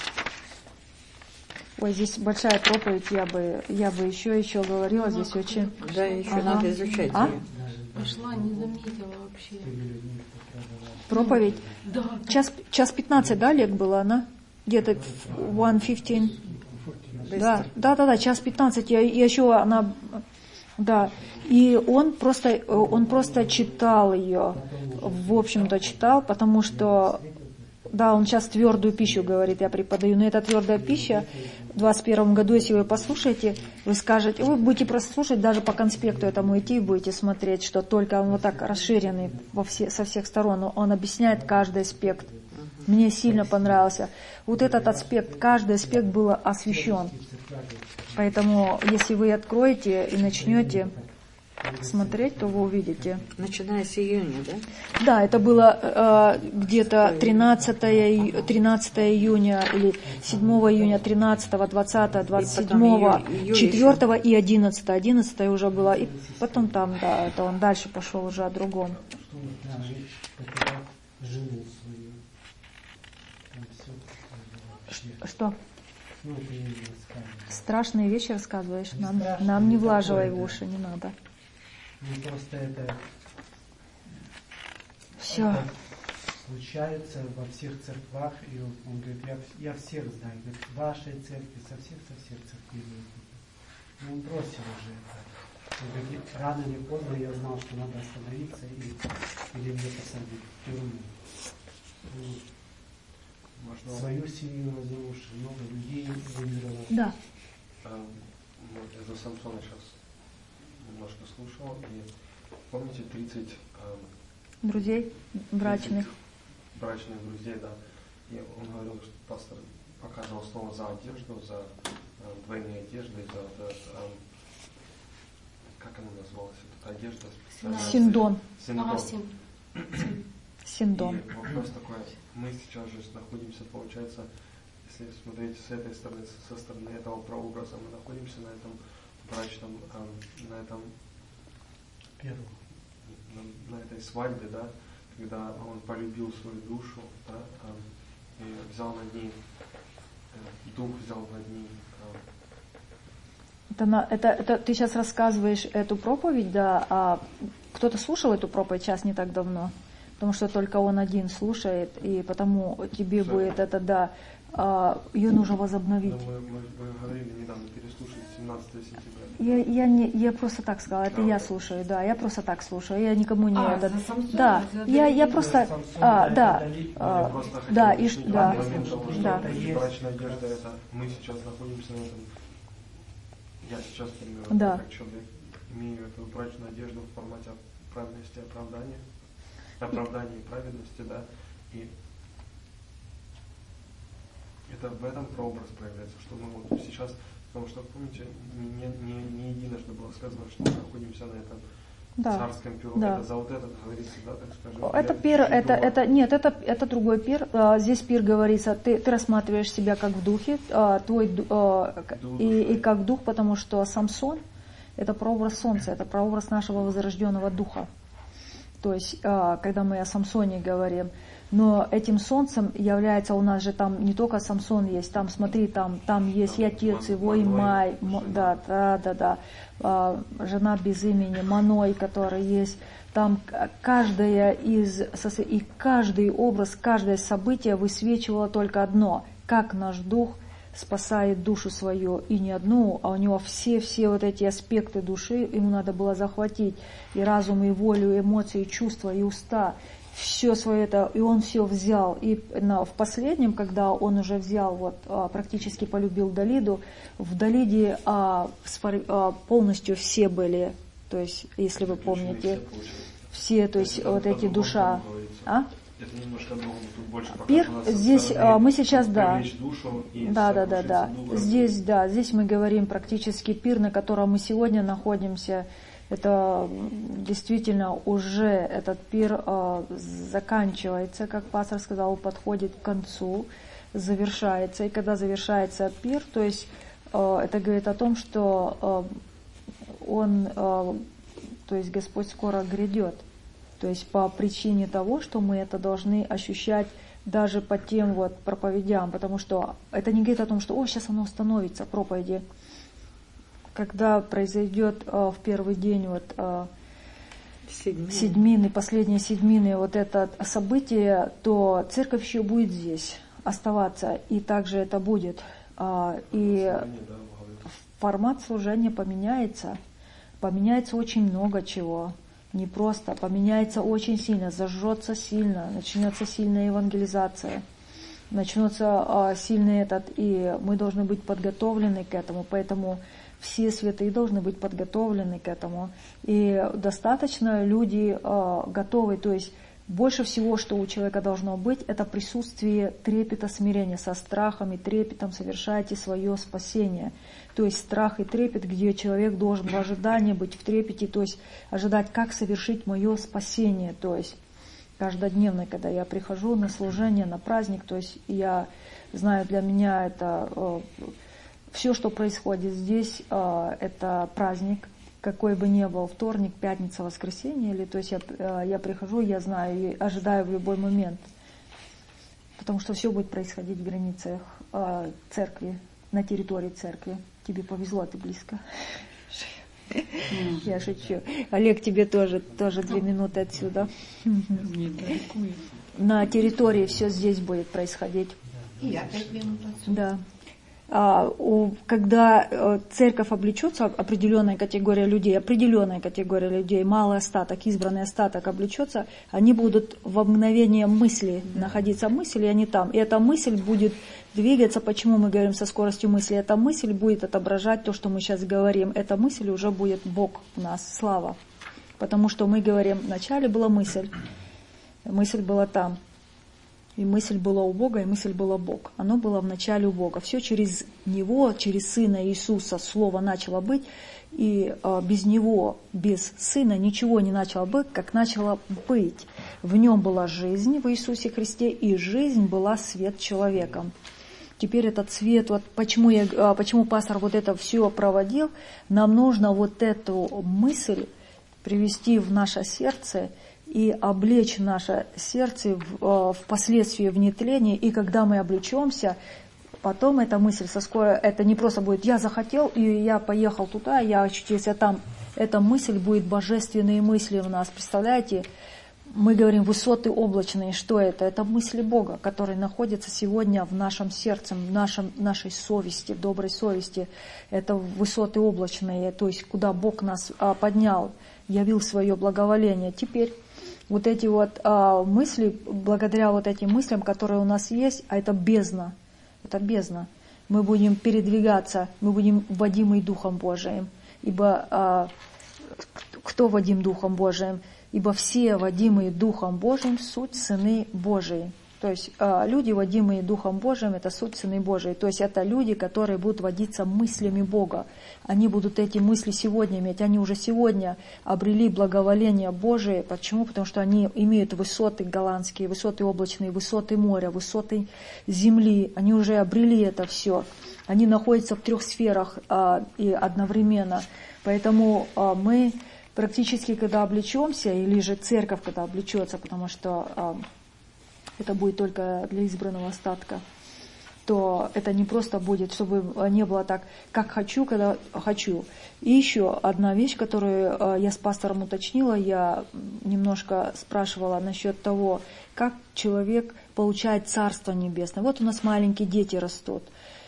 Speaker 1: ой, здесь большая проповедь, я бы, я бы еще, еще говорила, здесь очень...
Speaker 6: Да, еще
Speaker 1: ага.
Speaker 6: надо изучать
Speaker 1: а?
Speaker 6: ее.
Speaker 2: Пошла, не заметила вообще.
Speaker 1: Проповедь.
Speaker 2: Да.
Speaker 1: Час, час пятнадцать, да, Олег, была она? Где-то one fifteen. Да, да, да, да, час пятнадцать. Я, я еще она, да. И он просто, он просто читал ее, в общем-то читал, потому что, да, он сейчас твердую пищу говорит, я преподаю, но эта твердая пища в двадцать первом году, если вы послушаете, вы скажете, вы будете просто слушать, даже по конспекту этому идти, будете смотреть, что только он вот так расширенный во все, со всех сторон, он объясняет каждый аспект. Мне сильно понравился. Вот этот аспект, каждый аспект был освящен. Поэтому, если вы откроете и начнете смотреть, то вы увидите.
Speaker 6: Начиная с июня, да?
Speaker 1: Да, это было э, где-то тринадцатое июня или седьмого июня, тринадцатого, двадцатого, двадцать седьмого, четвёртого и одиннадцатого. одиннадцатое уже было. И потом там, да, это он дальше пошел уже о другом. Что? Страшные вещи рассказываешь? Нам, нам не влаживай в уши, не надо.
Speaker 3: Ну, просто это,
Speaker 1: Все.
Speaker 3: это случается во всех церквах, и он, он говорит, я, я всех знаю, говорит, в вашей церкви, со всех, со всех церквей. Ну, он бросил уже это. Он говорит, рано или поздно я знал, что надо остановиться и, или меня посадить в тюрьму. Ну,
Speaker 5: можно...
Speaker 3: Свою семью разрушил, много людей вымерло.
Speaker 1: Да.
Speaker 5: А, ну, я за Самсона сейчас немножко слушал, и помните тридцать э,
Speaker 1: друзей брачных.
Speaker 5: брачных друзей, да. И он говорил, что пастор показывал слово за одежду, за э, двойные одежды, за, за э, как она называлась, эта одежда?
Speaker 1: Синдон.
Speaker 5: Синдон.
Speaker 2: Ага, син.
Speaker 1: Синдон.
Speaker 5: И вопрос такой, мы сейчас же находимся, получается, если смотреть с этой стороны, со стороны этого прообраза, мы находимся на этом брачном, э, на этом
Speaker 3: Первым.
Speaker 5: на, на этой свадьбе, да, когда он полюбил свою душу, да, и взял над ней, дух взял над ней.
Speaker 1: Это, на, это, это ты сейчас рассказываешь эту проповедь, да, а кто-то слушал эту проповедь сейчас не так давно, потому что только он один слушает, и потому тебе Все. будет это, да, а, ее нужно возобновить.
Speaker 5: Да, мы, мы, мы говорили недавно, переслушали семнадцатого сентября.
Speaker 1: Я, я, не, я просто так сказала, это а, я слушаю, да, я просто так слушаю, я никому не...
Speaker 9: А,
Speaker 1: этот,
Speaker 9: за Самсон,
Speaker 1: да,
Speaker 9: за
Speaker 1: я, я просто...
Speaker 3: Самсон,
Speaker 1: а,
Speaker 3: да,
Speaker 1: да,
Speaker 3: это
Speaker 1: а,
Speaker 5: просто
Speaker 1: да, и, да,
Speaker 5: момент того, что
Speaker 1: да.
Speaker 5: брачная одежда, это мы сейчас находимся на этом. Я сейчас, например,
Speaker 1: да.
Speaker 5: как человек, имею эту брачную одежду в формате праведности и оправдания, оправдания и праведности, да, и это в этом прообраз проявляется, что мы вот сейчас, потому что, помните, не, не, не единожды было сказано, что мы находимся на этом да. царском пиру,
Speaker 1: да.
Speaker 5: это за вот этот говорится, да, так скажем.
Speaker 1: Это пир, это, это, нет, это, это другой пир, здесь пир говорится, ты, ты рассматриваешь себя как в духе, твой, и, и как дух, потому что Самсон, это прообраз солнца, это прообраз нашего возрожденного духа, то есть, когда мы о Самсоне говорим. Но этим солнцем является у нас же там не только Самсон есть, там смотри, там, там есть и отец его, и Май, да, да, да, да, а, жена без имени, Маной, который есть. Там каждая из, и каждый образ, каждое событие высвечивало только одно, как наш дух спасает душу свою, и не одну, а у него все-все вот эти аспекты души ему надо было захватить, и разум, и волю, и эмоции, и чувства, и уста, все свое это, и он все взял. И на, в последнем, когда он уже взял, вот, а, практически полюбил Далиду, в Далиде а, спор, а, полностью все были, то есть, если вы помните, все, то есть, вот эти душа. А?
Speaker 5: Это немножко другому, тут больше
Speaker 1: пир, здесь а, мы сейчас, да,
Speaker 5: душу и
Speaker 1: да, да, да, да, здесь, да, здесь мы говорим практически пир, на котором мы сегодня находимся. Это действительно уже этот пир э, заканчивается, как пастор сказал, подходит к концу, завершается. И когда завершается пир, то есть э, это говорит о том, что э, он, э, то есть Господь скоро грядет. То есть по причине того, что мы это должны ощущать даже по тем вот проповедям, потому что это не говорит о том, что о, сейчас оно становится, проповеди. Когда произойдет э, в первый день вот, э, седьмины. седьмины, последние седьмины, вот это событие, то церковь еще будет здесь оставаться, и также это будет. Э, и формат служения поменяется, поменяется очень много чего, не просто, поменяется очень сильно, зажжется сильно, начнется сильная евангелизация, начнется э, сильный этот, и мы должны быть подготовлены к этому, поэтому все святые должны быть подготовлены к этому. И достаточно люди э, готовы, то есть больше всего, что у человека должно быть, это присутствие трепета, смирения, со страхом и трепетом совершайте свое спасение. То есть страх и трепет, где человек должен в ожидании быть, в трепете, то есть ожидать, как совершить мое спасение. То есть каждодневно, когда я прихожу на служение, на праздник, то есть я знаю, для меня это... Э, все, что происходит здесь, это праздник, какой бы ни был, вторник, пятница, воскресенье, или, то есть я, я прихожу, я знаю и ожидаю в любой момент, потому что все будет происходить в границах церкви, на территории церкви. Тебе повезло, ты близко. Я шучу. Олег, тебе тоже, тоже две минуты отсюда. На территории все здесь будет происходить.
Speaker 9: И я пять минут отсюда.
Speaker 1: Да. Когда церковь облечется, определенная категория людей, определенная категория людей, малый остаток, избранный остаток облечется, они будут во мгновение мысли находиться, мысли, и они там. И эта мысль будет двигаться, почему мы говорим со скоростью мысли, эта мысль будет отображать то, что мы сейчас говорим. Эта мысль уже будет Бог у нас, слава. Потому что мы говорим, вначале была мысль, мысль была там. И мысль была у Бога, и мысль была Бог. Оно было в начале у Бога. Все через Него, через Сына Иисуса Слово начало быть. И а, без Него, без Сына ничего не начало быть, как начало быть. В Нем была жизнь, в Иисусе Христе, и жизнь была свет человеком. Теперь этот свет, вот почему, я, почему пастор вот это все проводил, нам нужно вот эту мысль привести в наше сердце и облечь наше сердце в, впоследствии в нетление, и когда мы облечемся, потом эта мысль, это не просто будет «я захотел, и я поехал туда, я очутился там». Эта мысль будет божественные мысли в нас. Представляете, мы говорим высоты облачные. Что это? Это мысли Бога, которые находятся сегодня в нашем сердце, в нашем, нашей совести, в доброй совести. Это высоты облачные, то есть куда Бог нас а, поднял, явил свое благоволение. Теперь вот эти вот а, мысли, благодаря вот этим мыслям, которые у нас есть, а это бездна, это бездна, мы будем передвигаться, мы будем водимы Духом Божиим. Ибо а, кто водим Духом Божиим? Ибо все водимые Духом Божиим суть сыны Божии. То есть а, люди, водимые Духом Божиим, это суть сыны Божии. То есть это люди, которые будут водиться мыслями Бога. Они будут эти мысли сегодня иметь. Они уже сегодня обрели благоволение Божие. Почему? Потому что они имеют высоты голландские, высоты облачные, высоты моря, высоты земли. Они уже обрели это все. Они находятся в трех сферах а, и одновременно. Поэтому а, мы практически, когда облечемся, или же церковь, когда облечется, потому что а, это будет только для избранного остатка, то это не просто будет, чтобы не было так, как хочу, когда хочу. И еще одна вещь, которую а, я с пастором уточнила, я немножко спрашивала насчет того, как человек получает Царство Небесное. Вот у нас маленькие дети растут.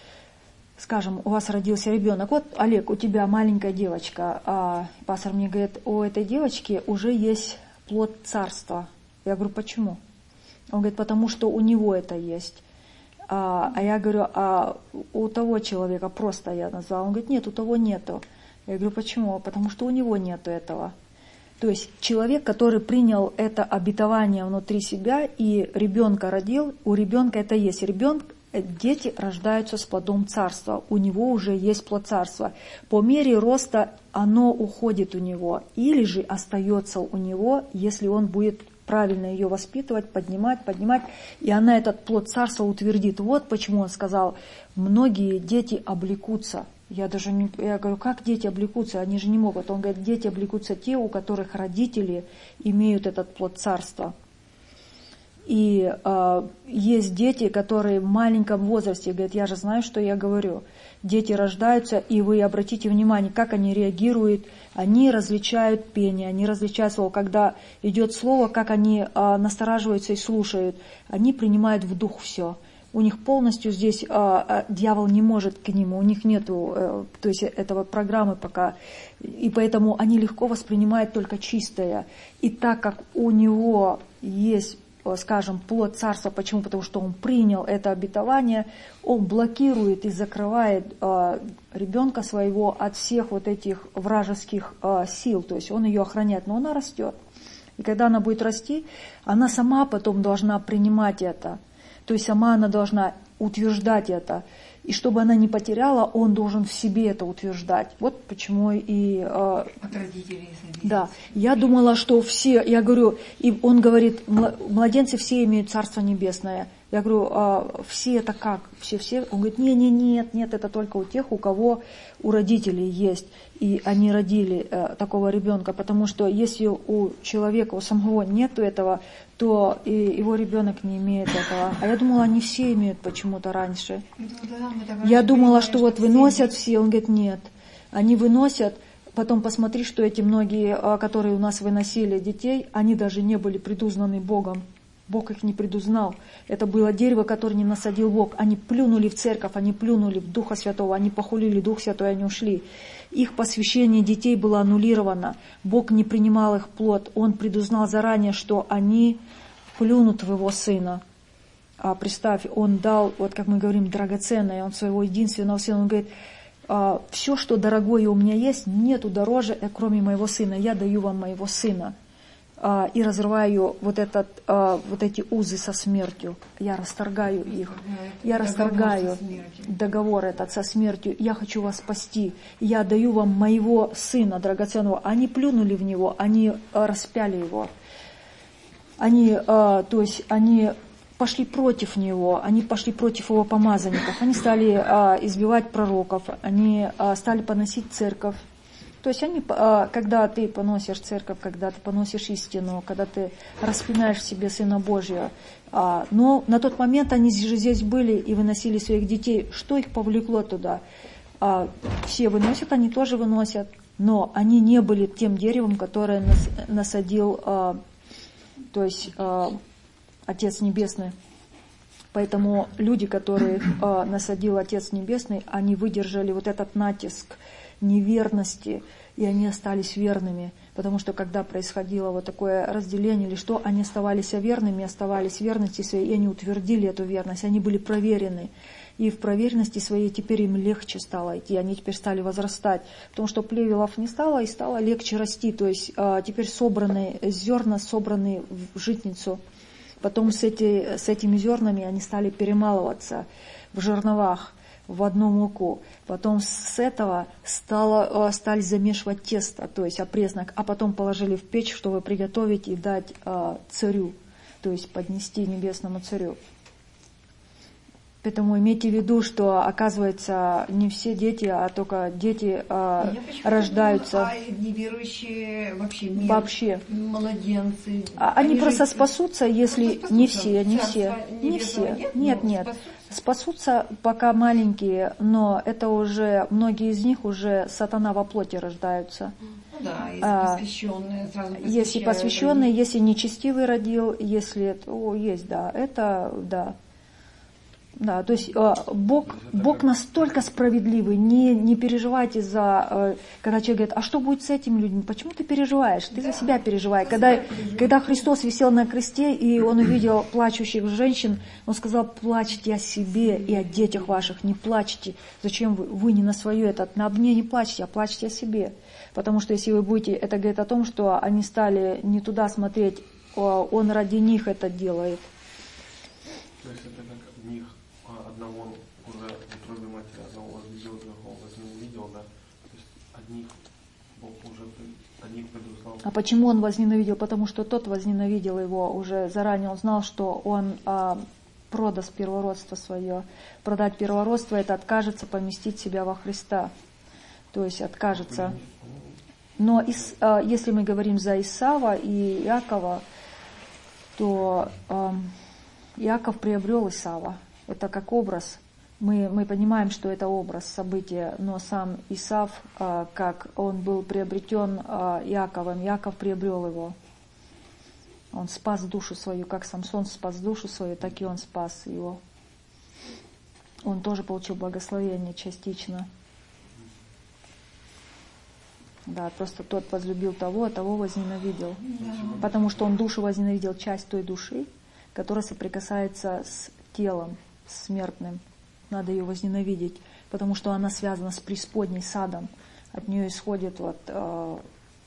Speaker 1: Скажем, у вас родился ребенок, вот, Олег, у тебя маленькая девочка, а пастор мне говорит, у этой девочки уже есть плод царства. Я говорю, почему? Он говорит, потому что у него это есть. А, а я говорю, а у того человека, просто я назвала, он говорит, нет, у того нету. Я говорю, почему? Потому что у него нету этого. То есть человек, который принял это обетование внутри себя и ребенка родил, у ребенка это есть. Ребенок, дети рождаются с плодом царства, у него уже есть плод царства. По мере роста оно уходит у него, или же остается у него, если он будет правильно ее воспитывать, поднимать, поднимать, и она этот плод царства утвердит. Вот почему он сказал, многие дети облекутся. Я даже не, я говорю, как дети облекутся? Они же не могут. Он говорит, дети облекутся те, у которых родители имеют этот плод царства. И э, есть дети, которые в маленьком возрасте говорят, я же знаю, что я говорю. Дети рождаются, и вы обратите внимание, как они реагируют. Они различают пение, они различают слово. Когда идет слово, как они э, настораживаются и слушают. Они принимают в дух все. У них полностью здесь э, э, дьявол не может к нему, у них нету э, то есть этого программы пока. И поэтому они легко воспринимают только чистое. И так как у него есть, скажем, плод царства, почему? Потому что он принял это обетование, он блокирует и закрывает э, ребенка своего от всех вот этих вражеских э, сил, то есть он ее охраняет, но она растет. И когда она будет расти, она сама потом должна принимать это, то есть сама она должна утверждать это. И чтобы она не потеряла, он должен в себе это утверждать. Вот почему и... Э,
Speaker 9: От родителей.
Speaker 1: Да, я думала, что все, я говорю, и он говорит, младенцы все имеют Царство Небесное. Я говорю, а все это как? Все, все? Он говорит, нет, нет, нет, нет, это только у тех, у кого у родителей есть. И они родили э, такого ребенка, потому что если у человека, у самого нету этого, то и его ребенок не имеет этого. А я думала, они все имеют почему-то раньше. Я думала, что вот выносят все, он говорит, нет. Они выносят, потом посмотри, что эти многие, которые у нас выносили детей, они даже не были предузнаны Богом. Бог их не предузнал. Это было дерево, которое не насадил Бог. Они плюнули в церковь, они плюнули в Духа Святого, они похулили Дух Святой, они ушли. Их посвящение детей было аннулировано. Бог не принимал их плод. Он предузнал заранее, что они плюнут в его сына. А представь, он дал, вот как мы говорим, драгоценное, он своего единственного сына, он говорит, все, что дорогое у меня есть, нету дороже, кроме моего сына. Я даю вам моего сына. И разрываю вот, этот, вот эти узы со смертью. Я расторгаю их. Я расторгаю договор этот со смертью. Я хочу вас спасти. Я даю вам моего сына драгоценного. Они плюнули в него, они распяли его. Они, то есть, они пошли против него, они пошли против его помазанников. Они стали избивать пророков, они стали поносить церковь. То есть они, когда ты поносишь церковь, когда ты поносишь истину, когда ты распинаешь в себе Сына Божьего, но на тот момент они же здесь были и выносили своих детей. Что их повлекло туда? Все выносят, они тоже выносят, но они не были тем деревом, которое насадил, то есть Отец Небесный. Поэтому люди, которых насадил Отец Небесный, они выдержали вот этот натиск неверности, и они остались верными. Потому что когда происходило вот такое разделение или что, они оставались верными, оставались в верности своей, и они утвердили эту верность, они были проверены. И в проверенности своей теперь им легче стало идти, они теперь стали возрастать. Потому что плевелов не стало, и стало легче расти. То есть теперь собранные зерна, собранные в житницу. Потом с, эти, с этими зернами они стали перемалываться в жерновах, в одну муку. Потом с этого стало, стали замешивать тесто, то есть опреснок, а потом положили в печь, чтобы приготовить и дать а, царю, то есть поднести небесному царю. Поэтому имейте в виду, что, оказывается, не все дети, а только дети а, рождаются.
Speaker 9: А неверующие вообще нет.
Speaker 1: Вообще.
Speaker 9: Младенцы.
Speaker 1: А, они, они просто
Speaker 9: же...
Speaker 1: спасутся, если спасутся. не все, не все. Не все. Нет, нет. нет. Спасутся пока маленькие, но это уже, многие из них уже сатана во плоти рождаются.
Speaker 9: Ну да, если а, посвященные, сразу
Speaker 1: если посвященные, если нечестивый родил, если, о, есть, да, это, да. Да, то есть Бог, Бог настолько справедливый, не, не переживайте за, когда человек говорит, а что будет с этими людьми, почему ты переживаешь, ты да. за себя переживай. За когда, себя когда Христос висел на кресте, и Он увидел плачущих женщин, Он сказал, плачьте о себе и о детях ваших, не плачьте, зачем вы, вы не на свое, это, на мне не плачьте, а плачьте о себе. Потому что если вы будете, это говорит о том, что они стали не туда смотреть, Он ради них это делает.
Speaker 5: То есть это как в них одного уже в утробе матери, одного возвидел, другого возненавидел, да? То есть одних Бог уже одних предузнал.
Speaker 1: А почему он возненавидел? Потому что тот возненавидел его уже заранее. Он знал, что он а, продаст первородство свое. Продать первородство — это откажется поместить себя во Христа. То есть откажется. Но из, а, если мы говорим за Исава и Иакова, то а, Иаков приобрел Исава. Это как образ. Мы, мы понимаем, что это образ события, но сам Исав, а, как он был приобретен а, Иаковом, Иаков приобрел его. Он спас душу свою, как Самсон спас душу свою, так и он спас его. Он тоже получил благословение частично. Да, просто тот возлюбил того, а того возненавидел. Да. Потому что он душу возненавидел, часть той души, которая соприкасается с телом смертным. Надо ее возненавидеть, потому что она связана с преисподней, с адом. От нее исходит вот э,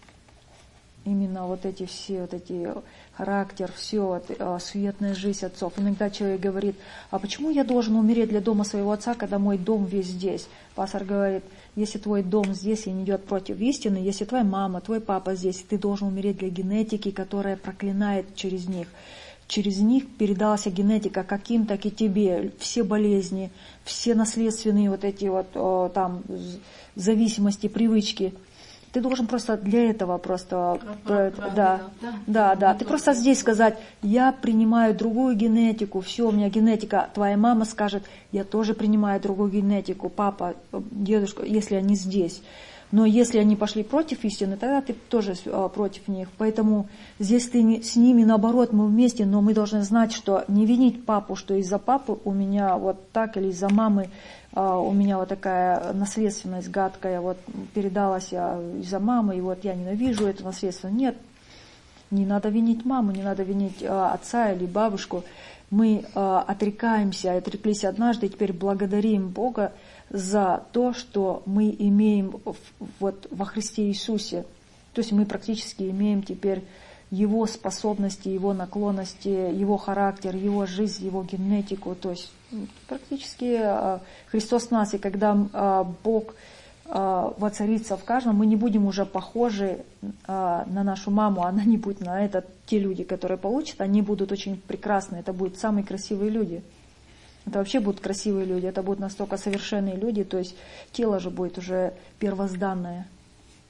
Speaker 1: именно вот эти все, вот эти характер, все, вот, э, суетная жизнь отцов. Иногда человек говорит, а почему я должен умереть для дома своего отца, когда мой дом весь здесь? Пастор говорит, если твой дом здесь и не идет против истины, если твоя мама, твой папа здесь, ты должен умереть для генетики, которая проклинает через них. Через них передалась генетика каким, так и тебе. Все болезни, все наследственные вот эти вот о, там зависимости, привычки. Ты должен просто для этого просто, про, да, да, да, да, да. Ты просто здесь сказать, я принимаю другую генетику, все, у меня генетика. Твоя мама скажет, я тоже принимаю другую генетику, папа, дедушка, если они здесь. Но если они пошли против истины, тогда ты тоже а, против них. Поэтому здесь ты не, с ними, наоборот, мы вместе, но мы должны знать, что не винить папу, что из-за папы у меня вот так, или из-за мамы а, у меня вот такая наследственность гадкая, вот передалась я из-за мамы, и вот я ненавижу эту наследственность. Нет, не надо винить маму, не надо винить а, отца или бабушку. Мы а, отрекаемся, отреклись однажды, и теперь благодарим Бога за то, что мы имеем вот во Христе Иисусе. То есть мы практически имеем теперь Его способности, Его наклонности, Его характер, Его жизнь, Его генетику. То есть практически Христос в нас. И когда Бог воцарится в каждом, мы не будем уже похожи на нашу маму, она не будет на это. Те люди, которые получат, они будут очень прекрасны. Это будут самые красивые люди. Это вообще будут красивые люди, это будут настолько совершенные люди, то есть тело же будет уже первозданное.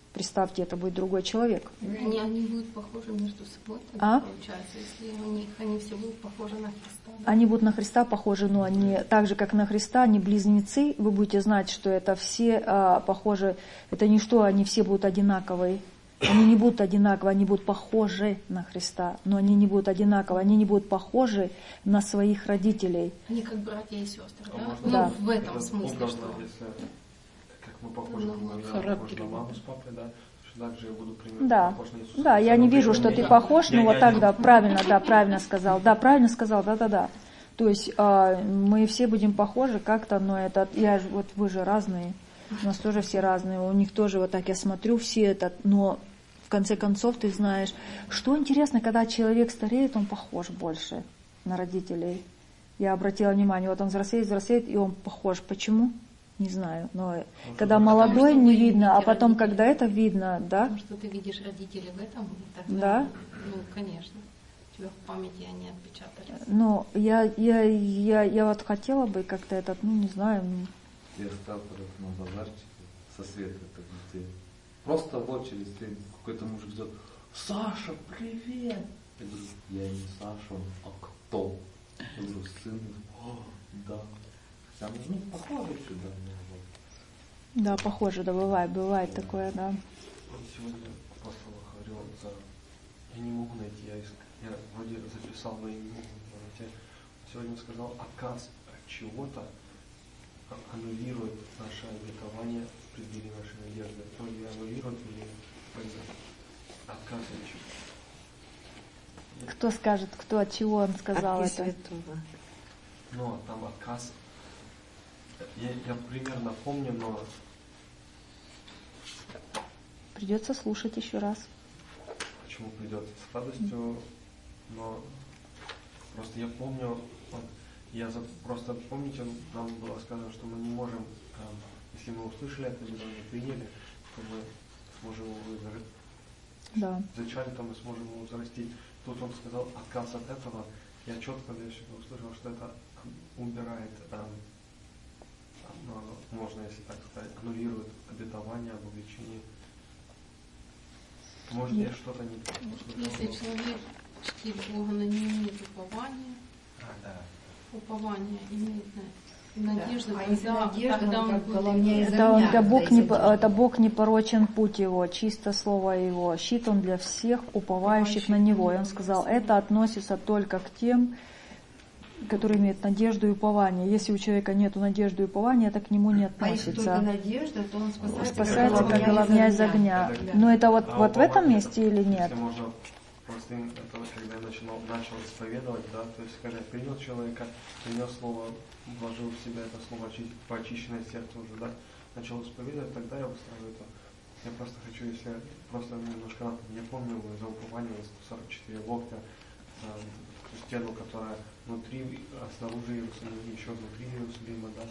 Speaker 1: Представьте, это будет другой человек.
Speaker 2: Они, они будут похожи между собой, тогда
Speaker 1: А?
Speaker 2: получается, если у них они все будут похожи на Христа. Да?
Speaker 1: Они будут на Христа похожи, но они так же, как на Христа, они близнецы. Вы будете знать, что это все а, похожи. Это не что, они все будут одинаковые. Они не будут одинаковые, они будут похожи на Христа, но они не будут одинаковые, они не будут похожи на своих родителей.
Speaker 2: Они как братья и сестры,
Speaker 5: А
Speaker 2: да?
Speaker 5: можно
Speaker 2: Ну,
Speaker 1: Да.
Speaker 2: в этом
Speaker 5: это
Speaker 2: смысле,
Speaker 5: образно,
Speaker 2: что...
Speaker 5: если как мы похожи,
Speaker 2: Ну,
Speaker 5: ну, я
Speaker 7: характер.
Speaker 5: похож на маму с папой, да, точно так же я буду примерно
Speaker 1: Да,
Speaker 5: похож на Иисуса.
Speaker 1: да, я не вижу, что ты похож, но вот так, да, правильно, да, правильно сказал, да, правильно сказал, да-да-да. То есть э, мы все будем похожи как-то, но это, я ж- вот вы же разные, у нас тоже все разные, у них тоже вот так я смотрю, все это, но в конце концов ты знаешь, что интересно, когда человек стареет, он похож больше на родителей. Я обратила внимание, вот он взрослеет, взрослеет, и он похож. Почему? Не знаю, но когда молодой
Speaker 2: что
Speaker 1: не
Speaker 2: вы
Speaker 1: видно, а
Speaker 2: видите
Speaker 1: потом,
Speaker 2: родителей.
Speaker 1: когда это видно, да?
Speaker 2: Потому что ты видишь родителей в этом, тогда,
Speaker 1: Да.
Speaker 2: ну, конечно, у тебя в памяти они отпечатались.
Speaker 1: Ну, я, я, я, я вот хотела бы как-то этот, ну, не знаю, ну,
Speaker 8: Я стал на базарчике со Светой, так детей. Просто в очередь стоит, какой-то мужик идет: Саша, привет! Я говорю: я не Саша, а кто? Я говорю: сын. О, да. Хотя, ну, похоже сюда.
Speaker 1: да, похоже, да, бывает, бывает такое, да.
Speaker 5: Вот сегодня апостол говорил за... Я не могу найти, я, иск... я вроде записал, но я не могу найти. Сегодня сказал, отказ от чего-то аннулирует наше обетование в преддверии нашей надежды. То ли аннулирует, или отказ от чего-то.
Speaker 1: Кто скажет, кто от чего он сказал
Speaker 6: От
Speaker 1: это?
Speaker 6: Святого.
Speaker 5: Ну, там отказ. Я, я примерно помню, но
Speaker 1: Придется слушать еще раз.
Speaker 5: почему придется с радостью, но просто я помню, вот, я за, просто помните, нам было сказано, что мы не можем, эм, если мы услышали это, мы не приняли, то мы сможем его вызрастить.
Speaker 1: Да.
Speaker 5: Зачали, то мы сможем его взрастить. Тут он сказал отказ от этого. Я четко для себя услышал, что это убирает, эм, ну, можно, если так сказать, аннулирует обетование об увлечении. Может, я что-то не так услышал.
Speaker 2: Если человек чтит Бога, но не имеет упования,
Speaker 5: А, да.
Speaker 2: упование имеет на- надежду,
Speaker 9: А если
Speaker 2: тогда,
Speaker 9: надежда,
Speaker 2: тогда
Speaker 9: он
Speaker 2: он
Speaker 9: как
Speaker 2: будет...
Speaker 9: головня из
Speaker 1: Это, он,
Speaker 9: огня,
Speaker 1: это, Бог
Speaker 9: когда
Speaker 1: не,
Speaker 9: есть
Speaker 1: это Бог не порочен путь его, чисто слово его. Щит он для всех уповающих на него. И он сказал, это относится только к тем, которые имеют надежду и упование. Если у человека нет надежды и упования, это к нему не
Speaker 9: А если только
Speaker 1: относится.
Speaker 9: надежда, то он спасается,
Speaker 1: Спасается как головня из огня.
Speaker 5: Да.
Speaker 1: Но это вот,
Speaker 5: А
Speaker 1: вот в этом
Speaker 5: упование,
Speaker 1: месте или нет?
Speaker 5: Если можно простым, это вот когда я начал, начал исповедовать, да, то есть когда я принял человека, принес слово, вложил в себя это слово очи- по очищенное сердце уже, да, начал исповедовать, тогда я выстраиваю это. Я просто хочу, если просто немножко напомню, я помню за упование сто сорок четыре локтя, э, стену, которая внутри, а снаружи Иерусалима, еще внутри Иерусалима, да.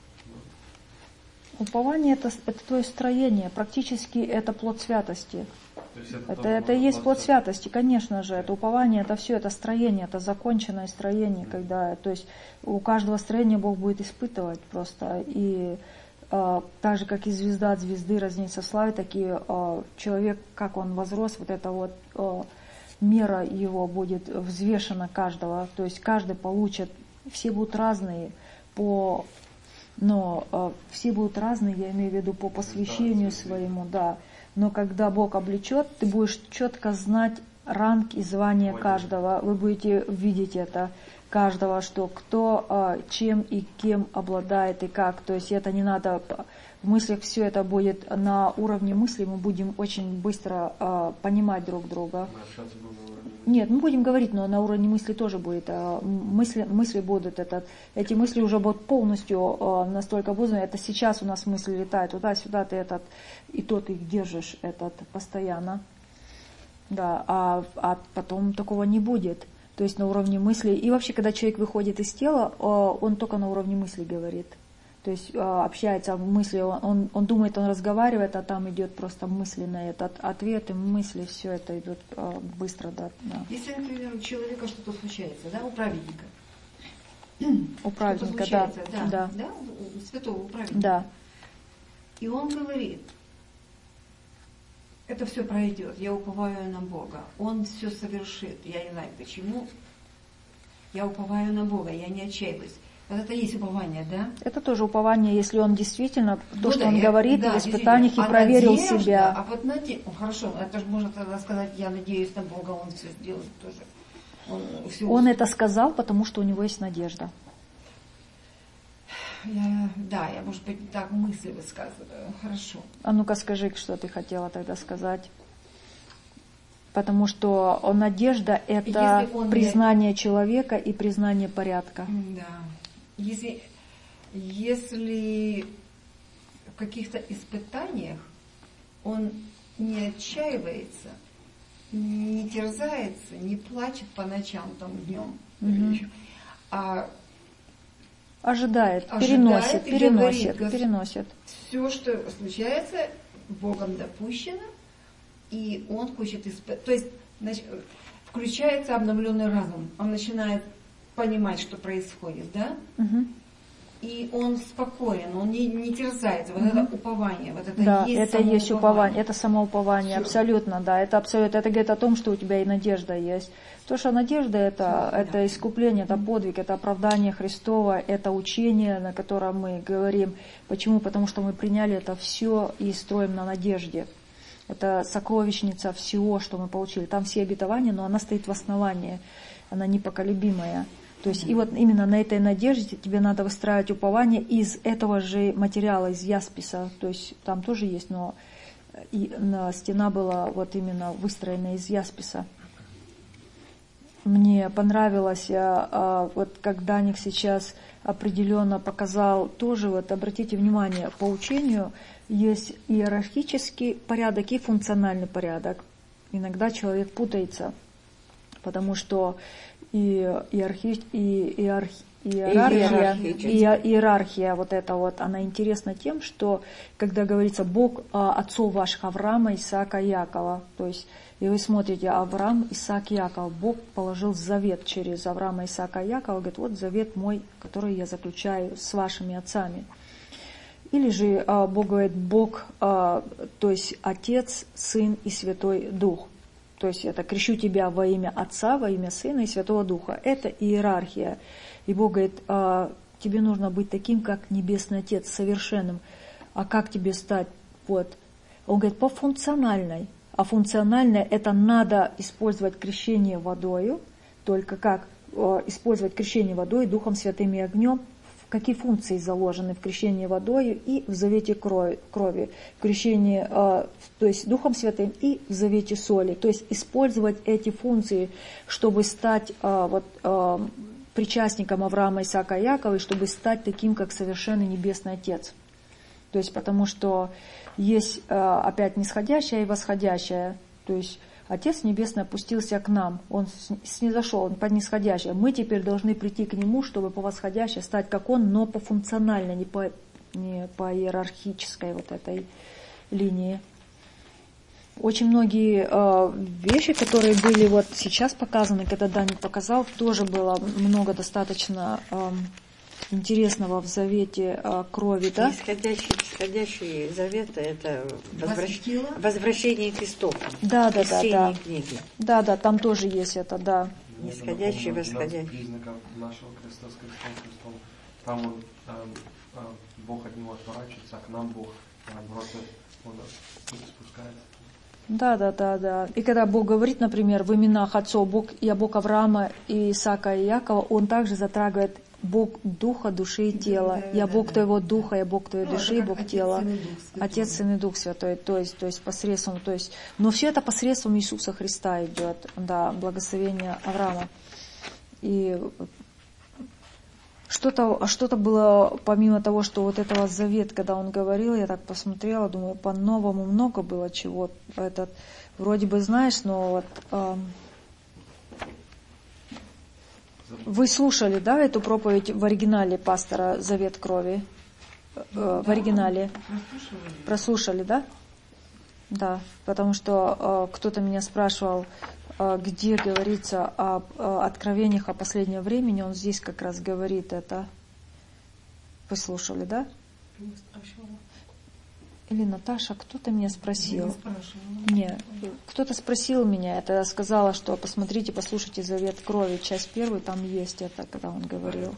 Speaker 1: Упование это, это то есть строение, практически это плод святости.
Speaker 5: То есть это,
Speaker 1: Это,
Speaker 5: тоже
Speaker 1: это и
Speaker 5: можно
Speaker 1: есть плод
Speaker 5: плод
Speaker 1: святости, конечно же. Это упование, это все, это строение, это законченное строение, когда, то есть у каждого строения Бог будет испытывать просто. И э, так же, как и звезда от звезды разнится в славе, так и э, человек, как он возрос, вот это вот э, мера его будет взвешена каждого. То есть каждый получит, все будут разные по... Но э, все будут разные, я имею в виду по посвящению своему, да. Но когда Бог облечет, ты будешь четко знать ранг и звание каждого. Вы будете видеть это каждого, что кто э, чем и кем обладает и как. То есть это не надо, в мыслях все это будет на уровне мысли, мы будем очень быстро э, понимать друг друга.
Speaker 5: Мы общаться будем на уровне.
Speaker 1: Нет, мы будем говорить, но на уровне мысли тоже будет. а, Мысли, мысли будут, это, эти мысли уже будут полностью а, настолько поздно. Это сейчас у нас мысли летают туда-сюда, ты этот, и то ты их держишь этот, постоянно. Да, а, а потом такого не будет. То есть на уровне мысли. И вообще, когда человек выходит из тела, а, он только на уровне мысли говорит. То есть а, общается в мысли, он, он, он думает, он разговаривает, а там идет просто мысленный этот ответ, и мысли, все это идет а, быстро. Да, да.
Speaker 9: Если, например, у человека что-то случается, да, у праведника.
Speaker 1: У праведника, да,
Speaker 9: Что-то случается,
Speaker 1: да,
Speaker 9: да, да, у святого у праведника.
Speaker 1: да.
Speaker 9: И он говорит, это все пройдет, я уповаю на Бога, Он все совершит, я не знаю почему, я уповаю на Бога, я не отчаиваюсь. Вот это есть упование, да?
Speaker 1: Это тоже упование, если он действительно, то,
Speaker 9: Ну
Speaker 1: что
Speaker 9: да,
Speaker 1: он
Speaker 9: я-
Speaker 1: говорит
Speaker 9: да,
Speaker 1: в испытаниях и
Speaker 9: действительно. А
Speaker 1: проверил
Speaker 9: надежда,
Speaker 1: себя.
Speaker 9: А вот наде... ну, хорошо, это же можно тогда сказать, я надеюсь на Бога, Он все сделает тоже. Он, всё
Speaker 1: Он это сказал, потому что у него есть надежда.
Speaker 9: Я, да, я, может быть, так мысли высказываю. Хорошо.
Speaker 1: А ну-ка скажи, что ты хотела тогда сказать. Потому что надежда – это
Speaker 9: Если он
Speaker 1: признание человека и признание порядка.
Speaker 9: Да. Если, если в каких-то испытаниях он не отчаивается, не терзается, не плачет по ночам, там, днем,
Speaker 1: Мгм.
Speaker 9: а
Speaker 1: Ожидает,
Speaker 9: ожидает
Speaker 1: переносит,
Speaker 9: и
Speaker 1: переносит,
Speaker 9: говорит,
Speaker 1: переносит.
Speaker 9: все, что случается, Богом допущено, и он хочет испытать. То есть нач- включается обновленный разум. Он начинает понимать, что происходит, да?
Speaker 1: Мгм.
Speaker 9: И он спокоен, он не, не терзается. Вот
Speaker 1: Мгм.
Speaker 9: это упование, вот это
Speaker 1: Да,
Speaker 9: есть
Speaker 1: это есть
Speaker 9: самоупование.
Speaker 1: упование, это самоупование,
Speaker 9: Всё.
Speaker 1: абсолютно, да, это абсолютно, это говорит о том, что у тебя и надежда есть. То, что надежда это,
Speaker 9: Всё,
Speaker 1: это
Speaker 9: да.
Speaker 1: искупление, это подвиг, это оправдание Христова, это учение, на котором мы говорим. Почему? Потому что мы приняли это все и строим на надежде. Это сокровищница всего, что мы получили. Там все обетования, но она стоит в основании, она непоколебимая. То есть и вот именно на этой надежде тебе надо выстраивать упование из этого же материала, из ясписа. То есть там тоже есть, но и на стена была вот именно выстроена из ясписа. Мне понравилось, а, а, вот как Даник сейчас определенно показал, тоже вот обратите внимание, по учению есть иерархический порядок и функциональный порядок. Иногда человек путается, потому что и иерархи, и иерархи, иерархия, и иерархия вот эта вот, она интересна тем, что когда говорится Бог а, отцов ваших Авраама, Исаака, Якова, то есть и вы смотрите Авраам, Исаак, Яков, Бог положил завет через Авраама, Исаака, Якова, говорит, вот завет мой, который я заключаю с вашими отцами. Или же а, Бог говорит, Бог, а, то есть Отец, Сын и Святой Дух. То есть это крещу тебя во имя Отца, во имя Сына и Святого Духа. Это иерархия. И Бог говорит, а, тебе нужно быть таким, как Небесный Отец, совершенным. А как тебе стать? Вот. Он говорит, по функциональной. А функциональное это надо использовать крещение водою. Только как э, использовать крещение водой, Духом Святым и огнем. Какие функции заложены в крещении водою и в завете крови, крови, в крещении, э, то есть Духом Святым и в завете соли. То есть использовать эти функции, чтобы стать э, вот, э, причастником Авраама, Исаака, Якова, и чтобы стать таким, как совершенный Небесный Отец. То есть потому что есть э, опять нисходящее и восходящее. То есть Отец Небесный опустился к нам, Он снизошел, Он под нисходящее. Мы теперь должны прийти к Нему, чтобы по восходящее стать как Он, но по функциональной, не по, не по иерархической вот этой линии. Очень многие э, вещи, которые были вот сейчас показаны, когда Даник показал, тоже было много достаточно э, интересного в завете э, крови, да?
Speaker 6: Исходящий, исходящий завета – это возвращ...
Speaker 9: Восхитило?
Speaker 6: возвращение к истокам.
Speaker 1: Да, да,
Speaker 6: Из
Speaker 1: да,
Speaker 6: синей
Speaker 1: да.
Speaker 6: книги.
Speaker 1: Да, да, там тоже есть это, да.
Speaker 6: Нисходящий,
Speaker 5: Я думаю,
Speaker 6: восходящий.
Speaker 5: одна из признаков нашего креста с крестом Христом. Там он, эм, э, Бог от него отворачивается, а к нам Бог, наоборот, он спускается.
Speaker 1: Да, да, да, да. И когда Бог говорит, например, в именах отцов, Бог, я Бог Авраама, и Исаака и Якова, Он также затрагивает Бог духа, души и тела.
Speaker 9: Да,
Speaker 1: Я
Speaker 9: да,
Speaker 1: Бог
Speaker 9: да.
Speaker 1: твоего духа, я Бог твоей
Speaker 9: Ну,
Speaker 1: души,
Speaker 9: это
Speaker 1: и
Speaker 9: как
Speaker 1: Бог
Speaker 9: Отец,
Speaker 1: тела.
Speaker 9: Сын и Дух Святой.
Speaker 1: Отец, Сын и Дух Святой. То есть, то есть посредством, то есть, но все это посредством Иисуса Христа идет, да, благословение Авраама. И что-то, что-то было, помимо того, что вот этого завет, когда он говорил, я так посмотрела, думаю, по-новому много было чего. Этот, вроде бы знаешь, но вот э, вы слушали, да, эту проповедь в оригинале пастора «Завет крови»? Э, в оригинале. Прослушали, да? Да, потому что э, кто-то меня спрашивал, э, где говорится об э, откровениях о последнем времени, он здесь как раз говорит это. Вы слушали, да? или Наташа, кто-то меня спросил. Нет, кто-то спросил меня, это я сказала, что посмотрите, послушайте «Завет крови», часть первую, там есть это, когда он говорил.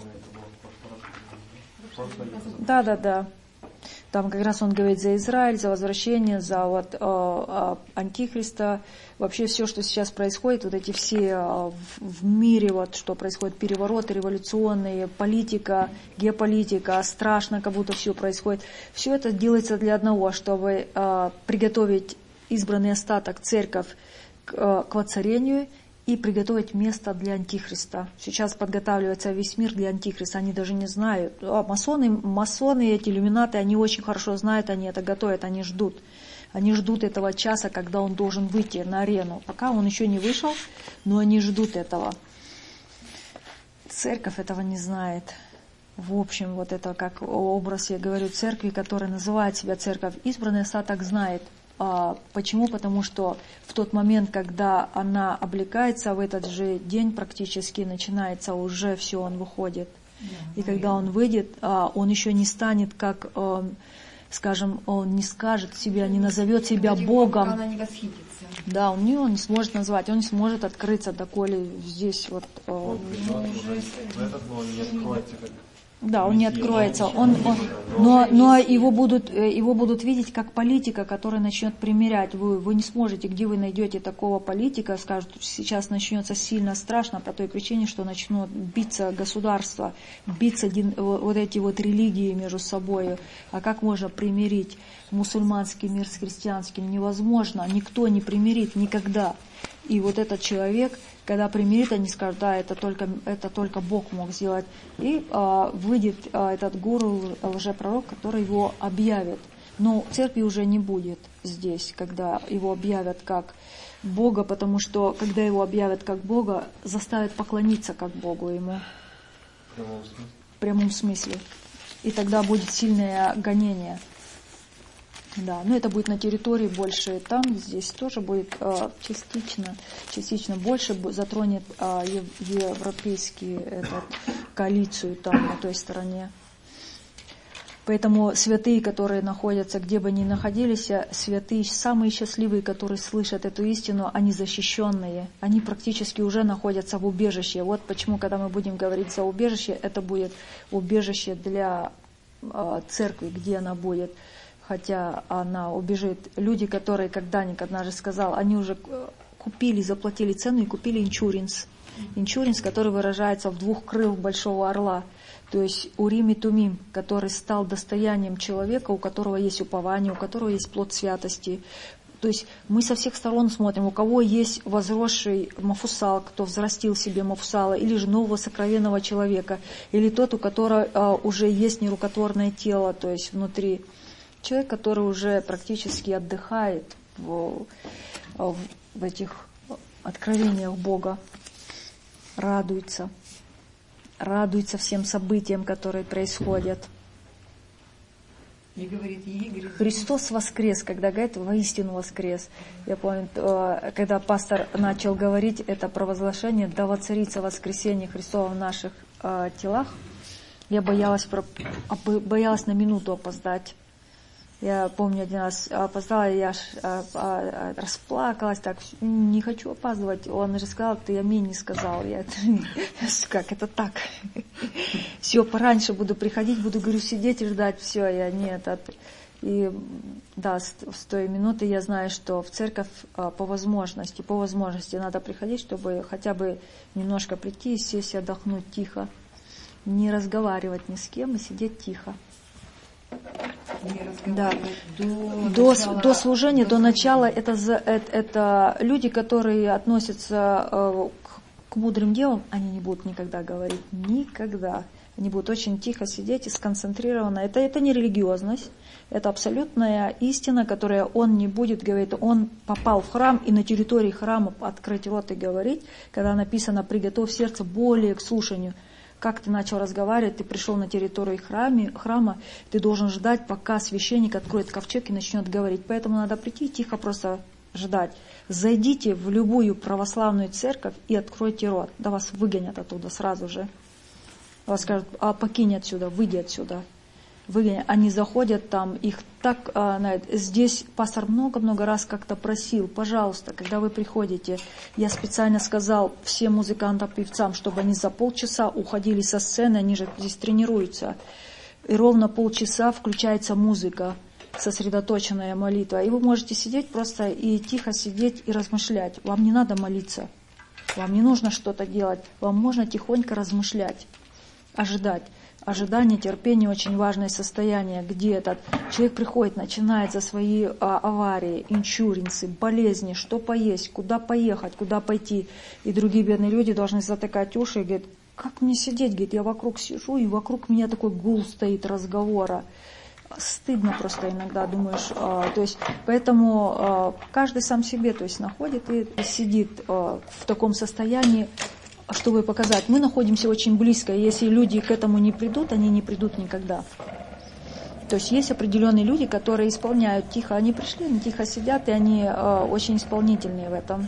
Speaker 1: Да, да, да. Там как раз он говорит за Израиль, за возвращение, за вот, э, э, Антихриста. Вообще все, что сейчас происходит, вот эти все э, в, в мире, вот, что происходит, перевороты революционные, политика, геополитика, страшно, как будто все происходит. Все это делается для одного, чтобы э, приготовить избранный остаток, церковь, к, э, к воцарению и приготовить место для Антихриста. Сейчас подготавливается весь мир для Антихриста, они даже не знают. А масоны, масоны, эти иллюминаты, они очень хорошо знают, они это готовят, они ждут. Они ждут этого часа, когда он должен выйти на арену. Пока он еще не вышел, но они ждут этого. Церковь этого не знает. В общем, вот это как образ, я говорю, церкви, которая называет себя церковь, избранный остаток знает. А, почему? Потому что в тот момент, когда она облекается, в этот же день практически начинается уже все, он выходит. Да, и когда он выйдет, а, он еще не станет как, а, скажем, он не скажет себя, не назовет себя Богом.
Speaker 9: Она не восхитится.
Speaker 1: Да, он не, он не сможет назвать, он не сможет открыться, доколе здесь вот. А,
Speaker 5: он придет уже в этот, но он не откроется как.
Speaker 1: Да, он не откроется, он, он, но, но его, будут, его будут видеть как политика, который начнет примерять. Вы, вы не сможете, где вы найдете такого политика, скажут, сейчас начнется сильно страшно по той причине, что начнут биться государства, биться вот эти вот религии между собой. А как можно примирить мусульманский мир с христианским? Невозможно, никто не примирит никогда. И вот этот человек, когда примирит, они скажут, да, это только, это только Бог мог сделать. И а, выйдет а, этот гуру, лжепророк, который его объявит. Но церкви уже не будет здесь, когда его объявят как Бога, потому что, когда его объявят как Бога, заставят поклониться как Богу ему.
Speaker 5: В прямом смысле?
Speaker 1: В прямом смысле. И тогда будет сильное гонение. Да, но это будет на территории больше, там, здесь тоже будет э, частично, частично больше затронет э, европейские этот, коалицию там, на той стороне. Поэтому святые, которые находятся, где бы ни находились, святые, самые счастливые, которые слышат эту истину, они защищенные, они практически уже находятся в убежище. Вот почему, когда мы будем говорить за убежище, это будет убежище для э, церкви, где она будет. Хотя она убежит. Люди, которые, когда Ник однажды сказал, они уже купили, заплатили цену и купили иншуринс. Иншуринс, который выражается в двух крылах большого орла. То есть Урим и Тумим, который стал достоянием человека, у которого есть упование, у которого есть плод святости. То есть мы со всех сторон смотрим, у кого есть возросший мафусал, кто взрастил себе мафусала, или же нового сокровенного человека, или тот, у которого а, уже есть нерукотворное тело, то есть внутри. Человек, который уже практически отдыхает в, в, в этих откровениях Бога, радуется, радуется всем событиям, которые происходят.
Speaker 9: И говорит, Игорь,
Speaker 1: Христос воскрес, когда говорит, воистину воскрес. Я помню, когда пастор начал говорить это провозглашение, да воцарится воскресение Христова в наших телах, я боялась, боялась на минуту опоздать. Я помню, один раз опоздала, я расплакалась, так, не хочу опаздывать. Он же сказал, ты аминь не сказал. Я, как это так? Все, пораньше буду приходить, буду, говорю, сидеть и ждать, все, я нет. И да, с, с той минуты я знаю, что в церковь по возможности, по возможности надо приходить, чтобы хотя бы немножко прийти, сесть, отдохнуть тихо. Не разговаривать ни с кем и сидеть тихо. Да. До, до, начала, до служения, до, до начала, это, это, это люди, которые относятся э, к, к мудрым делам, они не будут никогда говорить, никогда. Они будут очень тихо сидеть и сконцентрированно. Это, это не религиозность, это абсолютная истина, которая он не будет говорить. Он попал в храм, и на территории храма открыть рот и говорить, когда написано «приготовь сердце более к слушанию». Как ты начал разговаривать, ты пришел на территорию храма, храма, ты должен ждать, пока священник откроет ковчег и начнет говорить. Поэтому надо прийти и тихо просто ждать. Зайдите в любую православную церковь и откройте рот. Да вас выгонят оттуда сразу же. Вас скажут, а покинь отсюда, выйди отсюда. выгоняют. Они заходят там, их так... А, здесь пастор много-много раз как-то просил, пожалуйста, когда вы приходите, я специально сказал всем музыкантам, певцам, чтобы они за полчаса уходили со сцены, они же здесь тренируются. И ровно полчаса включается музыка, сосредоточенная молитва. И вы можете сидеть просто и тихо сидеть и размышлять. Вам не надо молиться, вам не нужно что-то делать, вам можно тихонько размышлять, ожидать. Ожидание, терпение — очень важное состояние, где этот человек приходит, начинает за свои а, аварии, иншуренсы, болезни, что поесть, куда поехать, куда пойти. И другие бедные люди должны затыкать уши и говорят, как мне сидеть? Говорит, я вокруг сижу, и вокруг меня такой гул стоит разговора. Стыдно просто иногда, думаешь. А, то есть, поэтому а, каждый сам себе то есть, находит и, и сидит а, в таком состоянии, чтобы показать. Мы находимся очень близко, и если люди к этому не придут, они не придут никогда. То есть есть определенные люди, которые исполняют тихо. Они пришли, они тихо сидят, и они э, очень исполнительные в этом.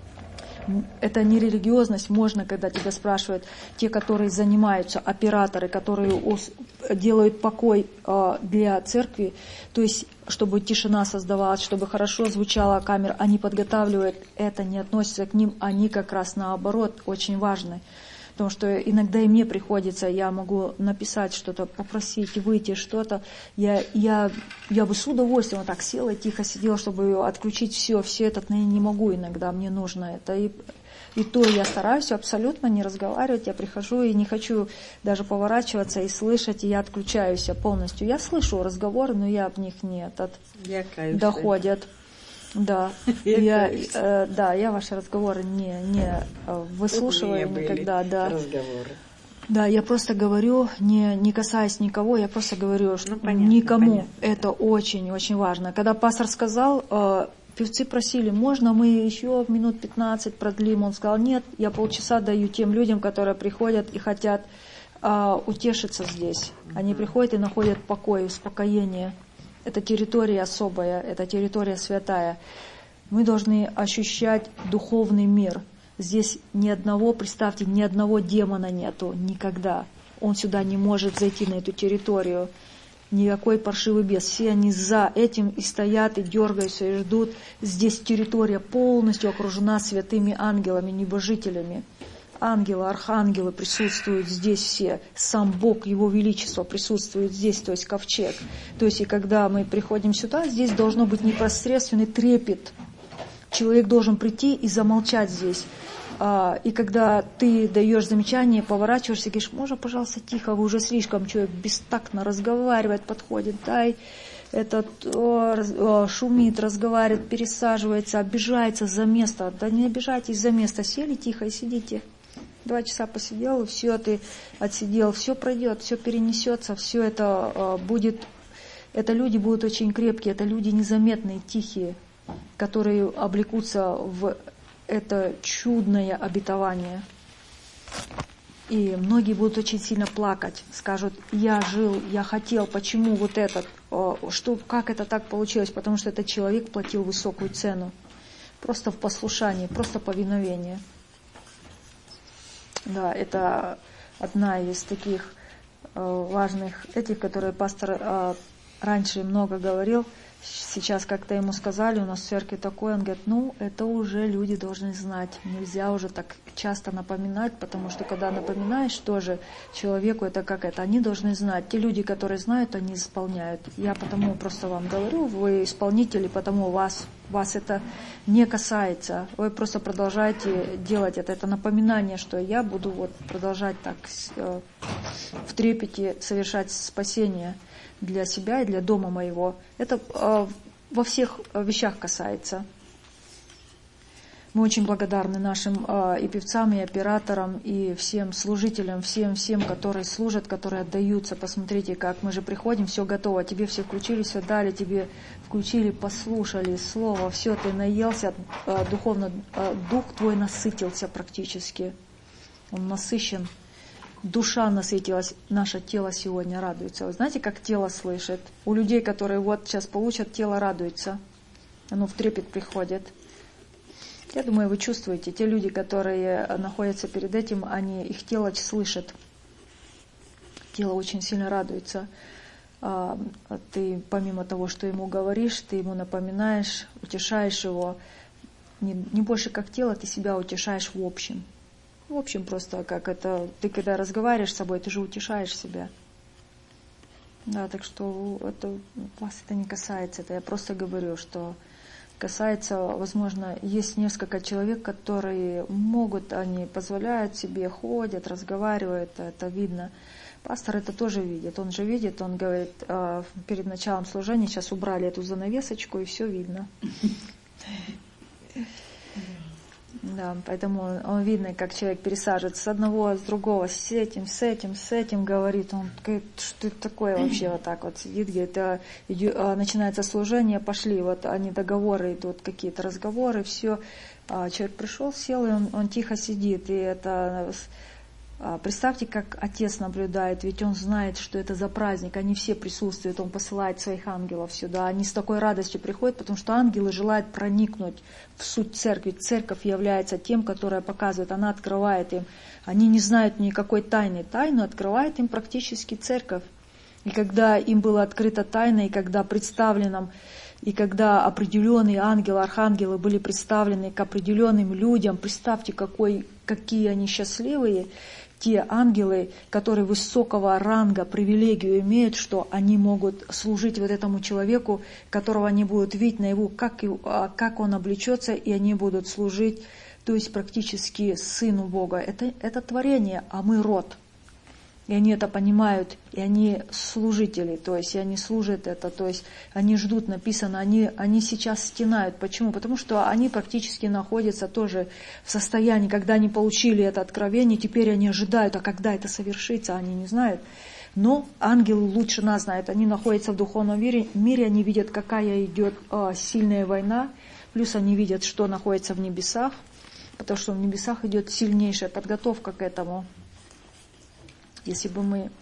Speaker 1: Это не религиозность, можно, когда тебя спрашивают, те, которые занимаются, операторы, которые делают покой э, для церкви, то есть чтобы тишина создавалась, чтобы хорошо звучала камера, они подготавливают, это не относится к ним, они как раз наоборот очень важны. Потому что иногда и мне приходится, я могу написать что-то, попросить, выйти что-то. Я, я, я бы с удовольствием вот так села и тихо сидела, чтобы отключить все, все это, но я не могу иногда, мне нужно это. И, и то я стараюсь абсолютно не разговаривать, я прихожу и не хочу даже поворачиваться и слышать, и я отключаюсь полностью. Я слышу разговоры, но я в них не этот, доходят. Да, я, э, да, я ваши разговоры не, не выслушиваю никогда, да.
Speaker 6: Разговоры.
Speaker 1: Да, я просто говорю, не, не касаясь никого, я просто говорю, что
Speaker 6: ну, понятно,
Speaker 1: никому
Speaker 6: понятно.
Speaker 1: Это очень-очень важно. Когда пастор сказал, э, певцы просили, можно мы еще минут пятнадцать продлим, он сказал, нет, я полчаса даю тем людям, которые приходят и хотят э, утешиться здесь. Они приходят и находят покой, успокоение. Это территория особая, это территория святая. Мы должны ощущать духовный мир. Здесь ни одного, представьте, ни одного демона нету никогда. Он сюда не может зайти на эту территорию. Никакой паршивый бес. Все они за этим и стоят, и дергаются, и ждут. Здесь территория полностью окружена святыми ангелами, небожителями. Ангелы, архангелы присутствуют здесь все, сам Бог, Его Величество присутствует здесь, то есть ковчег. То есть и когда мы приходим сюда, здесь должно быть непосредственный трепет. Человек должен прийти и замолчать здесь. И когда ты даешь замечание, поворачиваешься и говоришь, можно, пожалуйста, тихо, вы уже слишком, человек бестактно разговаривает, подходит, дай, этот о, шумит, разговаривает, пересаживается, обижается за место. Да не обижайтесь за место, сели тихо и сидите. Два часа посидел, и все, ты отсидел, все пройдет, все перенесется, все это э, будет, это люди будут очень крепкие, это люди незаметные, тихие, которые облекутся в это чудное обетование. И многие будут очень сильно плакать, скажут, я жил, я хотел, почему вот этот, э, что, как это так получилось, потому что этот человек платил высокую цену, просто в послушании, просто повиновение. Да, это одна из таких э, важных этих, которые пастор э, раньше много говорил. Сейчас как-то ему сказали, у нас в церкви такое, он говорит, ну, это уже люди должны знать. Нельзя уже так часто напоминать, потому что когда напоминаешь тоже человеку, это как это, они должны знать. Те люди, которые знают, они исполняют. Я потому просто вам говорю, вы исполнители, потому вас, вас это не касается. Вы просто продолжаете делать это. Это напоминание, что я буду вот продолжать так э, в трепете совершать спасение для себя и для дома моего. Это э, во всех вещах касается. Мы очень благодарны нашим э, и певцам, и операторам, и всем служителям, всем, всем, которые служат, которые отдаются. Посмотрите, как мы же приходим, все готово, тебе все включили, все дали, тебе включили, послушали слово, все, ты наелся, э, духовно, э, дух твой насытился практически. Он насыщен. Душа насытилась, наше тело сегодня радуется. Вы знаете, как тело слышит? У людей, которые вот сейчас получат, тело радуется. Оно в трепет приходит. Я думаю, вы чувствуете, те люди, которые находятся перед этим, они, их тело слышат. Тело очень сильно радуется. ты помимо того, что ему говоришь, ты ему напоминаешь, утешаешь его, не, не больше как тело, ты себя утешаешь в общем. В общем, просто как это, ты когда разговариваешь с собой, ты же утешаешь себя. Да, так что это, вас это не касается, это я просто говорю, что касается, возможно, есть несколько человек, которые могут, они позволяют себе, ходят, разговаривают, это видно. Пастор это тоже видит, он же видит, он говорит, перед началом служения сейчас убрали эту занавесочку и все видно. Да, поэтому он видно, как человек пересаживается с одного, с другого, с этим, с этим, с этим, говорит, он говорит, что это такое вообще, вот так вот сидит, говорит, а, идет, а, начинается служение, пошли, вот они договоры идут, какие-то разговоры, все, а, человек пришел, сел, и он, он тихо сидит, и это... Представьте, как Отец наблюдает, ведь Он знает, что это за праздник, они все присутствуют, Он посылает своих ангелов сюда, они с такой радостью приходят, потому что ангелы желают проникнуть в суть церкви. Церковь является тем, которая показывает, она открывает им. Они не знают никакой тайны, тайну открывает им практически церковь. И когда им было открыто тайна, и когда представленным, и когда определенные ангелы, архангелы были представлены к определенным людям, представьте, какой, какие они счастливые, те ангелы, которые высокого ранга, привилегию имеют, что они могут служить вот этому человеку, которого они будут видеть наяву, как, как он облечется, и они будут служить, то есть практически Сыну Бога. Это, это творение, а мы род. И они это понимают, и они служители, то есть и они служат это, то есть они ждут, написано, они, они сейчас стенают. Почему? Потому что они практически находятся тоже в состоянии, когда они получили это откровение, теперь они ожидают, а когда это совершится, они не знают. Но ангелы лучше нас знают, они находятся в духовном мире, мире, они видят, какая идет э, сильная война, плюс они видят, что находится в небесах, потому что в небесах идет сильнейшая подготовка к этому. Если бы мы,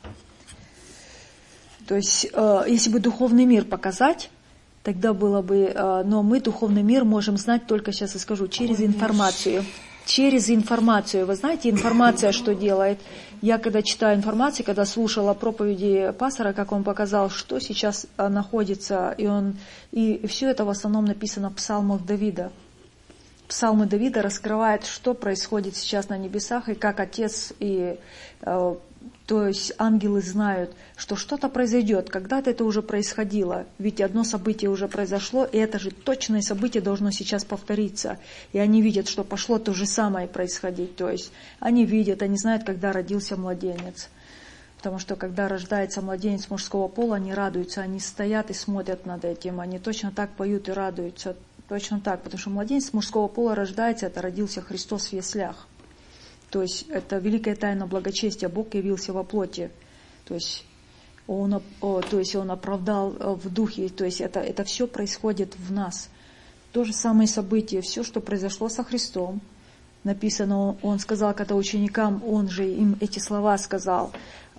Speaker 1: то есть, э, если бы духовный мир показать, тогда было бы, э, но мы духовный мир можем знать только, сейчас я скажу, через информацию. Через информацию. Вы знаете, информация что делает? Я когда читаю информацию, когда слушала проповеди пастора, как он показал, что сейчас э, находится, и он, и, и все это в основном написано в псалмах Давида. Псалмы Давида раскрывают, что происходит сейчас на небесах, и как Отец и э, то есть ангелы знают, что что-то произойдет. Когда-то это уже происходило, ведь одно событие уже произошло, и это же точное событие должно сейчас повториться. И они видят, что пошло то же самое происходить. То есть они видят, они знают, когда родился младенец. Потому что когда рождается младенец мужского пола, они радуются, они стоят и смотрят над этим, они точно так поют и радуются. Точно так, потому что младенец мужского пола рождается, это родился Христос в яслях. То есть это великая тайна благочестия. Бог явился во плоти. То есть Он, о, то есть он оправдал в духе. То есть это, это все происходит в нас. То же самое событие, все, что произошло со Христом. Написано, Он сказал когда ученикам, Он же им эти слова сказал.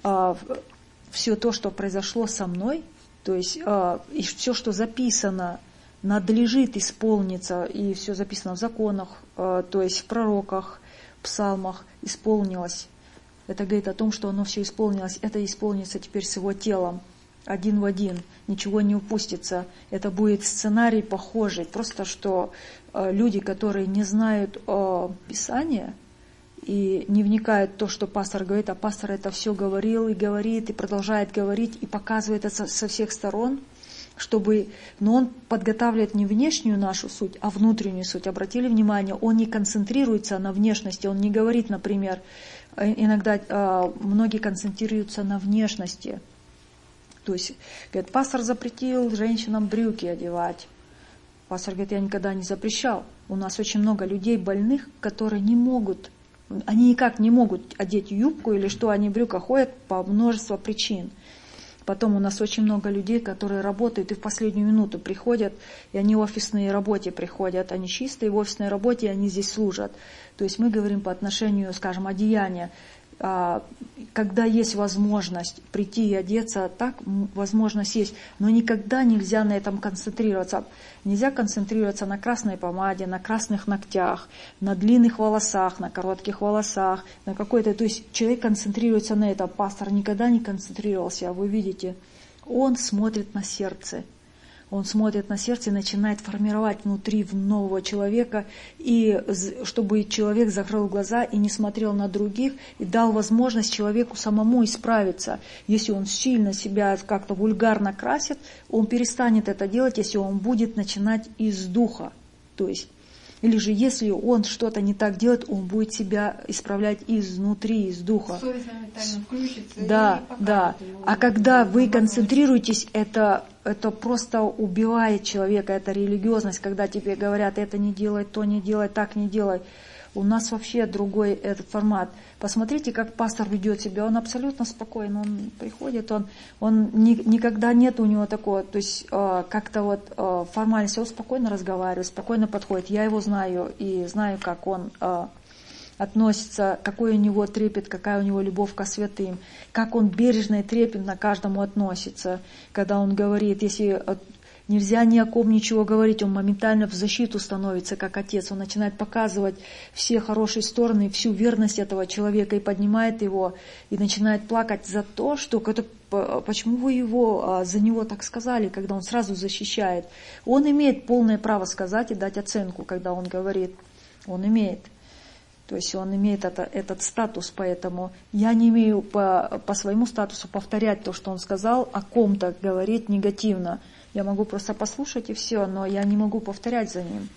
Speaker 1: Все то, что произошло со мной, то есть и все, что записано, надлежит исполниться. И все записано в законах, то есть в пророках, псалмах исполнилось. Это говорит о том, что оно все исполнилось. Это исполнится теперь с его телом. Один в один. Ничего не упустится. Это будет сценарий похожий. Просто что э, люди, которые не знают э, Писания и не вникают в то, что пастор говорит, а пастор это все говорил и говорит, и продолжает говорить, и показывает это со, со всех сторон, чтобы, но он подготавливает не внешнюю нашу суть, а внутреннюю суть. Обратили внимание, он не концентрируется на внешности, он не говорит, например, иногда многие концентрируются на внешности. То есть, говорит, пастор запретил женщинам брюки одевать. Пастор говорит, я никогда не запрещал. У нас очень много людей больных, которые не могут, они никак не могут одеть юбку или что, они в брюках ходят по множеству причин. Потом у нас очень много людей, которые работают и в последнюю минуту приходят, и они в офисной работе приходят, они чистые в офисной работе, и они здесь служат. То есть мы говорим по отношению, скажем, одеяния. Когда есть возможность прийти и одеться, так возможность есть, но никогда нельзя на этом концентрироваться. Нельзя концентрироваться на красной помаде, на красных ногтях, на длинных волосах, на коротких волосах, на какой-то. То есть человек концентрируется на этом. Пастор никогда не концентрировался, вы видите. Он смотрит на сердце. Он смотрит на сердце и начинает формировать внутри нового человека, и чтобы человек закрыл глаза и не смотрел на других, и дал возможность человеку самому исправиться. Если он сильно себя как-то вульгарно красит, он перестанет это делать, если он будет начинать из духа. То есть, или же если он что-то не так делает, он будет себя исправлять изнутри, из духа.
Speaker 9: Совесть моментально включится.
Speaker 1: Да, да. А когда вы концентрируетесь, это, это просто убивает человека, это религиозность, когда тебе говорят, это не делай, то не делай, так не делай. У нас вообще другой этот формат. Посмотрите, как пастор ведет себя. Он абсолютно спокоен. Он приходит, он, он ни, никогда нет у него такого, то есть э, как-то вот э, формальности. Он спокойно разговаривает, спокойно подходит. Я его знаю и знаю, как он э, относится, какой у него трепет, какая у него любовь ко святым, как он бережно и трепетно к каждому относится, когда он говорит, если нельзя ни о ком ничего говорить, он моментально в защиту становится, как отец. Он начинает показывать все хорошие стороны, всю верность этого человека и поднимает его, и начинает плакать за то, что почему вы его, за него так сказали, когда он сразу защищает. Он имеет полное право сказать и дать оценку, когда он говорит. Он имеет. То есть он имеет это, этот статус, поэтому я не имею по, по своему статусу повторять то, что он сказал, о ком-то говорить негативно. Я могу просто послушать и все, но я не могу повторять за ним.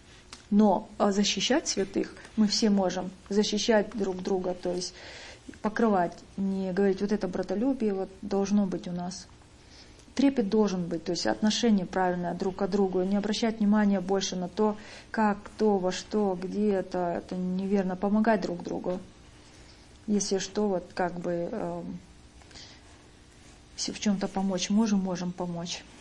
Speaker 1: Но защищать святых мы все можем, защищать друг друга, то есть покрывать, не говорить, вот это братолюбие вот должно быть у нас. Трепет должен быть, то есть отношение правильное друг к другу, не обращать внимания больше на то, как, кто, во что, где это, это неверно, помогать друг другу. Если что, вот как бы, э, если в чем-то помочь можем, можем помочь.